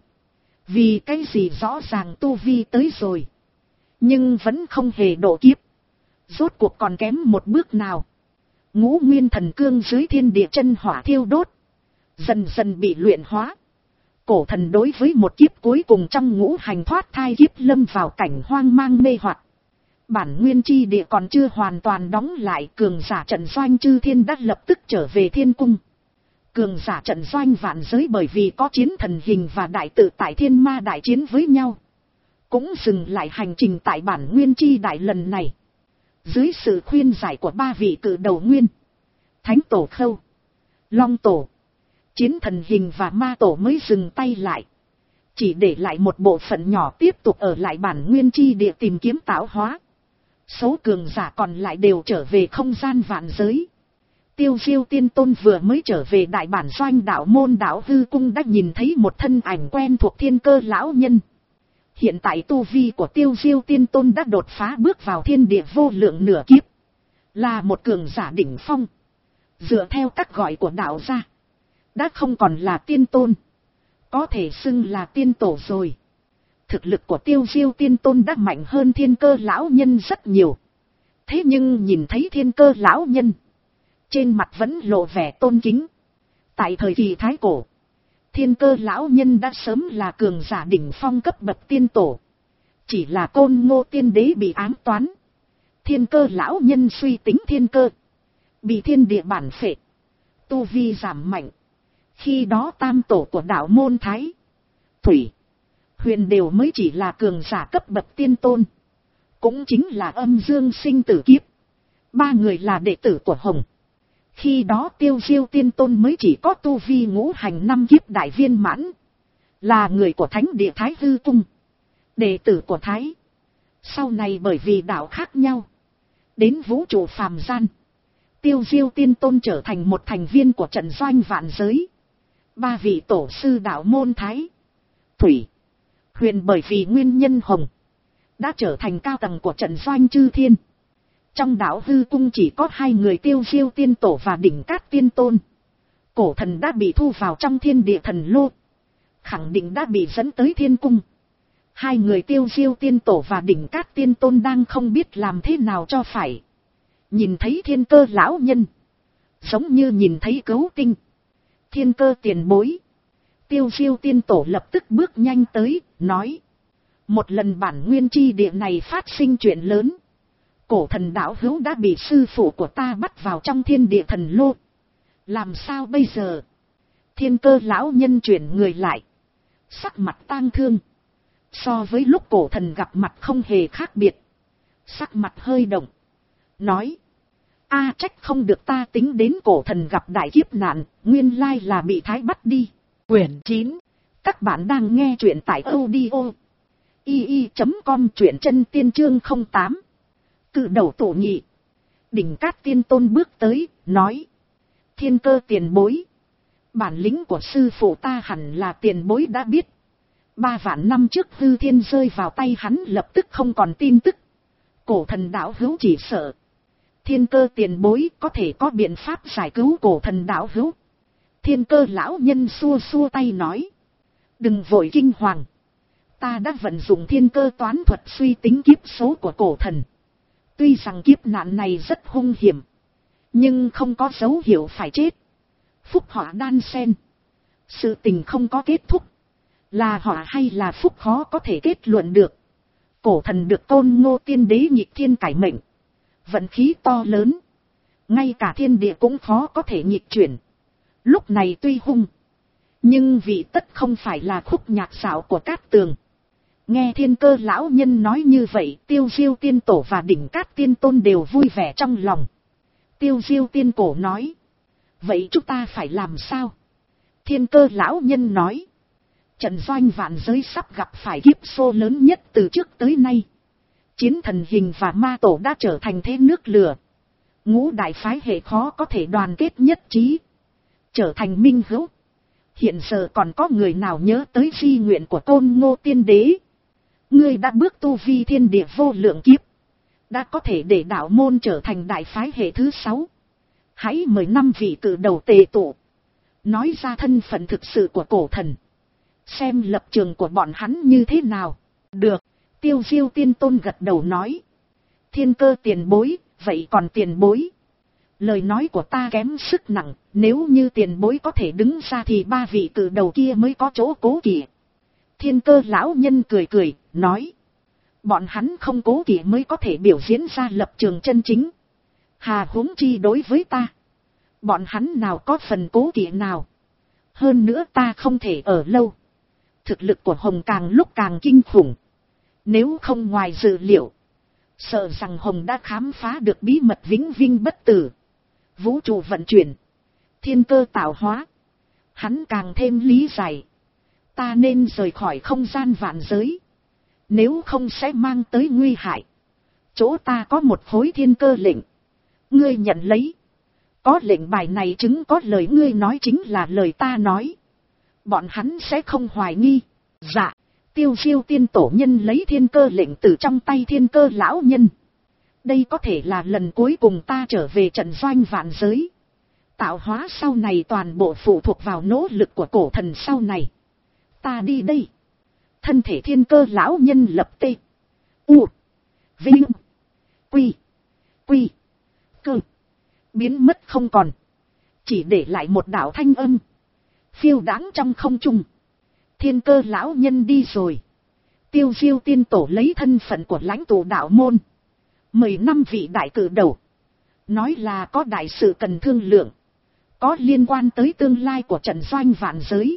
Vì cái gì rõ ràng tu vi tới rồi. Nhưng vẫn không hề độ kiếp. Rốt cuộc còn kém một bước nào. Ngũ nguyên thần cương dưới thiên địa chân hỏa thiêu đốt. Dần dần bị luyện hóa. Cổ thần đối với một kiếp cuối cùng trong ngũ hành thoát thai kiếp lâm vào cảnh hoang mang mê hoặc. Bản nguyên chi địa còn chưa hoàn toàn đóng lại, cường giả trận doanh chư thiên đã lập tức trở về thiên cung. Cường giả trận doanh vạn giới bởi vì có chiến thần hình và đại tự tại thiên ma đại chiến với nhau, cũng dừng lại hành trình tại bản nguyên chi đại lần này. Dưới sự khuyên giải của ba vị cự đầu nguyên, Thánh Tổ Khâu, Long Tổ, chiến thần hình và ma tổ mới dừng tay lại. Chỉ để lại một bộ phận nhỏ tiếp tục ở lại bản nguyên chi địa tìm kiếm tạo hóa. Số cường giả còn lại đều trở về không gian vạn giới. Tiêu Diêu Tiên Tôn vừa mới trở về đại bản doanh đạo môn đạo hư cung đã nhìn thấy một thân ảnh quen thuộc Thiên Cơ lão nhân. Hiện tại tu vi của Tiêu Diêu Tiên Tôn đã đột phá bước vào thiên địa vô lượng nửa kiếp. Là một cường giả đỉnh phong. Dựa theo các gọi của đạo gia, đã không còn là tiên tôn, có thể xưng là tiên tổ rồi. Thực lực của Tiêu Diêu Tiên Tôn đã mạnh hơn Thiên Cơ lão nhân rất nhiều. Thế nhưng nhìn thấy Thiên Cơ lão nhân, trên mặt vẫn lộ vẻ tôn kính. Tại thời kỳ Thái Cổ, Thiên Cơ lão nhân đã sớm là cường giả đỉnh phong cấp bậc tiên tổ. Chỉ là Côn Ngô Tiên Đế bị ám toán. Thiên Cơ lão nhân suy tính thiên cơ, bị thiên địa bản phệ, tu vi giảm mạnh. Khi đó tam tổ của đạo môn Thái, Thủy, Huyền đều mới chỉ là cường giả cấp bậc tiên tôn. Cũng chính là âm dương sinh tử kiếp. Ba người là đệ tử của Hồng. Khi đó Tiêu Diêu Tiên Tôn mới chỉ có tu vi ngũ hành năm kiếp đại viên mãn. Là người của Thánh Địa Thái Hư Cung, đệ tử của Thái. Sau này bởi vì đạo khác nhau, đến vũ trụ phàm gian, Tiêu Diêu Tiên Tôn trở thành một thành viên của trận doanh vạn giới. Ba vị tổ sư đạo môn Thái, Thủy, Huyền bởi vì nguyên nhân Hồng, đã trở thành cao tầng của trận doanh chư thiên. Trong đạo hư cung chỉ có hai người Tiêu Diêu Tiên Tổ và Đỉnh Cát Tiên Tôn. Cổ thần đã bị thu vào trong thiên địa thần lô, khẳng định đã bị dẫn tới thiên cung. Hai người Tiêu Diêu Tiên Tổ và Đỉnh Cát Tiên Tôn đang không biết làm thế nào cho phải. Nhìn thấy Thiên Cơ lão nhân, giống như nhìn thấy cấu tinh. Thiên Cơ tiền bối. Tiêu Diêu Tiên Tổ lập tức bước nhanh tới, nói: một lần bản nguyên chi địa này phát sinh chuyện lớn. Cổ thần đạo hữu đã bị sư phụ của ta bắt vào trong thiên địa thần lô. Làm sao bây giờ? Thiên Cơ lão nhân chuyển người lại, sắc mặt tang thương. So với lúc cổ thần gặp mặt không hề khác biệt. Sắc mặt hơi động, nói: a trách không được, ta tính đến cổ thần gặp đại kiếp nạn, nguyên lai là bị Thái bắt đi. Quyển chín. Các bạn đang nghe truyện tại audio i i chấm com, truyện chân tiên chương không tám. Cự đầu tổ nhị. Đỉnh Cát Tiên Tôn bước tới, nói: Thiên Cơ tiền bối, bản lĩnh của sư phụ ta hẳn là tiền bối đã biết. Ba vạn năm trước hư thiên rơi vào tay hắn lập tức không còn tin tức. Cổ thần đạo hữu chỉ sợ Thiên Cơ tiền bối có thể có biện pháp giải cứu cổ thần đạo hữu. Thiên Cơ lão nhân xua xua tay nói: đừng vội kinh hoàng, ta đã vận dụng thiên cơ toán thuật suy tính kiếp số của cổ thần. Tuy rằng kiếp nạn này rất hung hiểm, nhưng không có dấu hiệu phải chết. Phúc họa đan xen, sự tình không có kết thúc, là họa hay là phúc khó có thể kết luận được. Cổ thần được Côn Ngô Tiên Đế nhịp thiên cải mệnh, vận khí to lớn, ngay cả thiên địa cũng khó có thể nhịp chuyển. Lúc này tuy hung, nhưng vị tất không phải là khúc nhạc xảo của Cát Tường. Nghe Thiên Cơ lão nhân nói như vậy, Tiêu Diêu Tiên Tổ và Đỉnh Cát Tiên Tôn đều vui vẻ trong lòng. Tiêu Diêu Tiên Cổ nói: vậy chúng ta phải làm sao? Thiên Cơ lão nhân nói: trận doanh vạn giới sắp gặp phải kiếp số lớn nhất từ trước tới nay. Chiến thần hình và ma tổ đã trở thành thế nước lửa. Ngũ đại phái hệ khó có thể đoàn kết nhất trí, trở thành minh hữu. Hiện giờ còn có người nào nhớ tới di nguyện của Côn Ngô Tiên Đế? Ngươi đã bước tu vi thiên địa vô lượng kiếp, đã có thể để đạo môn trở thành đại phái hệ thứ sáu. Hãy mời năm vị cử đầu tề tụ, nói ra thân phận thực sự của cổ thần, xem lập trường của bọn hắn như thế nào. Được. Tiêu Diêu Tiên Tôn gật đầu nói: Thiên Cơ tiền bối, vậy còn tiền bối? Lời nói của ta kém sức nặng, nếu như tiền bối có thể đứng ra thì ba vị cử đầu kia mới có chỗ cố kỵ. Thiên Cơ lão nhân cười cười, nói. Bọn hắn không cố kỵ mới có thể biểu diễn ra lập trường chân chính. Hà huống chi đối với ta. Bọn hắn nào có phần cố kỵ nào. Hơn nữa ta không thể ở lâu. Thực lực của Hồng càng lúc càng kinh khủng. Nếu không ngoài dự liệu. Sợ rằng Hồng đã khám phá được bí mật vĩnh vinh bất tử. Vũ trụ vận chuyển. Thiên cơ tạo hóa. Hắn càng thêm lý giải. Ta nên rời khỏi không gian vạn giới. Nếu không sẽ mang tới nguy hại. Chỗ ta có một khối thiên cơ lệnh. Ngươi nhận lấy. Có lệnh bài này chứng có lời ngươi nói chính là lời ta nói. Bọn hắn sẽ không hoài nghi. Dạ. Tiêu Diêu tiên tổ nhân lấy thiên cơ lệnh từ trong tay thiên cơ lão nhân. Đây có thể là lần cuối cùng ta trở về trận doanh vạn giới. Tạo hóa sau này toàn bộ phụ thuộc vào nỗ lực của cổ thần sau này. Ta đi đây. Thân thể thiên cơ lão nhân lập tê. U. Vinh. Quy. Quy. Cơ. Biến mất không còn. Chỉ để lại một đạo thanh âm. Phiêu đáng trong không trung. Thiên cơ lão nhân đi rồi. Tiêu Diêu tiên tổ lấy thân phận của lãnh tụ đạo môn. Mười năm vị đại cử đầu. Nói là có đại sự cần thương lượng. Có liên quan tới tương lai của trận doanh vạn giới.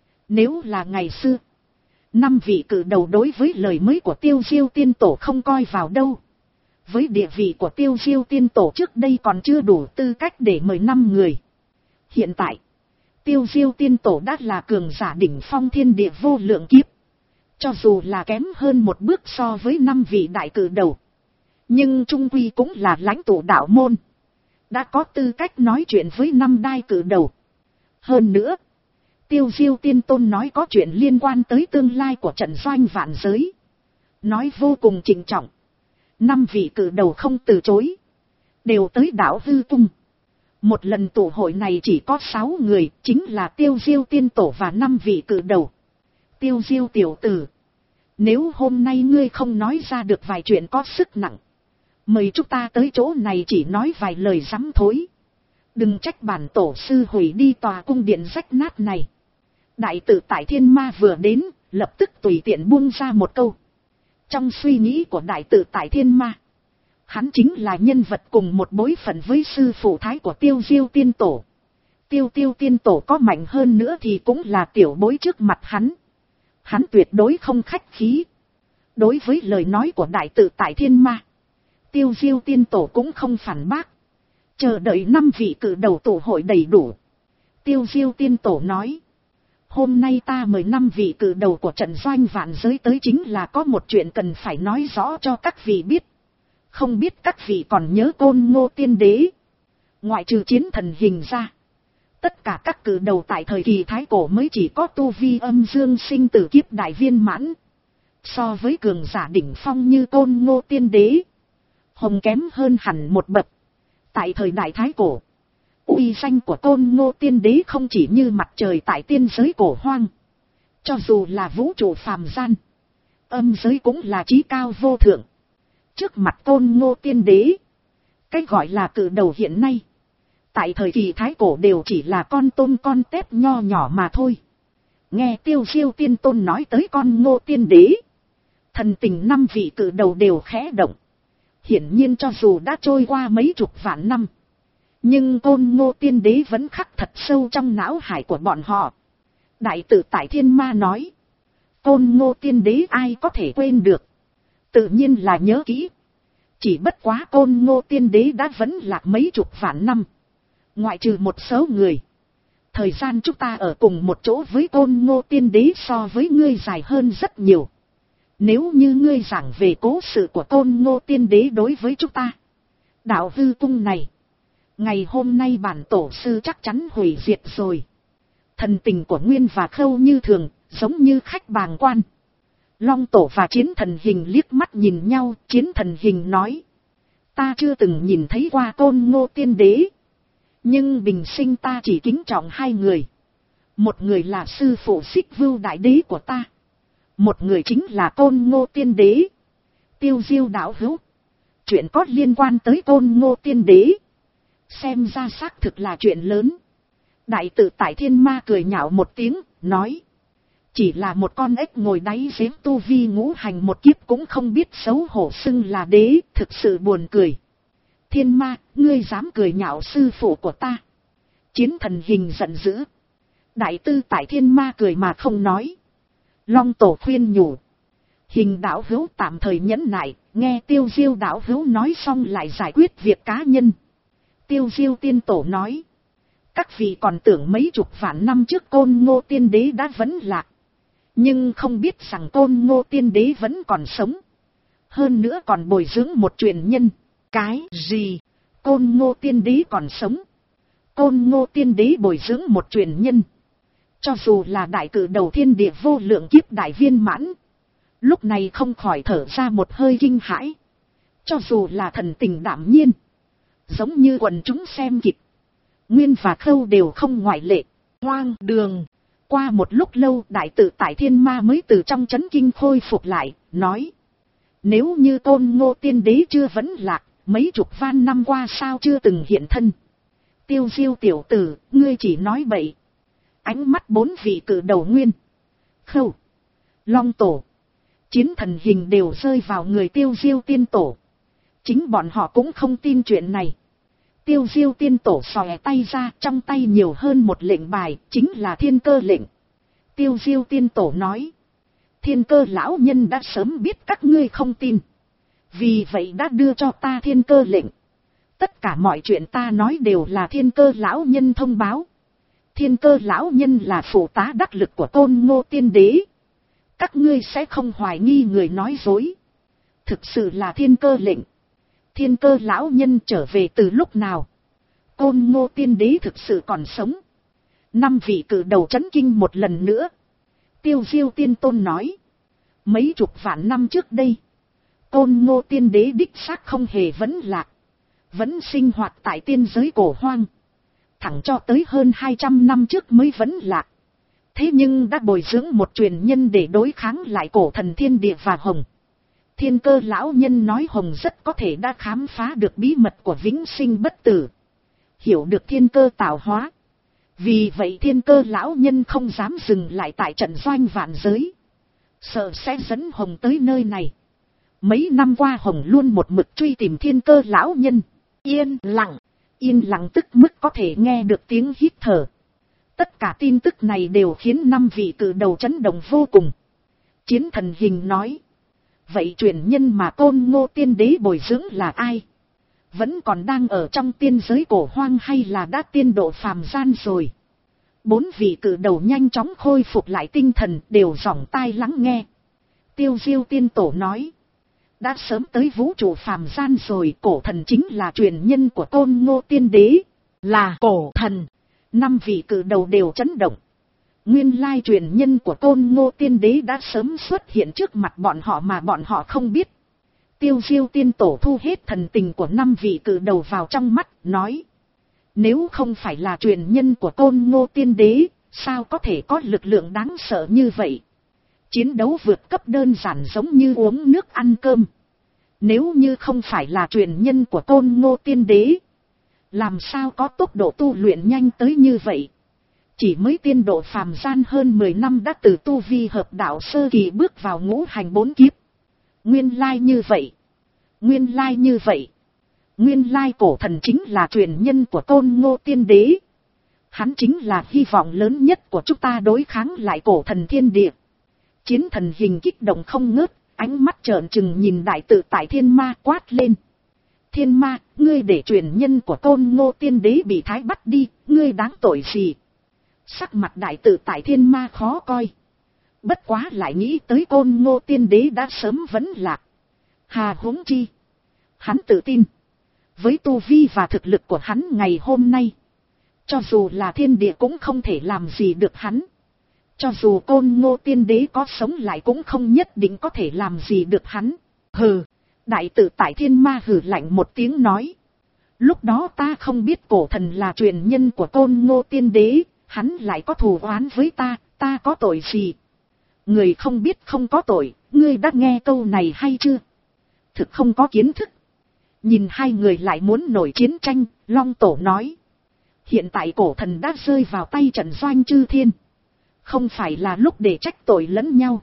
Nếu là ngày xưa. Năm vị cử đầu đối với lời mới của Tiêu Diêu tiên tổ không coi vào đâu. Với địa vị của Tiêu Diêu tiên tổ trước đây còn chưa đủ tư cách để mời năm người. Hiện tại. Tiêu Diêu tiên tổ đã là cường giả đỉnh phong thiên địa vô lượng kiếp. Cho dù là kém hơn một bước so với năm vị đại cử đầu. Nhưng trung quy cũng là lãnh tụ đạo môn. Đã có tư cách nói chuyện với năm đai cử đầu. Hơn nữa. Tiêu Diêu tiên tôn nói có chuyện liên quan tới tương lai của trận doanh vạn giới. Nói vô cùng trịnh trọng. Năm vị cử đầu không từ chối. Đều tới đảo hư cung. Một lần tụ hội này chỉ có sáu người, chính là Tiêu Diêu tiên tổ và năm vị cử đầu. Tiêu Diêu tiểu tử. Nếu hôm nay ngươi không nói ra được vài chuyện có sức nặng. Mời chúng ta tới chỗ này chỉ nói vài lời dám thối. Đừng trách bản tổ sư hủy đi tòa cung điện rách nát này. Đại tử Tại Thiên Ma vừa đến, lập tức tùy tiện buông ra một câu. Trong suy nghĩ của đại tử Tại Thiên Ma. Hắn chính là nhân vật cùng một bối phận với sư phụ thái của Tiêu Diêu tiên tổ. Tiêu Tiêu tiên tổ có mạnh hơn nữa thì cũng là tiểu bối trước mặt hắn. Hắn tuyệt đối không khách khí. Đối với lời nói của đại tử Tại Thiên Ma. Tiêu Diêu tiên tổ cũng không phản bác. Chờ đợi năm vị cử đầu tổ hội đầy đủ. Tiêu Diêu tiên tổ nói. Hôm nay ta mời năm vị cử đầu của trận doanh vạn giới tới chính là có một chuyện cần phải nói rõ cho các vị biết. Không biết các vị còn nhớ Côn Ngô tiên đế. Ngoại trừ chiến thần hình ra. Tất cả các cử đầu tại thời kỳ thái cổ mới chỉ có tu vi âm dương sinh tử kiếp đại viên mãn. So với cường giả đỉnh phong như Côn Ngô tiên đế. Hồng kém hơn hẳn một bậc. Tại thời đại thái cổ. Uy danh của Côn Ngô tiên đế không chỉ như mặt trời tại tiên giới cổ hoang. Cho dù là vũ trụ phàm gian. Âm giới cũng là chí cao vô thượng. Trước mặt Côn Ngô tiên đế. Cái gọi là cử đầu hiện nay. Tại thời kỳ thái cổ đều chỉ là con tôm con tép nho nhỏ mà thôi. Nghe Tiêu Diêu tiên tôn nói tới con Ngô tiên đế. Thần tình năm vị cử đầu đều khẽ động. Hiển nhiên cho dù đã trôi qua mấy chục vạn năm. Nhưng Côn Ngô tiên đế vẫn khắc thật sâu trong não hải của bọn họ. Đại tử Tại Thiên Ma nói. Côn Ngô tiên đế ai có thể quên được. Tự nhiên là nhớ kỹ. Chỉ bất quá Côn Ngô tiên đế đã vẫn lạc mấy chục vạn năm. Ngoại trừ một số người. Thời gian chúng ta ở cùng một chỗ với Côn Ngô tiên đế so với ngươi dài hơn rất nhiều. Nếu như ngươi giảng về cố sự của Côn Ngô tiên đế đối với chúng ta. Đạo hư cung này. Ngày hôm nay bản tổ sư chắc chắn hủy diệt rồi. Thần tình của Nguyên và Khâu như thường, giống như khách bàng quan. Long tổ và chiến thần hình liếc mắt nhìn nhau, chiến thần hình nói. Ta chưa từng nhìn thấy qua Côn Ngô tiên đế. Nhưng bình sinh ta chỉ kính trọng hai người. Một người là sư phụ Xích Vưu đại đế của ta. Một người chính là Côn Ngô tiên đế. Tiêu Diêu đạo hữu. chuyện có liên quan tới Côn Ngô Tiên Đế. Xem ra xác thực là chuyện lớn. Đại tự tại thiên ma cười nhạo một tiếng, nói. Chỉ là một con ếch ngồi đáy giếng tu vi ngũ hành một kiếp cũng không biết xấu hổ xưng là đế, thực sự buồn cười. Thiên ma, ngươi dám cười nhạo sư phụ của ta. Chiến thần hình giận dữ. Đại tư tại thiên ma cười mà không nói. Long tổ khuyên nhủ. Hình đạo hữu tạm thời nhẫn nại, nghe tiêu diêu đạo hữu nói xong lại giải quyết việc cá nhân. Tiêu diêu tiên tổ nói. Các vị còn tưởng mấy chục vạn năm trước Côn Ngô Tiên Đế đã vẫn lạc. Nhưng không biết rằng Côn Ngô Tiên Đế vẫn còn sống. Hơn nữa còn bồi dưỡng một truyền nhân. Cái gì? Côn Ngô Tiên Đế còn sống. Côn Ngô Tiên Đế bồi dưỡng một truyền nhân. Cho dù là đại cử đầu thiên địa vô lượng kiếp đại viên mãn. Lúc này không khỏi thở ra một hơi kinh hãi. Cho dù là thần tình đảm nhiên. Giống như quần chúng xem kịch. Nguyên và Khâu đều không ngoại lệ. Hoang đường. Qua một lúc lâu đại tự tại thiên ma mới từ trong chấn kinh khôi phục lại, nói. Nếu như Côn Ngô Tiên Đế chưa vẫn lạc, mấy chục van năm qua sao chưa từng hiện thân. Tiêu diêu tiểu tử, ngươi chỉ nói bậy. Ánh mắt bốn vị cử đầu Nguyên, Khâu, Long Tổ, Chiến Thần hình đều rơi vào người tiêu diêu tiên tổ. Chính bọn họ cũng không tin chuyện này. Tiêu diêu tiên tổ xòe tay ra, trong tay nhiều hơn một lệnh bài, chính là thiên cơ lệnh. Tiêu diêu tiên tổ nói. Thiên cơ lão nhân đã sớm biết các ngươi không tin. Vì vậy đã đưa cho ta thiên cơ lệnh. Tất cả mọi chuyện ta nói đều là thiên cơ lão nhân thông báo. Thiên cơ lão nhân là phụ tá đắc lực của Côn Ngô Tiên Đế. Các ngươi sẽ không hoài nghi người nói dối. Thực sự là thiên cơ lệnh. Thiên cơ lão nhân trở về từ lúc nào? Côn Ngô Tiên Đế thực sự còn sống. Năm vị cử đầu chấn kinh một lần nữa. Tiêu diêu tiên tôn nói. Mấy chục vạn năm trước đây. Côn Ngô Tiên Đế đích xác không hề vẫn lạc. Vẫn sinh hoạt tại tiên giới cổ hoang. Thẳng cho tới hơn hai trăm năm trước mới vẫn lạc. Thế nhưng đã bồi dưỡng một truyền nhân để đối kháng lại cổ thần thiên địa và Hồng. Thiên cơ lão nhân nói Hồng rất có thể đã khám phá được bí mật của vĩnh sinh bất tử. Hiểu được thiên cơ tạo hóa. Vì vậy thiên cơ lão nhân không dám dừng lại tại trận doanh vạn giới. Sợ sẽ dẫn Hồng tới nơi này. Mấy năm qua Hồng luôn một mực truy tìm thiên cơ lão nhân. Yên lặng. Yên lặng tức mức có thể nghe được tiếng hít thở. Tất cả tin tức này đều khiến năm vị cử đầu chấn động vô cùng. Chiến thần hình nói. Vậy truyền nhân mà Côn Ngô Tiên Đế bồi dưỡng là ai? Vẫn còn đang ở trong tiên giới cổ hoang hay là đã tiên độ phàm gian rồi? Bốn vị cử đầu nhanh chóng khôi phục lại tinh thần đều dòng tai lắng nghe. Tiêu diêu tiên tổ nói. Đã sớm tới vũ trụ phàm gian rồi, cổ thần chính là truyền nhân của Côn Ngô Tiên Đế. Là cổ thần. Năm vị cử đầu đều chấn động. Nguyên lai truyền nhân của Côn Ngô Tiên Đế đã sớm xuất hiện trước mặt bọn họ mà bọn họ không biết. Tiêu diêu tiên tổ thu hết thần tình của năm vị cử đầu vào trong mắt, nói. Nếu không phải là truyền nhân của Côn Ngô Tiên Đế, sao có thể có lực lượng đáng sợ như vậy? Chiến đấu vượt cấp đơn giản giống như uống nước ăn cơm. Nếu như không phải là truyền nhân của Côn Ngô Tiên Đế, làm sao có tốc độ tu luyện nhanh tới như vậy? Chỉ mới tiên độ phàm gian hơn mười năm đã từ tu vi hợp đạo sơ kỳ bước vào ngũ hành bốn kiếp. Nguyên lai như vậy. Nguyên lai như vậy. Nguyên lai cổ thần chính là truyền nhân của Côn Ngô Tiên Đế. Hắn chính là hy vọng lớn nhất của chúng ta đối kháng lại cổ thần thiên địa. Chiến thần hình kích động không ngớt, ánh mắt trợn trừng nhìn đại tự tại thiên ma quát lên. Thiên ma, ngươi để truyền nhân của Côn Ngô Tiên Đế bị thái bắt đi, ngươi đáng tội gì? Sắc mặt đại tự tại thiên ma khó coi. Bất quá lại nghĩ tới Côn Ngô Tiên Đế đã sớm vẫn lạc. Hà huống chi. Hắn tự tin. Với tu vi và thực lực của hắn ngày hôm nay. Cho dù là thiên địa cũng không thể làm gì được hắn. Cho dù Côn Ngô Tiên Đế có sống lại cũng không nhất định có thể làm gì được hắn. Hừ. Đại tự tại thiên ma hừ lạnh một tiếng nói. Lúc đó ta không biết cổ thần là truyền nhân của Côn Ngô Tiên Đế. Hắn lại có thù oán với ta, ta có tội gì? Người không biết không có tội, ngươi đã nghe câu này hay chưa? Thực không có kiến thức. Nhìn hai người lại muốn nổi chiến tranh, Long Tổ nói. Hiện tại cổ thần đã rơi vào tay Trận Doanh chư thiên. Không phải là lúc để trách tội lẫn nhau,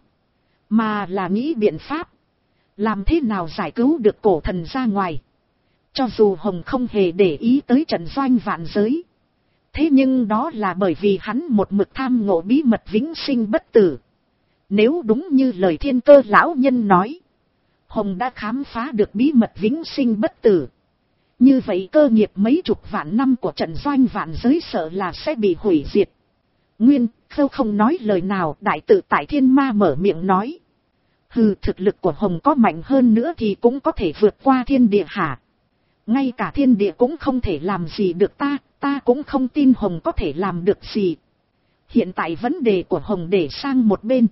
mà là nghĩ biện pháp. Làm thế nào giải cứu được cổ thần ra ngoài. Cho dù Hồng không hề để ý tới Trận Doanh vạn giới. Thế nhưng đó là bởi vì hắn một mực tham ngộ bí mật vĩnh sinh bất tử. Nếu đúng như lời Thiên Cơ lão nhân nói, Hồng đã khám phá được bí mật vĩnh sinh bất tử. Như vậy cơ nghiệp mấy chục vạn năm của Trận Doanh vạn giới sợ là sẽ bị hủy diệt. Nguyên Khâu không nói lời nào, đại tự tại thiên ma mở miệng nói. Hừ, thực lực của Hồng có mạnh hơn nữa thì cũng có thể vượt qua thiên địa hả? Ngay cả thiên địa cũng không thể làm gì được ta, ta cũng không tin Hồng có thể làm được gì. Hiện tại vấn đề của Hồng để sang một bên.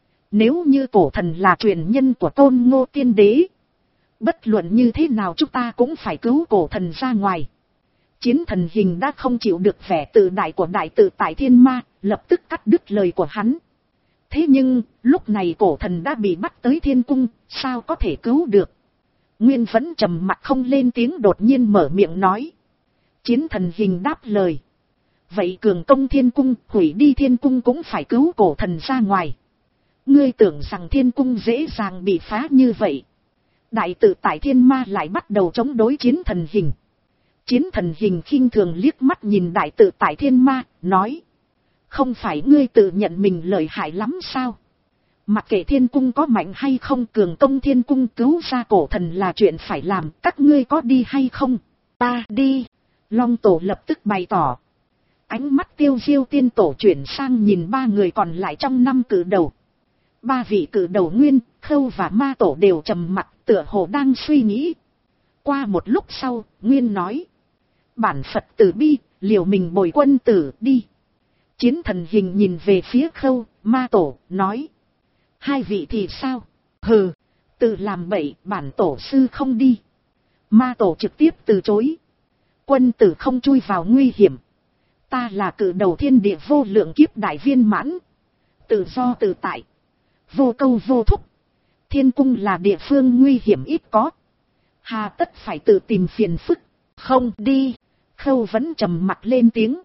Nếu như cổ thần là truyền nhân của Tôn Ngô Tiên Đế, bất luận như thế nào chúng ta cũng phải cứu cổ thần ra ngoài. Chiến Thần Hình đã không chịu được vẻ tự đại của đại tự tại thiên ma, lập tức cắt đứt lời của hắn. Thế nhưng, lúc này cổ thần đã bị bắt tới thiên cung, sao có thể cứu được? Nguyên vẫn trầm mặc không lên tiếng, đột nhiên mở miệng nói. Chiến Thần Hình đáp lời. Vậy cường công thiên cung, hủy đi thiên cung cũng phải cứu cổ thần ra ngoài. Ngươi tưởng rằng thiên cung dễ dàng bị phá như vậy? Đại tự tại thiên ma lại bắt đầu chống đối Chiến Thần Hình. Chiến Thần Hình khinh thường liếc mắt nhìn đại tự tại thiên ma, nói. Không phải ngươi tự nhận mình lợi hại lắm sao? Mặc kệ thiên cung có mạnh hay không, cường công thiên cung cứu ra cổ thần là chuyện phải làm, các ngươi có đi hay không? Ta đi. Long Tổ lập tức bày tỏ. Ánh mắt Tiêu Diêu tiên tổ chuyển sang nhìn ba người còn lại trong năm cử đầu. Ba vị cử đầu Nguyên, Khâu và Ma Tổ đều trầm mặc, tựa hồ đang suy nghĩ. Qua một lúc sau, Nguyên nói. Bản Phật từ bi, liều mình bồi quân tử đi. Chiến Thần Hình nhìn về phía Khâu, Ma Tổ, nói. Hai vị thì sao? Hừ, tự làm bậy, bản tổ sư không đi. Ma Tổ trực tiếp từ chối. Quân tử không chui vào nguy hiểm. Ta là cử đầu thiên địa vô lượng kiếp đại viên mãn. Tự do tự tại. Vô câu vô thúc. Thiên cung là địa phương nguy hiểm ít có. Hà tất phải tự tìm phiền phức. Không đi. Khâu vẫn trầm mặt lên tiếng.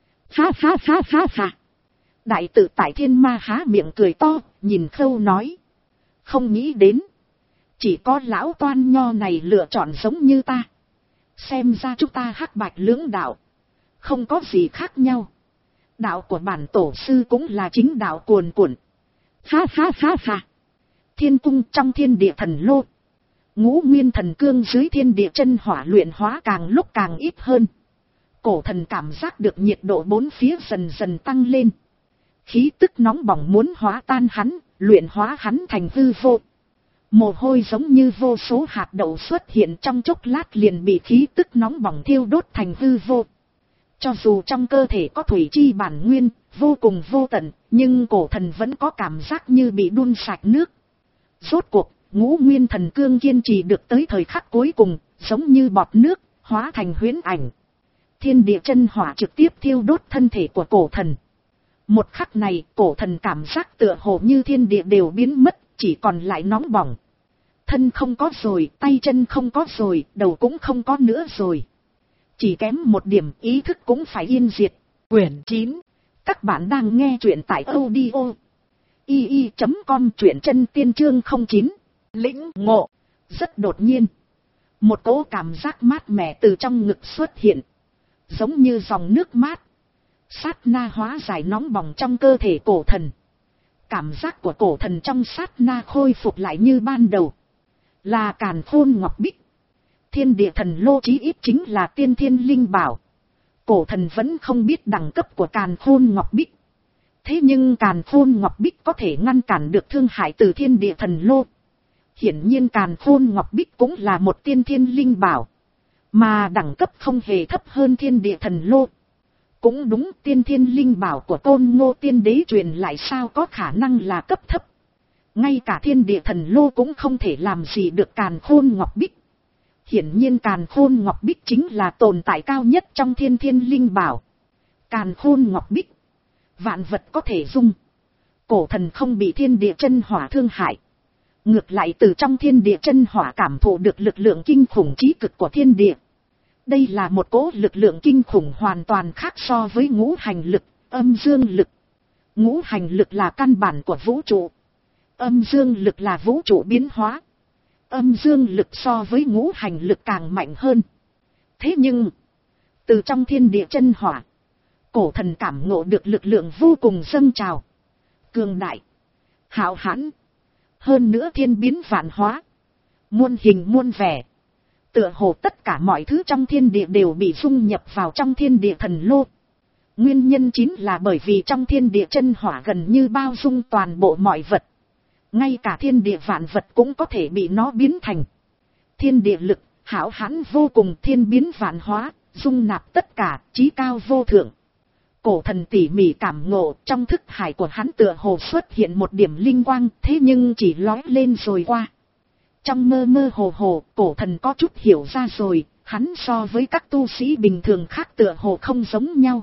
Ha ha ha ha ha. Đại tự tại thiên ma há miệng cười to, nhìn Khâu nói. Không nghĩ đến. Chỉ có lão toan nho này lựa chọn giống như ta. Xem ra chúng ta hắc bạch lưỡng đạo. Không có gì khác nhau. Đạo của bản tổ sư cũng là chính đạo cuồn cuộn. Ha ha ha ha. Thiên cung trong thiên địa thần lô. Ngũ nguyên thần cương dưới thiên địa chân hỏa luyện hóa càng lúc càng ít hơn. Cổ thần cảm giác được nhiệt độ bốn phía dần dần tăng lên. Khí tức nóng bỏng muốn hóa tan hắn, luyện hóa hắn thành hư vô. Mồ hôi giống như vô số hạt đậu xuất hiện, trong chốc lát liền bị khí tức nóng bỏng thiêu đốt thành hư vô. Cho dù trong cơ thể có thủy chi bản nguyên, vô cùng vô tận, nhưng cổ thần vẫn có cảm giác như bị đun sạch nước. Rốt cuộc, ngũ nguyên thần cương kiên trì được tới thời khắc cuối cùng, giống như bọt nước, hóa thành huyễn ảnh. Thiên địa chân hỏa trực tiếp thiêu đốt thân thể của cổ thần. Một khắc này, cổ thần cảm giác tựa hồ như thiên địa đều biến mất, chỉ còn lại nóng bỏng. Thân không có rồi, tay chân không có rồi, đầu cũng không có nữa rồi. Chỉ kém một điểm, ý thức cũng phải yên diệt. Quyển chín. Các bạn đang nghe truyện tại audio i i chấm com, truyện chân tiên chương không chín. Lĩnh ngộ. Rất đột nhiên. Một cỗ cảm giác mát mẻ từ trong ngực xuất hiện. Giống như dòng nước mát. Sát na hóa giải nóng bỏng trong cơ thể cổ thần. Cảm giác của cổ thần trong sát na khôi phục lại như ban đầu. Là càn khôn ngọc bích. Thiên địa thần lô chí ít chính là tiên thiên linh bảo. Cổ thần vẫn không biết đẳng cấp của càn khôn ngọc bích. Thế nhưng càn khôn ngọc bích có thể ngăn cản được thương hại từ thiên địa thần lô. Hiển nhiên càn khôn ngọc bích cũng là một tiên thiên linh bảo. Mà đẳng cấp không hề thấp hơn thiên địa thần lô. Cũng đúng, tiên thiên linh bảo của Tôn Ngô Tiên Đế truyền lại sao có khả năng là cấp thấp. Ngay cả thiên địa thần lô cũng không thể làm gì được càn khôn ngọc bích. Hiển nhiên càn khôn ngọc bích chính là tồn tại cao nhất trong thiên thiên linh bảo. Càn khôn ngọc bích. Vạn vật có thể dung. Cổ thần không bị thiên địa chân hỏa thương hại. Ngược lại từ trong thiên địa chân hỏa cảm thụ được lực lượng kinh khủng chí cực của thiên địa. Đây là một cỗ lực lượng kinh khủng hoàn toàn khác so với ngũ hành lực, âm dương lực. Ngũ hành lực là căn bản của vũ trụ. Âm dương lực là vũ trụ biến hóa. Âm dương lực so với ngũ hành lực càng mạnh hơn. Thế nhưng, từ trong thiên địa chân hỏa, cổ thần cảm ngộ được lực lượng vô cùng dâng trào, cường đại, hạo hãn. Hơn nữa thiên biến vạn hóa, muôn hình muôn vẻ. Tựa hồ tất cả mọi thứ trong thiên địa đều bị dung nhập vào trong thiên địa thần lô. Nguyên nhân chính là bởi vì trong thiên địa chân hỏa gần như bao dung toàn bộ mọi vật. Ngay cả thiên địa vạn vật cũng có thể bị nó biến thành. Thiên địa lực, hảo hãn vô cùng, thiên biến vạn hóa, dung nạp tất cả, chí cao vô thượng. Cổ thần tỉ mỉ cảm ngộ, trong thức hải của hắn tựa hồ xuất hiện một điểm linh quang, thế nhưng chỉ lóe lên rồi qua. Trong mơ mơ hồ hồ, cổ thần có chút hiểu ra rồi, hắn so với các tu sĩ bình thường khác tựa hồ không giống nhau.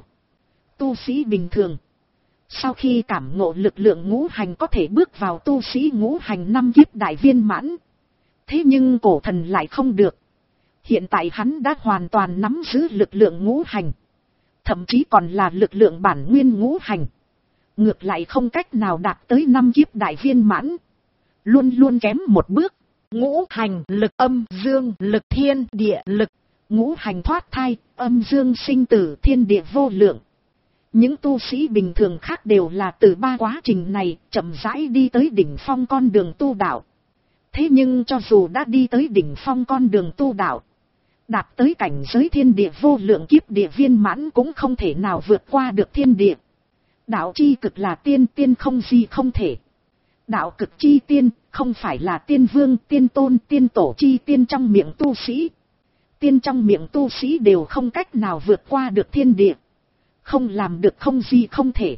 Tu sĩ bình thường, sau khi cảm ngộ lực lượng ngũ hành có thể bước vào tu sĩ ngũ hành năm kiếp đại viên mãn. Thế nhưng cổ thần lại không được. Hiện tại hắn đã hoàn toàn nắm giữ lực lượng ngũ hành. Thậm chí còn là lực lượng bản nguyên ngũ hành. Ngược lại không cách nào đạt tới năm kiếp đại viên mãn. Luôn luôn kém một bước. Ngũ hành lực, âm dương lực, thiên địa lực. Ngũ hành thoát thai, âm dương sinh tử, thiên địa vô lượng. Những tu sĩ bình thường khác đều là từ ba quá trình này chậm rãi đi tới đỉnh phong con đường tu đạo. Thế nhưng cho dù đã đi tới đỉnh phong con đường tu đạo, đạt tới cảnh giới thiên địa vô lượng kiếp địa viên mãn cũng không thể nào vượt qua được thiên địa. Đạo chi cực là tiên, tiên không gì không thể. Đạo cực chi tiên, không phải là tiên vương, tiên tôn, tiên tổ chi tiên trong miệng tu sĩ. Tiên trong miệng tu sĩ đều không cách nào vượt qua được thiên địa. Không làm được không gì không thể.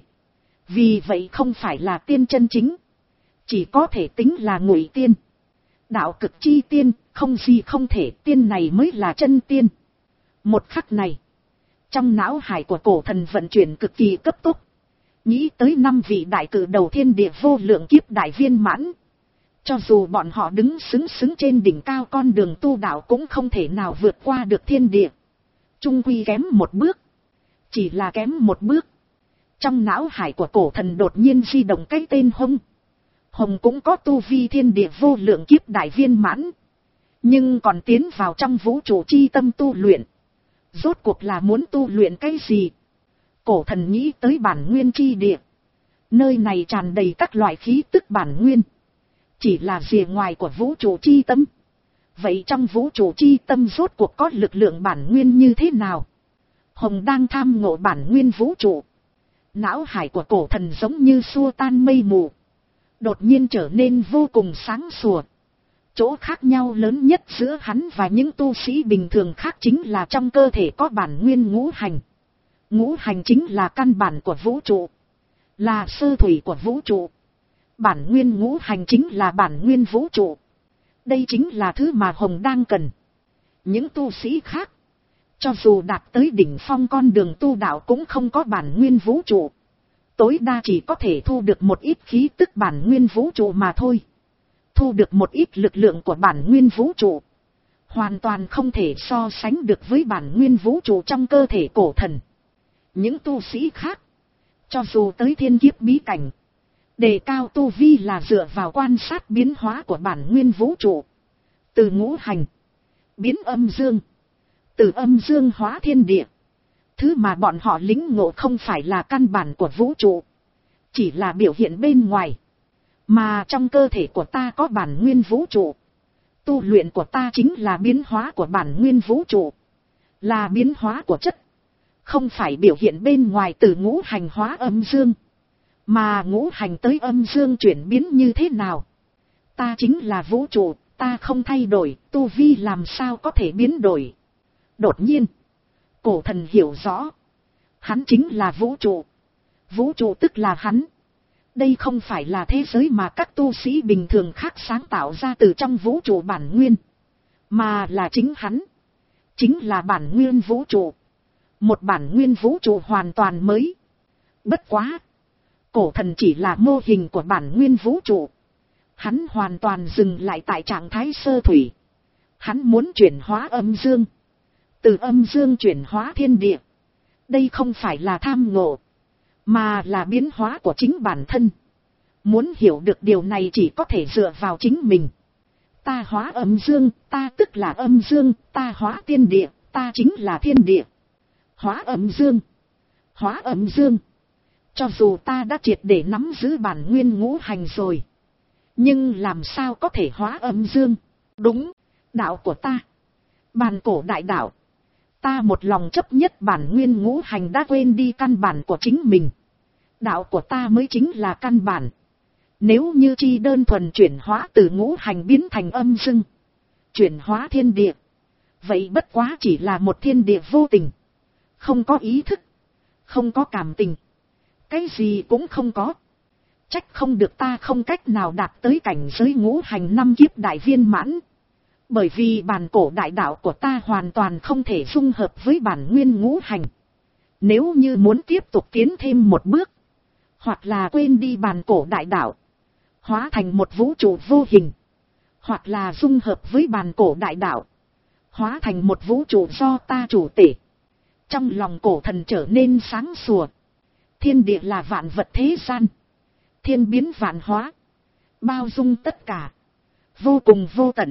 Vì vậy không phải là tiên chân chính. Chỉ có thể tính là ngụy tiên. Đạo cực chi tiên, không gì không thể, tiên này mới là chân tiên. Một khắc này, trong não hải của cổ thần vận chuyển cực kỳ cấp tốc. Nghĩ tới năm vị đại cử đầu thiên địa vô lượng kiếp đại viên mãn. Cho dù bọn họ đứng xứng xứng trên đỉnh cao con đường tu đạo cũng không thể nào vượt qua được thiên địa. Chung quy kém một bước. Chỉ là kém một bước. Trong não hải của cổ thần đột nhiên di động cái tên Hồng. Hồng cũng có tu vi thiên địa vô lượng kiếp đại viên mãn. Nhưng còn tiến vào trong vũ trụ chi tâm tu luyện. Rốt cuộc là muốn tu luyện cái gì? Cổ thần nghĩ tới bản nguyên chi địa. Nơi này tràn đầy các loại khí tức bản nguyên. Chỉ là rìa ngoài của vũ trụ chi tâm. Vậy trong vũ trụ chi tâm rốt cuộc có lực lượng bản nguyên như thế nào? Hồng đang tham ngộ bản nguyên vũ trụ. Não hải của cổ thần giống như xua tan mây mù. Đột nhiên trở nên vô cùng sáng sủa. Chỗ khác nhau lớn nhất giữa hắn và những tu sĩ bình thường khác chính là trong cơ thể có bản nguyên ngũ hành. Ngũ hành chính là căn bản của vũ trụ. Là sơ thủy của vũ trụ. Bản nguyên ngũ hành chính là bản nguyên vũ trụ. Đây chính là thứ mà Hồng đang cần. Những tu sĩ khác, cho dù đạt tới đỉnh phong con đường tu đạo cũng không có bản nguyên vũ trụ. Tối đa chỉ có thể thu được một ít khí tức bản nguyên vũ trụ mà thôi. Thu được một ít lực lượng của bản nguyên vũ trụ. Hoàn toàn không thể so sánh được với bản nguyên vũ trụ trong cơ thể cổ thần. Những tu sĩ khác, cho dù tới thiên kiếp bí cảnh, đề cao tu vi là dựa vào quan sát biến hóa của bản nguyên vũ trụ. Từ ngũ hành, biến âm dương. Từ âm dương hóa thiên địa. Thứ mà bọn họ lĩnh ngộ không phải là căn bản của vũ trụ. Chỉ là biểu hiện bên ngoài. Mà trong cơ thể của ta có bản nguyên vũ trụ. Tu luyện của ta chính là biến hóa của bản nguyên vũ trụ. Là biến hóa của chất. Không phải biểu hiện bên ngoài từ ngũ hành hóa âm dương. Mà ngũ hành tới âm dương chuyển biến như thế nào? Ta chính là vũ trụ, ta không thay đổi, tu vi làm sao có thể biến đổi? Đột nhiên, cổ thần hiểu rõ. Hắn chính là vũ trụ. Vũ trụ tức là hắn. Đây không phải là thế giới mà các tu sĩ bình thường khác sáng tạo ra từ trong vũ trụ bản nguyên. Mà là chính hắn. Chính là bản nguyên vũ trụ. Một bản nguyên vũ trụ hoàn toàn mới. Bất quá. Cổ thần chỉ là mô hình của bản nguyên vũ trụ. Hắn hoàn toàn dừng lại tại trạng thái sơ thủy. Hắn muốn chuyển hóa âm dương. Từ âm dương chuyển hóa thiên địa. Đây không phải là tham ngộ, mà là biến hóa của chính bản thân. Muốn hiểu được điều này chỉ có thể dựa vào chính mình. Ta hóa âm dương, ta tức là âm dương, ta hóa thiên địa, ta chính là thiên địa. Hóa âm dương, hóa âm dương. Cho dù ta đã triệt để nắm giữ bản nguyên ngũ hành rồi, nhưng làm sao có thể hóa âm dương? Đúng, đạo của ta, bàn cổ đại đạo. Ta một lòng chấp nhất bản nguyên ngũ hành đã quên đi căn bản của chính mình. Đạo của ta mới chính là căn bản. Nếu như chi đơn thuần chuyển hóa từ ngũ hành biến thành âm dương, chuyển hóa thiên địa, vậy bất quá chỉ là một thiên địa vô tình, không có ý thức, không có cảm tình, cái gì cũng không có. Trách không được ta không cách nào đạt tới cảnh giới ngũ hành năm kiếp đại viên mãn. Bởi vì bản cổ đại đạo của ta hoàn toàn không thể dung hợp với bản nguyên ngũ hành. Nếu như muốn tiếp tục tiến thêm một bước, hoặc là quên đi bản cổ đại đạo, hóa thành một vũ trụ vô hình, hoặc là dung hợp với bản cổ đại đạo, hóa thành một vũ trụ do ta chủ tể. Trong lòng cổ thần trở nên sáng sủa. Thiên địa là vạn vật thế gian, thiên biến vạn hóa, bao dung tất cả, vô cùng vô tận.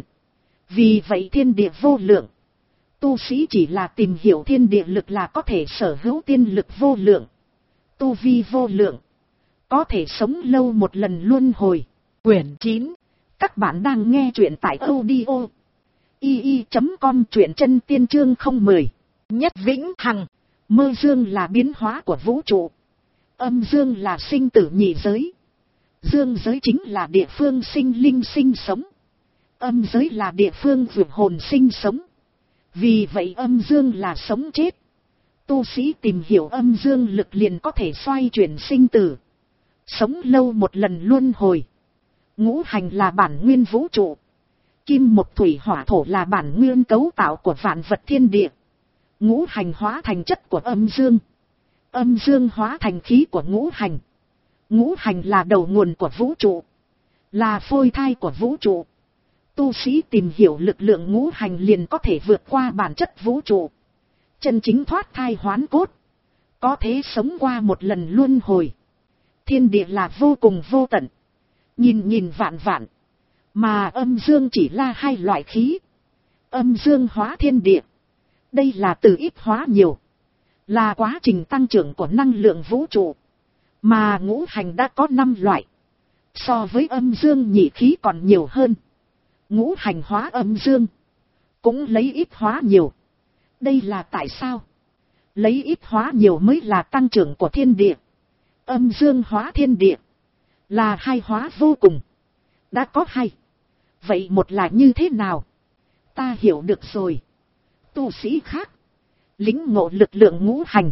Vì vậy thiên địa vô lượng. Tu sĩ chỉ là tìm hiểu thiên địa lực là có thể sở hữu tiên lực vô lượng. Tu vi vô lượng, có thể sống lâu một lần luân hồi. Quyển chín. Các bạn đang nghe truyện tại audio i i chấm com, truyện chân tiên chương không mười. Nhất vĩnh hằng. Mơ dương là biến hóa của vũ trụ. Âm dương là sinh tử nhị giới. Dương giới chính là địa phương sinh linh sinh sống. Âm giới là địa phương vượt hồn sinh sống. Vì vậy âm dương là sống chết. Tu sĩ tìm hiểu âm dương lực liền có thể xoay chuyển sinh tử, sống lâu một lần luân hồi. Ngũ hành là bản nguyên vũ trụ. Kim mộc thủy hỏa thổ là bản nguyên cấu tạo của vạn vật thiên địa. Ngũ hành hóa thành chất của âm dương. Âm dương hóa thành khí của ngũ hành. Ngũ hành là đầu nguồn của vũ trụ, là phôi thai của vũ trụ. Tu sĩ tìm hiểu lực lượng ngũ hành liền có thể vượt qua bản chất vũ trụ, chân chính thoát thai hoán cốt, có thể sống qua một lần luân hồi. Thiên địa là vô cùng vô tận, nhìn nhìn vạn vạn, mà âm dương chỉ là hai loại khí. Âm dương hóa thiên địa, đây là từ ít hóa nhiều, là quá trình tăng trưởng của năng lượng vũ trụ. Mà ngũ hành đã có năm loại, so với âm dương nhị khí còn nhiều hơn. Ngũ hành hóa âm dương, cũng lấy ít hóa nhiều. Đây là tại sao? Lấy ít hóa nhiều mới là tăng trưởng của thiên địa. Âm dương hóa thiên địa, là hai hóa vô cùng. Đã có hai, vậy một là như thế nào? Ta hiểu được rồi. Tu sĩ khác lĩnh ngộ lực lượng ngũ hành,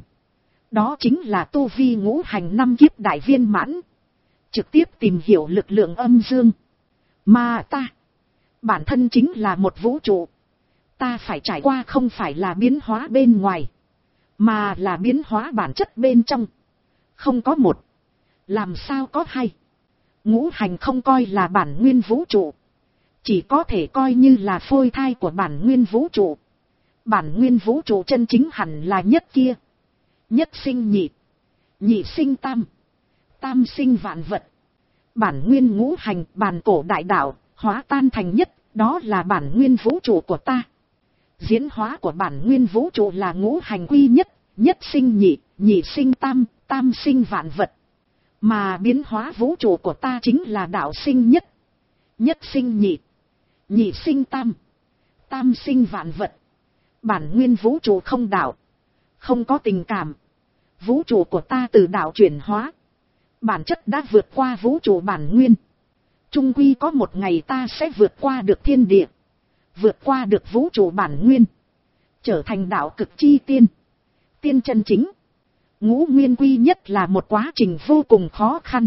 đó chính là tu vi ngũ hành năm kiếp đại viên mãn, trực tiếp tìm hiểu lực lượng âm dương. Mà ta, bản thân chính là một vũ trụ. Ta phải trải qua không phải là biến hóa bên ngoài, mà là biến hóa bản chất bên trong. Không có một, làm sao có hai? Ngũ hành không coi là bản nguyên vũ trụ, chỉ có thể coi như là phôi thai của bản nguyên vũ trụ. Bản nguyên vũ trụ chân chính hẳn là nhất kia. Nhất sinh nhị, nhị sinh tam, tam sinh vạn vật. Bản nguyên ngũ hành, bản cổ đại đạo, hóa tan thành nhất, đó là bản nguyên vũ trụ của ta. Diễn hóa của bản nguyên vũ trụ là ngũ hành quy nhất, nhất sinh nhị, nhị sinh tam, tam sinh vạn vật. Mà biến hóa vũ trụ của ta chính là đạo sinh nhất, nhất sinh nhị, nhị sinh tam, tam sinh vạn vật. Bản nguyên vũ trụ không đạo, không có tình cảm. Vũ trụ của ta từ đạo chuyển hóa, bản chất đã vượt qua vũ trụ bản nguyên. Chung quy có một ngày ta sẽ vượt qua được thiên địa, vượt qua được vũ trụ bản nguyên, trở thành đạo cực chi tiên, tiên chân chính. Ngũ nguyên quy nhất là một quá trình vô cùng khó khăn.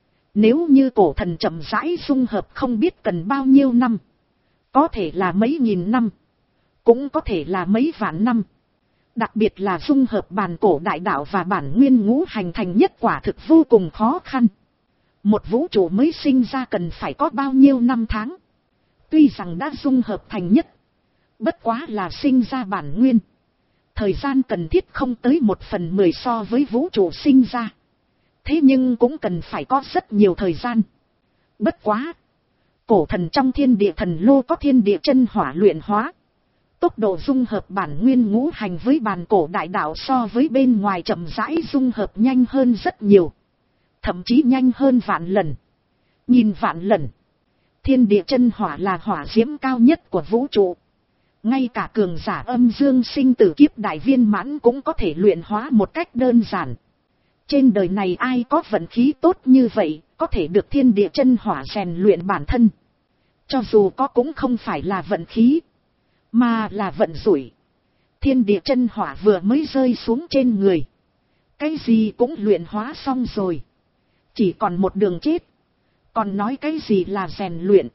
Nếu như cổ thần chậm rãi dung hợp không biết cần bao nhiêu năm, có thể là mấy nghìn năm, cũng có thể là mấy vạn năm. Đặc biệt là dung hợp bản cổ đại đạo và bản nguyên ngũ hành thành nhất quả thực vô cùng khó khăn. Một vũ trụ mới sinh ra cần phải có bao nhiêu năm tháng. Tuy rằng đã dung hợp thành nhất, bất quá là sinh ra bản nguyên. Thời gian cần thiết không tới một phần mười so với vũ trụ sinh ra. Thế nhưng cũng cần phải có rất nhiều thời gian. Bất quá, cổ thần trong thiên địa thần lô có thiên địa chân hỏa luyện hóa. Tốc độ dung hợp bản nguyên ngũ hành với bản cổ đại đạo so với bên ngoài chậm rãi dung hợp nhanh hơn rất nhiều. Thậm chí nhanh hơn vạn lần. Nhìn vạn lần. Thiên địa chân hỏa là hỏa diễm cao nhất của vũ trụ. Ngay cả cường giả âm dương sinh tử kiếp đại viên mãn cũng có thể luyện hóa một cách đơn giản. Trên đời này ai có vận khí tốt như vậy, có thể được thiên địa chân hỏa rèn luyện bản thân. Cho dù có cũng không phải là vận khí, mà là vận rủi. Thiên địa chân hỏa vừa mới rơi xuống trên người, cái gì cũng luyện hóa xong rồi. Chỉ còn một đường chết. Còn nói cái gì là rèn luyện.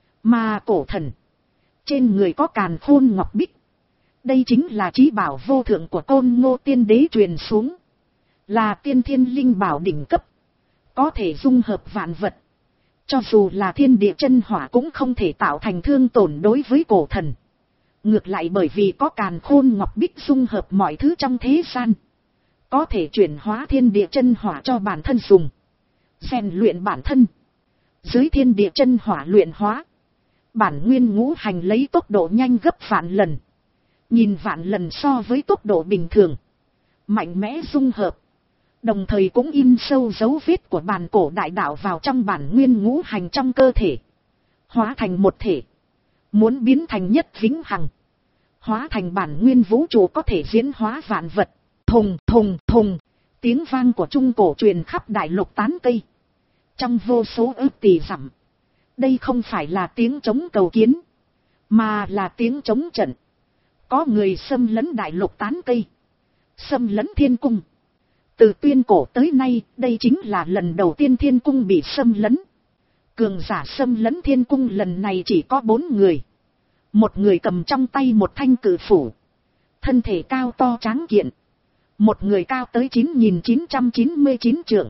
Mà cổ thần, trên người có càn khôn ngọc bích. Đây chính là chí bảo vô thượng của Côn Ngô tiên đế truyền xuống. Là tiên thiên linh bảo đỉnh cấp. Có thể dung hợp vạn vật. Cho dù là thiên địa chân hỏa cũng không thể tạo thành thương tổn đối với cổ thần. Ngược lại bởi vì có càn khôn ngọc bích dung hợp mọi thứ trong thế gian. Có thể chuyển hóa thiên địa chân hỏa cho bản thân dùng. Rèn luyện bản thân. Dưới thiên địa chân hỏa luyện hóa, bản nguyên ngũ hành lấy tốc độ nhanh gấp vạn lần. Nhìn vạn lần so với tốc độ bình thường. Mạnh mẽ dung hợp. Đồng thời cũng in sâu dấu vết của bản cổ đại đạo vào trong bản nguyên ngũ hành trong cơ thể. Hóa thành một thể. Muốn biến thành nhất vĩnh hằng. Hóa thành bản nguyên vũ trụ có thể diễn hóa vạn vật. Thùng thùng thùng. Tiếng vang của trung cổ truyền khắp đại lục tán cây. Trong vô số ước tỷ dặm. Đây không phải là tiếng trống cầu kiến, mà là tiếng trống trận. Có người xâm lấn đại lục tán cây. Xâm lấn thiên cung. Từ tuyên cổ tới nay, đây chính là lần đầu tiên thiên cung bị xâm lấn. Cường giả xâm lấn thiên cung lần này chỉ có bốn người. Một người cầm trong tay một thanh cự phủ. Thân thể cao to tráng kiện. Một người cao tới chín nghìn chín trăm chín mươi chín trượng.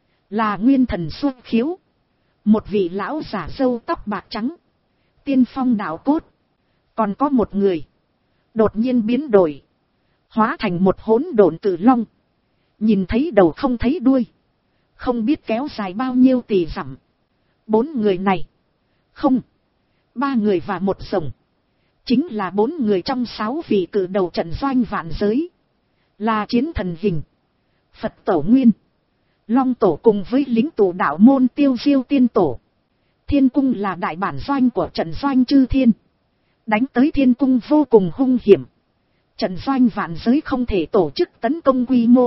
Là nguyên thần xuất khiếu. Một vị lão giả râu tóc bạc trắng. Tiên phong đạo cốt. Còn có một người. Đột nhiên biến đổi. Hóa thành một hỗn độn cự long. Nhìn thấy đầu không thấy đuôi. Không biết kéo dài bao nhiêu tỷ dặm. Bốn người này. Không. Ba người và một rồng. Chính là bốn người trong sáu vị cự đầu trận doanh vạn giới. Là chiến thần hình. Phật tổ nguyên. Long tổ cùng với lính tù đạo môn Tiêu Diêu tiên tổ. Thiên cung là đại bản doanh của trận doanh chư thiên. Đánh tới thiên cung vô cùng hung hiểm. Trận doanh vạn giới không thể tổ chức tấn công quy mô.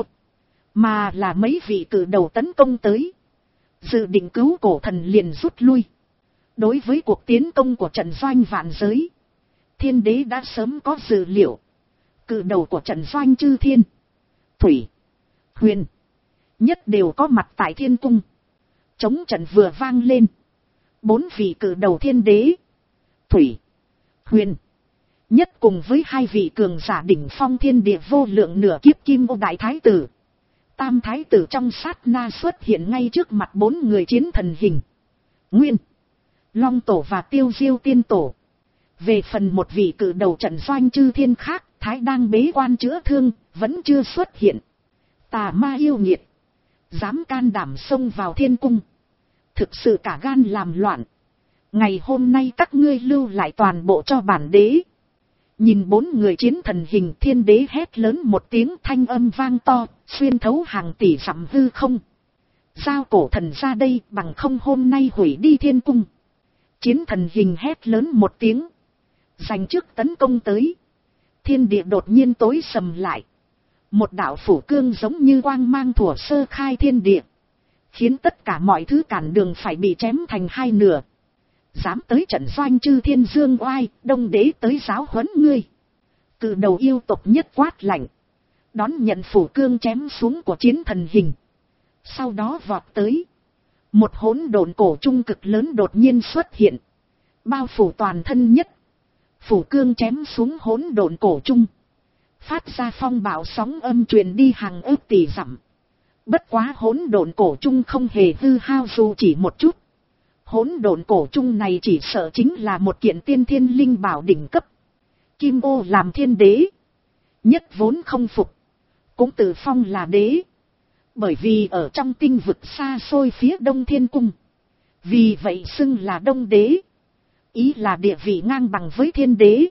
Mà là mấy vị cử đầu tấn công tới. Dự định cứu cổ thần liền rút lui. Đối với cuộc tiến công của trận doanh vạn giới, thiên đế đã sớm có dự liệu. Cử đầu của trận doanh chư thiên, Thủy, Huyền, Nhất đều có mặt tại thiên cung. Chống trận vừa vang lên. Bốn vị cử đầu thiên đế, Thủy, Huyền, Nhất cùng với hai vị cường giả đỉnh phong thiên địa vô lượng nửa kiếp kim ô đại thái tử. Tam thái tử trong sát na xuất hiện ngay trước mặt bốn người chiến thần hình. Nguyên, Long tổ và Tiêu Diêu tiên tổ. Về phần một vị cử đầu trận doanh chư thiên khác, Thái đang bế quan chữa thương, vẫn chưa xuất hiện. Tà ma yêu nghiệt. Dám can đảm xông vào thiên cung. Thực sự cả gan làm loạn. Ngày hôm nay các ngươi lưu lại toàn bộ cho bản đế. Nhìn bốn người chiến thần hình, thiên đế hét lớn một tiếng, thanh âm vang to, xuyên thấu hàng tỷ dặm hư không. Giao cổ thần ra đây, bằng không hôm nay hủy đi thiên cung. Chiến thần hình hét lớn một tiếng. Giành trước tấn công tới. Thiên địa đột nhiên tối sầm lại. Một đạo phủ cương giống như quang mang thuở sơ khai thiên địa. Khiến tất cả mọi thứ cản đường phải bị chém thành hai nửa. Dám tới trận doanh chư thiên dương oai, đông đế tới giáo huấn ngươi. Cự đầu yêu tộc nhất quát lạnh. Đón nhận phủ cương chém xuống của chiến thần hình. Sau đó vọt tới. Một hỗn độn cổ trung cực lớn đột nhiên xuất hiện. Bao phủ toàn thân nhất. Phủ cương chém xuống hỗn độn cổ trung. Phát ra phong bạo sóng âm truyền đi hàng ước tỷ dặm. Bất quá hỗn độn cổ chung không hề hư hao dù chỉ một chút. Hỗn độn cổ chung này chỉ sợ chính là một kiện tiên thiên linh bảo đỉnh cấp. Kim ô làm thiên đế, nhất vốn không phục, cũng tự phong là đế. Bởi vì ở trong tinh vực xa xôi phía đông thiên cung, vì vậy xưng là đông đế. Ý là địa vị ngang bằng với thiên đế,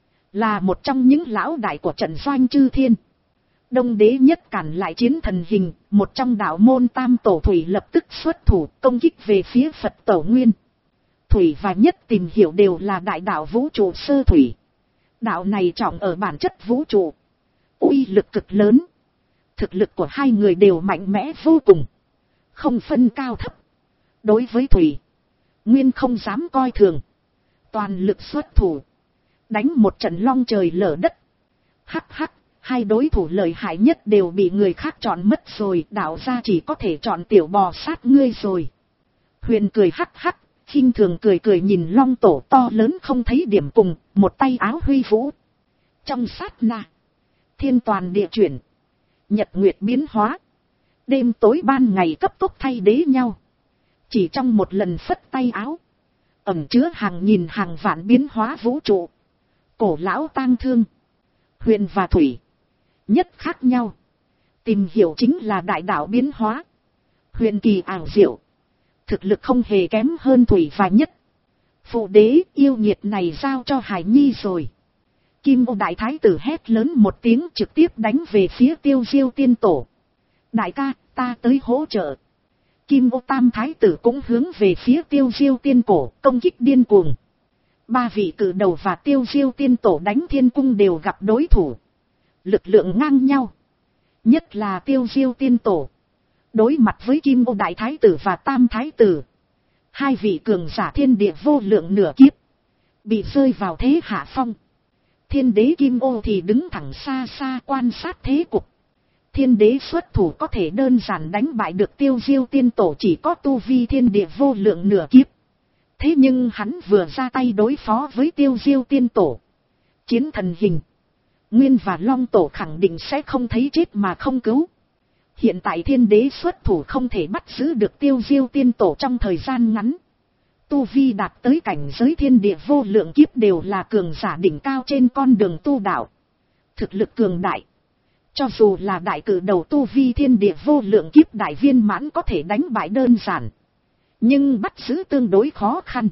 là một trong những lão đại của trận doanh chư thiên. Đông đế nhất cản lại chiến thần hình, một trong đạo môn tam tổ thủy lập tức xuất thủ công kích về phía Phật tổ nguyên. Thủy và nhất tìm hiểu đều là đại đạo vũ trụ sơ thủy. Đạo này trọng ở bản chất vũ trụ, uy lực cực lớn. Thực lực của hai người đều mạnh mẽ vô cùng, không phân cao thấp. Đối với thủy, nguyên không dám coi thường, toàn lực xuất thủ, đánh một trận long trời lở đất. Hắc hắc, hai đối thủ lợi hại nhất đều bị người khác chọn mất rồi, đạo gia chỉ có thể chọn tiểu bò sát ngươi rồi. Huyền cười hắc hắc, khinh thường cười cười nhìn long tổ to lớn không thấy điểm cùng, một tay áo huy vũ. Trong sát na, thiên toàn địa chuyển, nhật nguyệt biến hóa, đêm tối ban ngày cấp tốc thay đế nhau. Chỉ trong một lần phất tay áo, ẩn chứa hàng nghìn hàng vạn biến hóa vũ trụ. Cổ lão tang thương, huyền và thủy, nhất khác nhau. Tìm hiểu chính là đại đạo biến hóa, huyền kỳ ảo diệu, thực lực không hề kém hơn thủy và nhất. Phụ đế yêu nghiệt này giao cho Hải Nhi rồi. Kim ô đại thái tử hét lớn một tiếng trực tiếp đánh về phía Tiêu Diêu tiên tổ. Đại ca, ta tới hỗ trợ. Kim ô tam thái tử cũng hướng về phía Tiêu Diêu tiên cổ công kích điên cuồng. Ba vị cử đầu và Tiêu Diêu tiên tổ đánh thiên cung đều gặp đối thủ, lực lượng ngang nhau. Nhất là Tiêu Diêu tiên tổ, đối mặt với Kim ô đại thái tử và tam thái tử, hai vị cường giả thiên địa vô lượng nửa kiếp, bị rơi vào thế hạ phong. Thiên đế Kim ô thì đứng thẳng xa xa quan sát thế cục. Thiên đế xuất thủ có thể đơn giản đánh bại được Tiêu Diêu tiên tổ chỉ có tu vi thiên địa vô lượng nửa kiếp. Thế nhưng hắn vừa ra tay đối phó với Tiêu Diêu tiên tổ, chiến thần hình, nguyên và long tổ khẳng định sẽ không thấy chết mà không cứu. Hiện tại thiên đế xuất thủ không thể bắt giữ được Tiêu Diêu tiên tổ trong thời gian ngắn. Tu vi đạt tới cảnh giới thiên địa vô lượng kiếp đều là cường giả đỉnh cao trên con đường tu đạo. Thực lực cường đại, cho dù là đại cử đầu tu vi thiên địa vô lượng kiếp đại viên mãn có thể đánh bại đơn giản, nhưng bắt giữ tương đối khó khăn.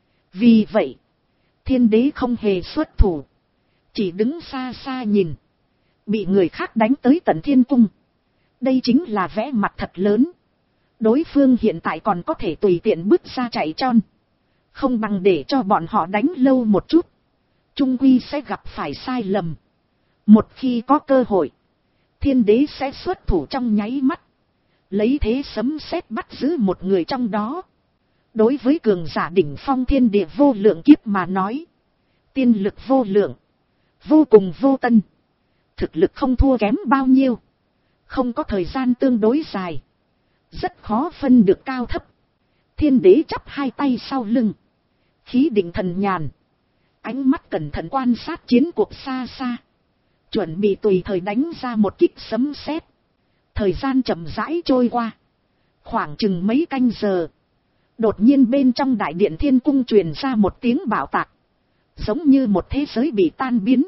Vì vậy, thiên đế không hề xuất thủ, chỉ đứng xa xa nhìn, bị người khác đánh tới tận thiên cung. Đây chính là vẽ mặt thật lớn. Đối phương hiện tại còn có thể tùy tiện bước ra chạy tròn, không bằng để cho bọn họ đánh lâu một chút, chung quy sẽ gặp phải sai lầm. Một khi có cơ hội, thiên đế sẽ xuất thủ trong nháy mắt, lấy thế sấm sét bắt giữ một người trong đó. Đối với cường giả đỉnh phong thiên địa vô lượng kiếp mà nói, tiên lực vô lượng, vô cùng vô tân, thực lực không thua kém bao nhiêu, không có thời gian tương đối dài, rất khó phân được cao thấp. Thiên đế chắp hai tay sau lưng, khí định thần nhàn, ánh mắt cẩn thận quan sát chiến cuộc xa xa, chuẩn bị tùy thời đánh ra một kích sấm sét. Thời gian chậm rãi trôi qua, khoảng chừng mấy canh giờ, đột nhiên bên trong đại điện thiên cung truyền ra một tiếng bạo tạc, giống như một thế giới bị tan biến,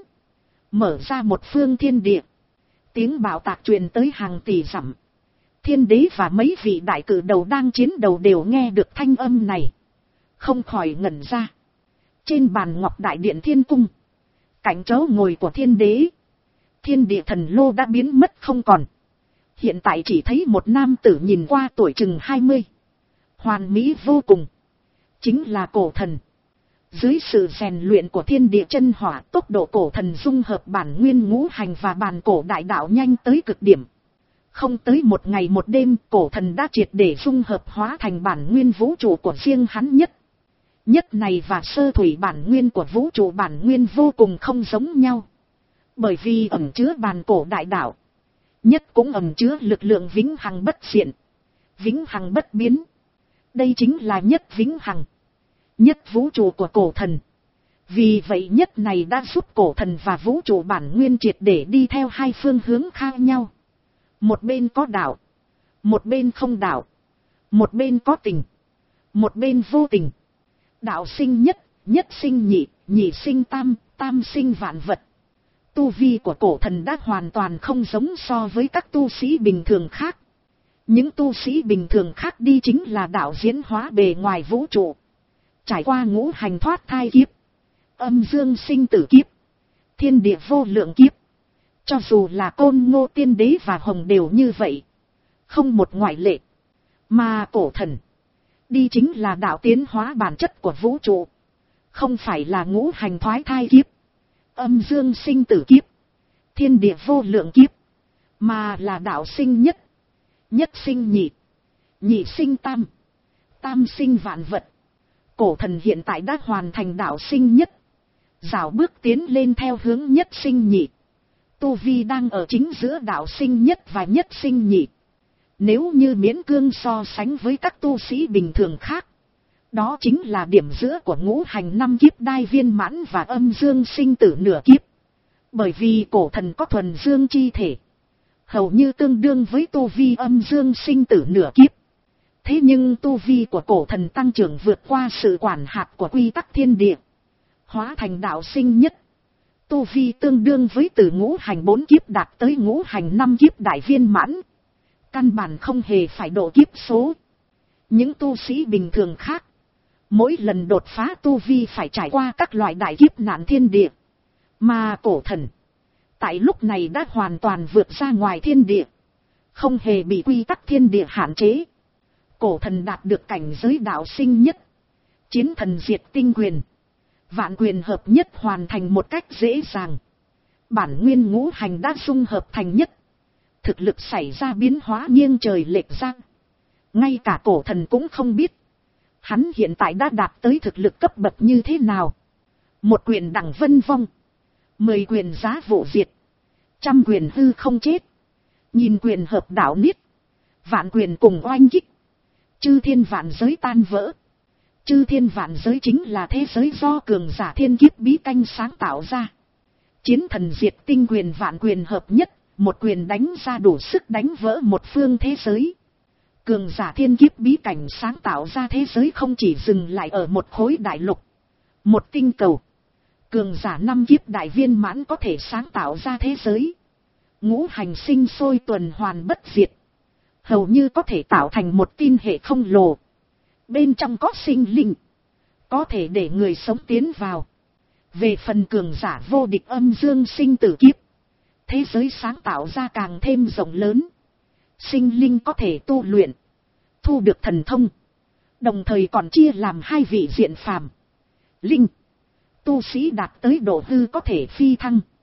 mở ra một phương thiên địa. Tiếng bạo tạc truyền tới hàng tỷ dặm. Thiên đế và mấy vị đại cử đầu đang chiến đầu đều nghe được thanh âm này, không khỏi ngẩn ra. Trên bàn ngọc đại điện thiên cung, cạnh chỗ ngồi của thiên đế, thiên địa thần lô đã biến mất không còn. Hiện tại chỉ thấy một nam tử nhìn qua tuổi chừng hai mươi, hoàn mỹ vô cùng, chính là cổ thần. Dưới sự rèn luyện của thiên địa chân hỏa, tốc độ cổ thần dung hợp bản nguyên ngũ hành và bản cổ đại đạo nhanh tới cực điểm. Không tới một ngày một đêm, cổ thần đã triệt để dung hợp hóa thành bản nguyên vũ trụ của riêng hắn nhất. Nhất này và sơ thủy bản nguyên của vũ trụ bản nguyên vô cùng không giống nhau. Bởi vì ẩn chứa bản cổ đại đạo, nhất cũng ẩn chứa lực lượng vĩnh hằng bất diệt, vĩnh hằng bất biến. Đây chính là nhất vĩnh hằng, nhất vũ trụ của cổ thần. Vì vậy nhất này đã giúp cổ thần và vũ trụ bản nguyên triệt để đi theo hai phương hướng khác nhau. Một bên có đạo, Một bên không đạo, một bên có tình, một bên vô tình. Đạo sinh nhất, nhất sinh nhị, nhị sinh tam, tam sinh vạn vật. Tu vi của cổ thần đã hoàn toàn không giống so với các tu sĩ bình thường khác. Những tu sĩ bình thường khác đi chính là đạo diễn hóa bề ngoài vũ trụ. Trải qua ngũ hành thoát thai kiếp, âm dương sinh tử kiếp, thiên địa vô lượng kiếp. Cho dù là Côn Ngô Tiên Đế và Hồng đều như vậy, không một ngoại lệ. Mà cổ thần đi chính là đạo tiến hóa bản chất của vũ trụ. Không phải là ngũ hành thoái thai kiếp, âm dương sinh tử kiếp, thiên địa vô lượng kiếp, mà là đạo sinh nhất, nhất sinh nhị, nhị sinh tam, tam sinh vạn vật. Cổ thần hiện tại đã hoàn thành đạo sinh nhất, rào bước tiến lên theo hướng nhất sinh nhị. Tu vi đang ở chính giữa đạo sinh nhất và nhất sinh nhị. Nếu như miễn cương so sánh với các tu sĩ bình thường khác, đó chính là điểm giữa của ngũ hành năm kiếp đai viên mãn và âm dương sinh tử nửa kiếp. Bởi vì cổ thần có thuần dương chi thể, hầu như tương đương với tu vi âm dương sinh tử nửa kiếp. Thế nhưng tu vi của cổ thần tăng trưởng vượt qua sự quản hạt của quy tắc thiên địa, hóa thành đạo sinh nhất. Tu vi tương đương với từ ngũ hành bốn kiếp đạt tới ngũ hành năm kiếp đại viên mãn. Căn bản không hề phải độ kiếp số. Những tu sĩ bình thường khác, mỗi lần đột phá tu vi phải trải qua các loại đại kiếp nạn thiên địa. Mà cổ thần, tại lúc này đã hoàn toàn vượt ra ngoài thiên địa, không hề bị quy tắc thiên địa hạn chế. Cổ thần đạt được cảnh giới đạo sinh nhất, chiến thần diệt tinh quyền, vạn quyền hợp nhất hoàn thành một cách dễ dàng. Bản nguyên ngũ hành đã dung hợp thành nhất, thực lực xảy ra biến hóa nghiêng trời lệch ra. Ngay cả cổ thần cũng không biết, hắn hiện tại đã đạt tới thực lực cấp bậc như thế nào. Một quyền đẳng vân vong, mười quyền giá vụ diệt, trăm quyền hư không chết, nhìn quyền hợp đạo niết, vạn quyền cùng oanh kích, chư thiên vạn giới tan vỡ. Chư thiên vạn giới chính là thế giới do cường giả thiên kiếp bí canh sáng tạo ra. Chiến thần diệt tinh quyền vạn quyền hợp nhất, một quyền đánh ra đủ sức đánh vỡ một phương thế giới. Cường giả thiên kiếp bí cảnh sáng tạo ra thế giới không chỉ dừng lại ở một khối đại lục, một tinh cầu. Cường giả năm kiếp đại viên mãn có thể sáng tạo ra thế giới. Ngũ hành sinh sôi tuần hoàn bất diệt, hầu như có thể tạo thành một tinh hệ khổng lồ. Bên trong có sinh linh, có thể để người sống tiến vào. Về phần cường giả vô địch âm dương sinh tử kiếp, thế giới sáng tạo ra càng thêm rộng lớn. Sinh linh có thể tu luyện, thu được thần thông, đồng thời còn chia làm hai vị diện phàm, linh. Tu sĩ đạt tới độ hư có thể phi thăng,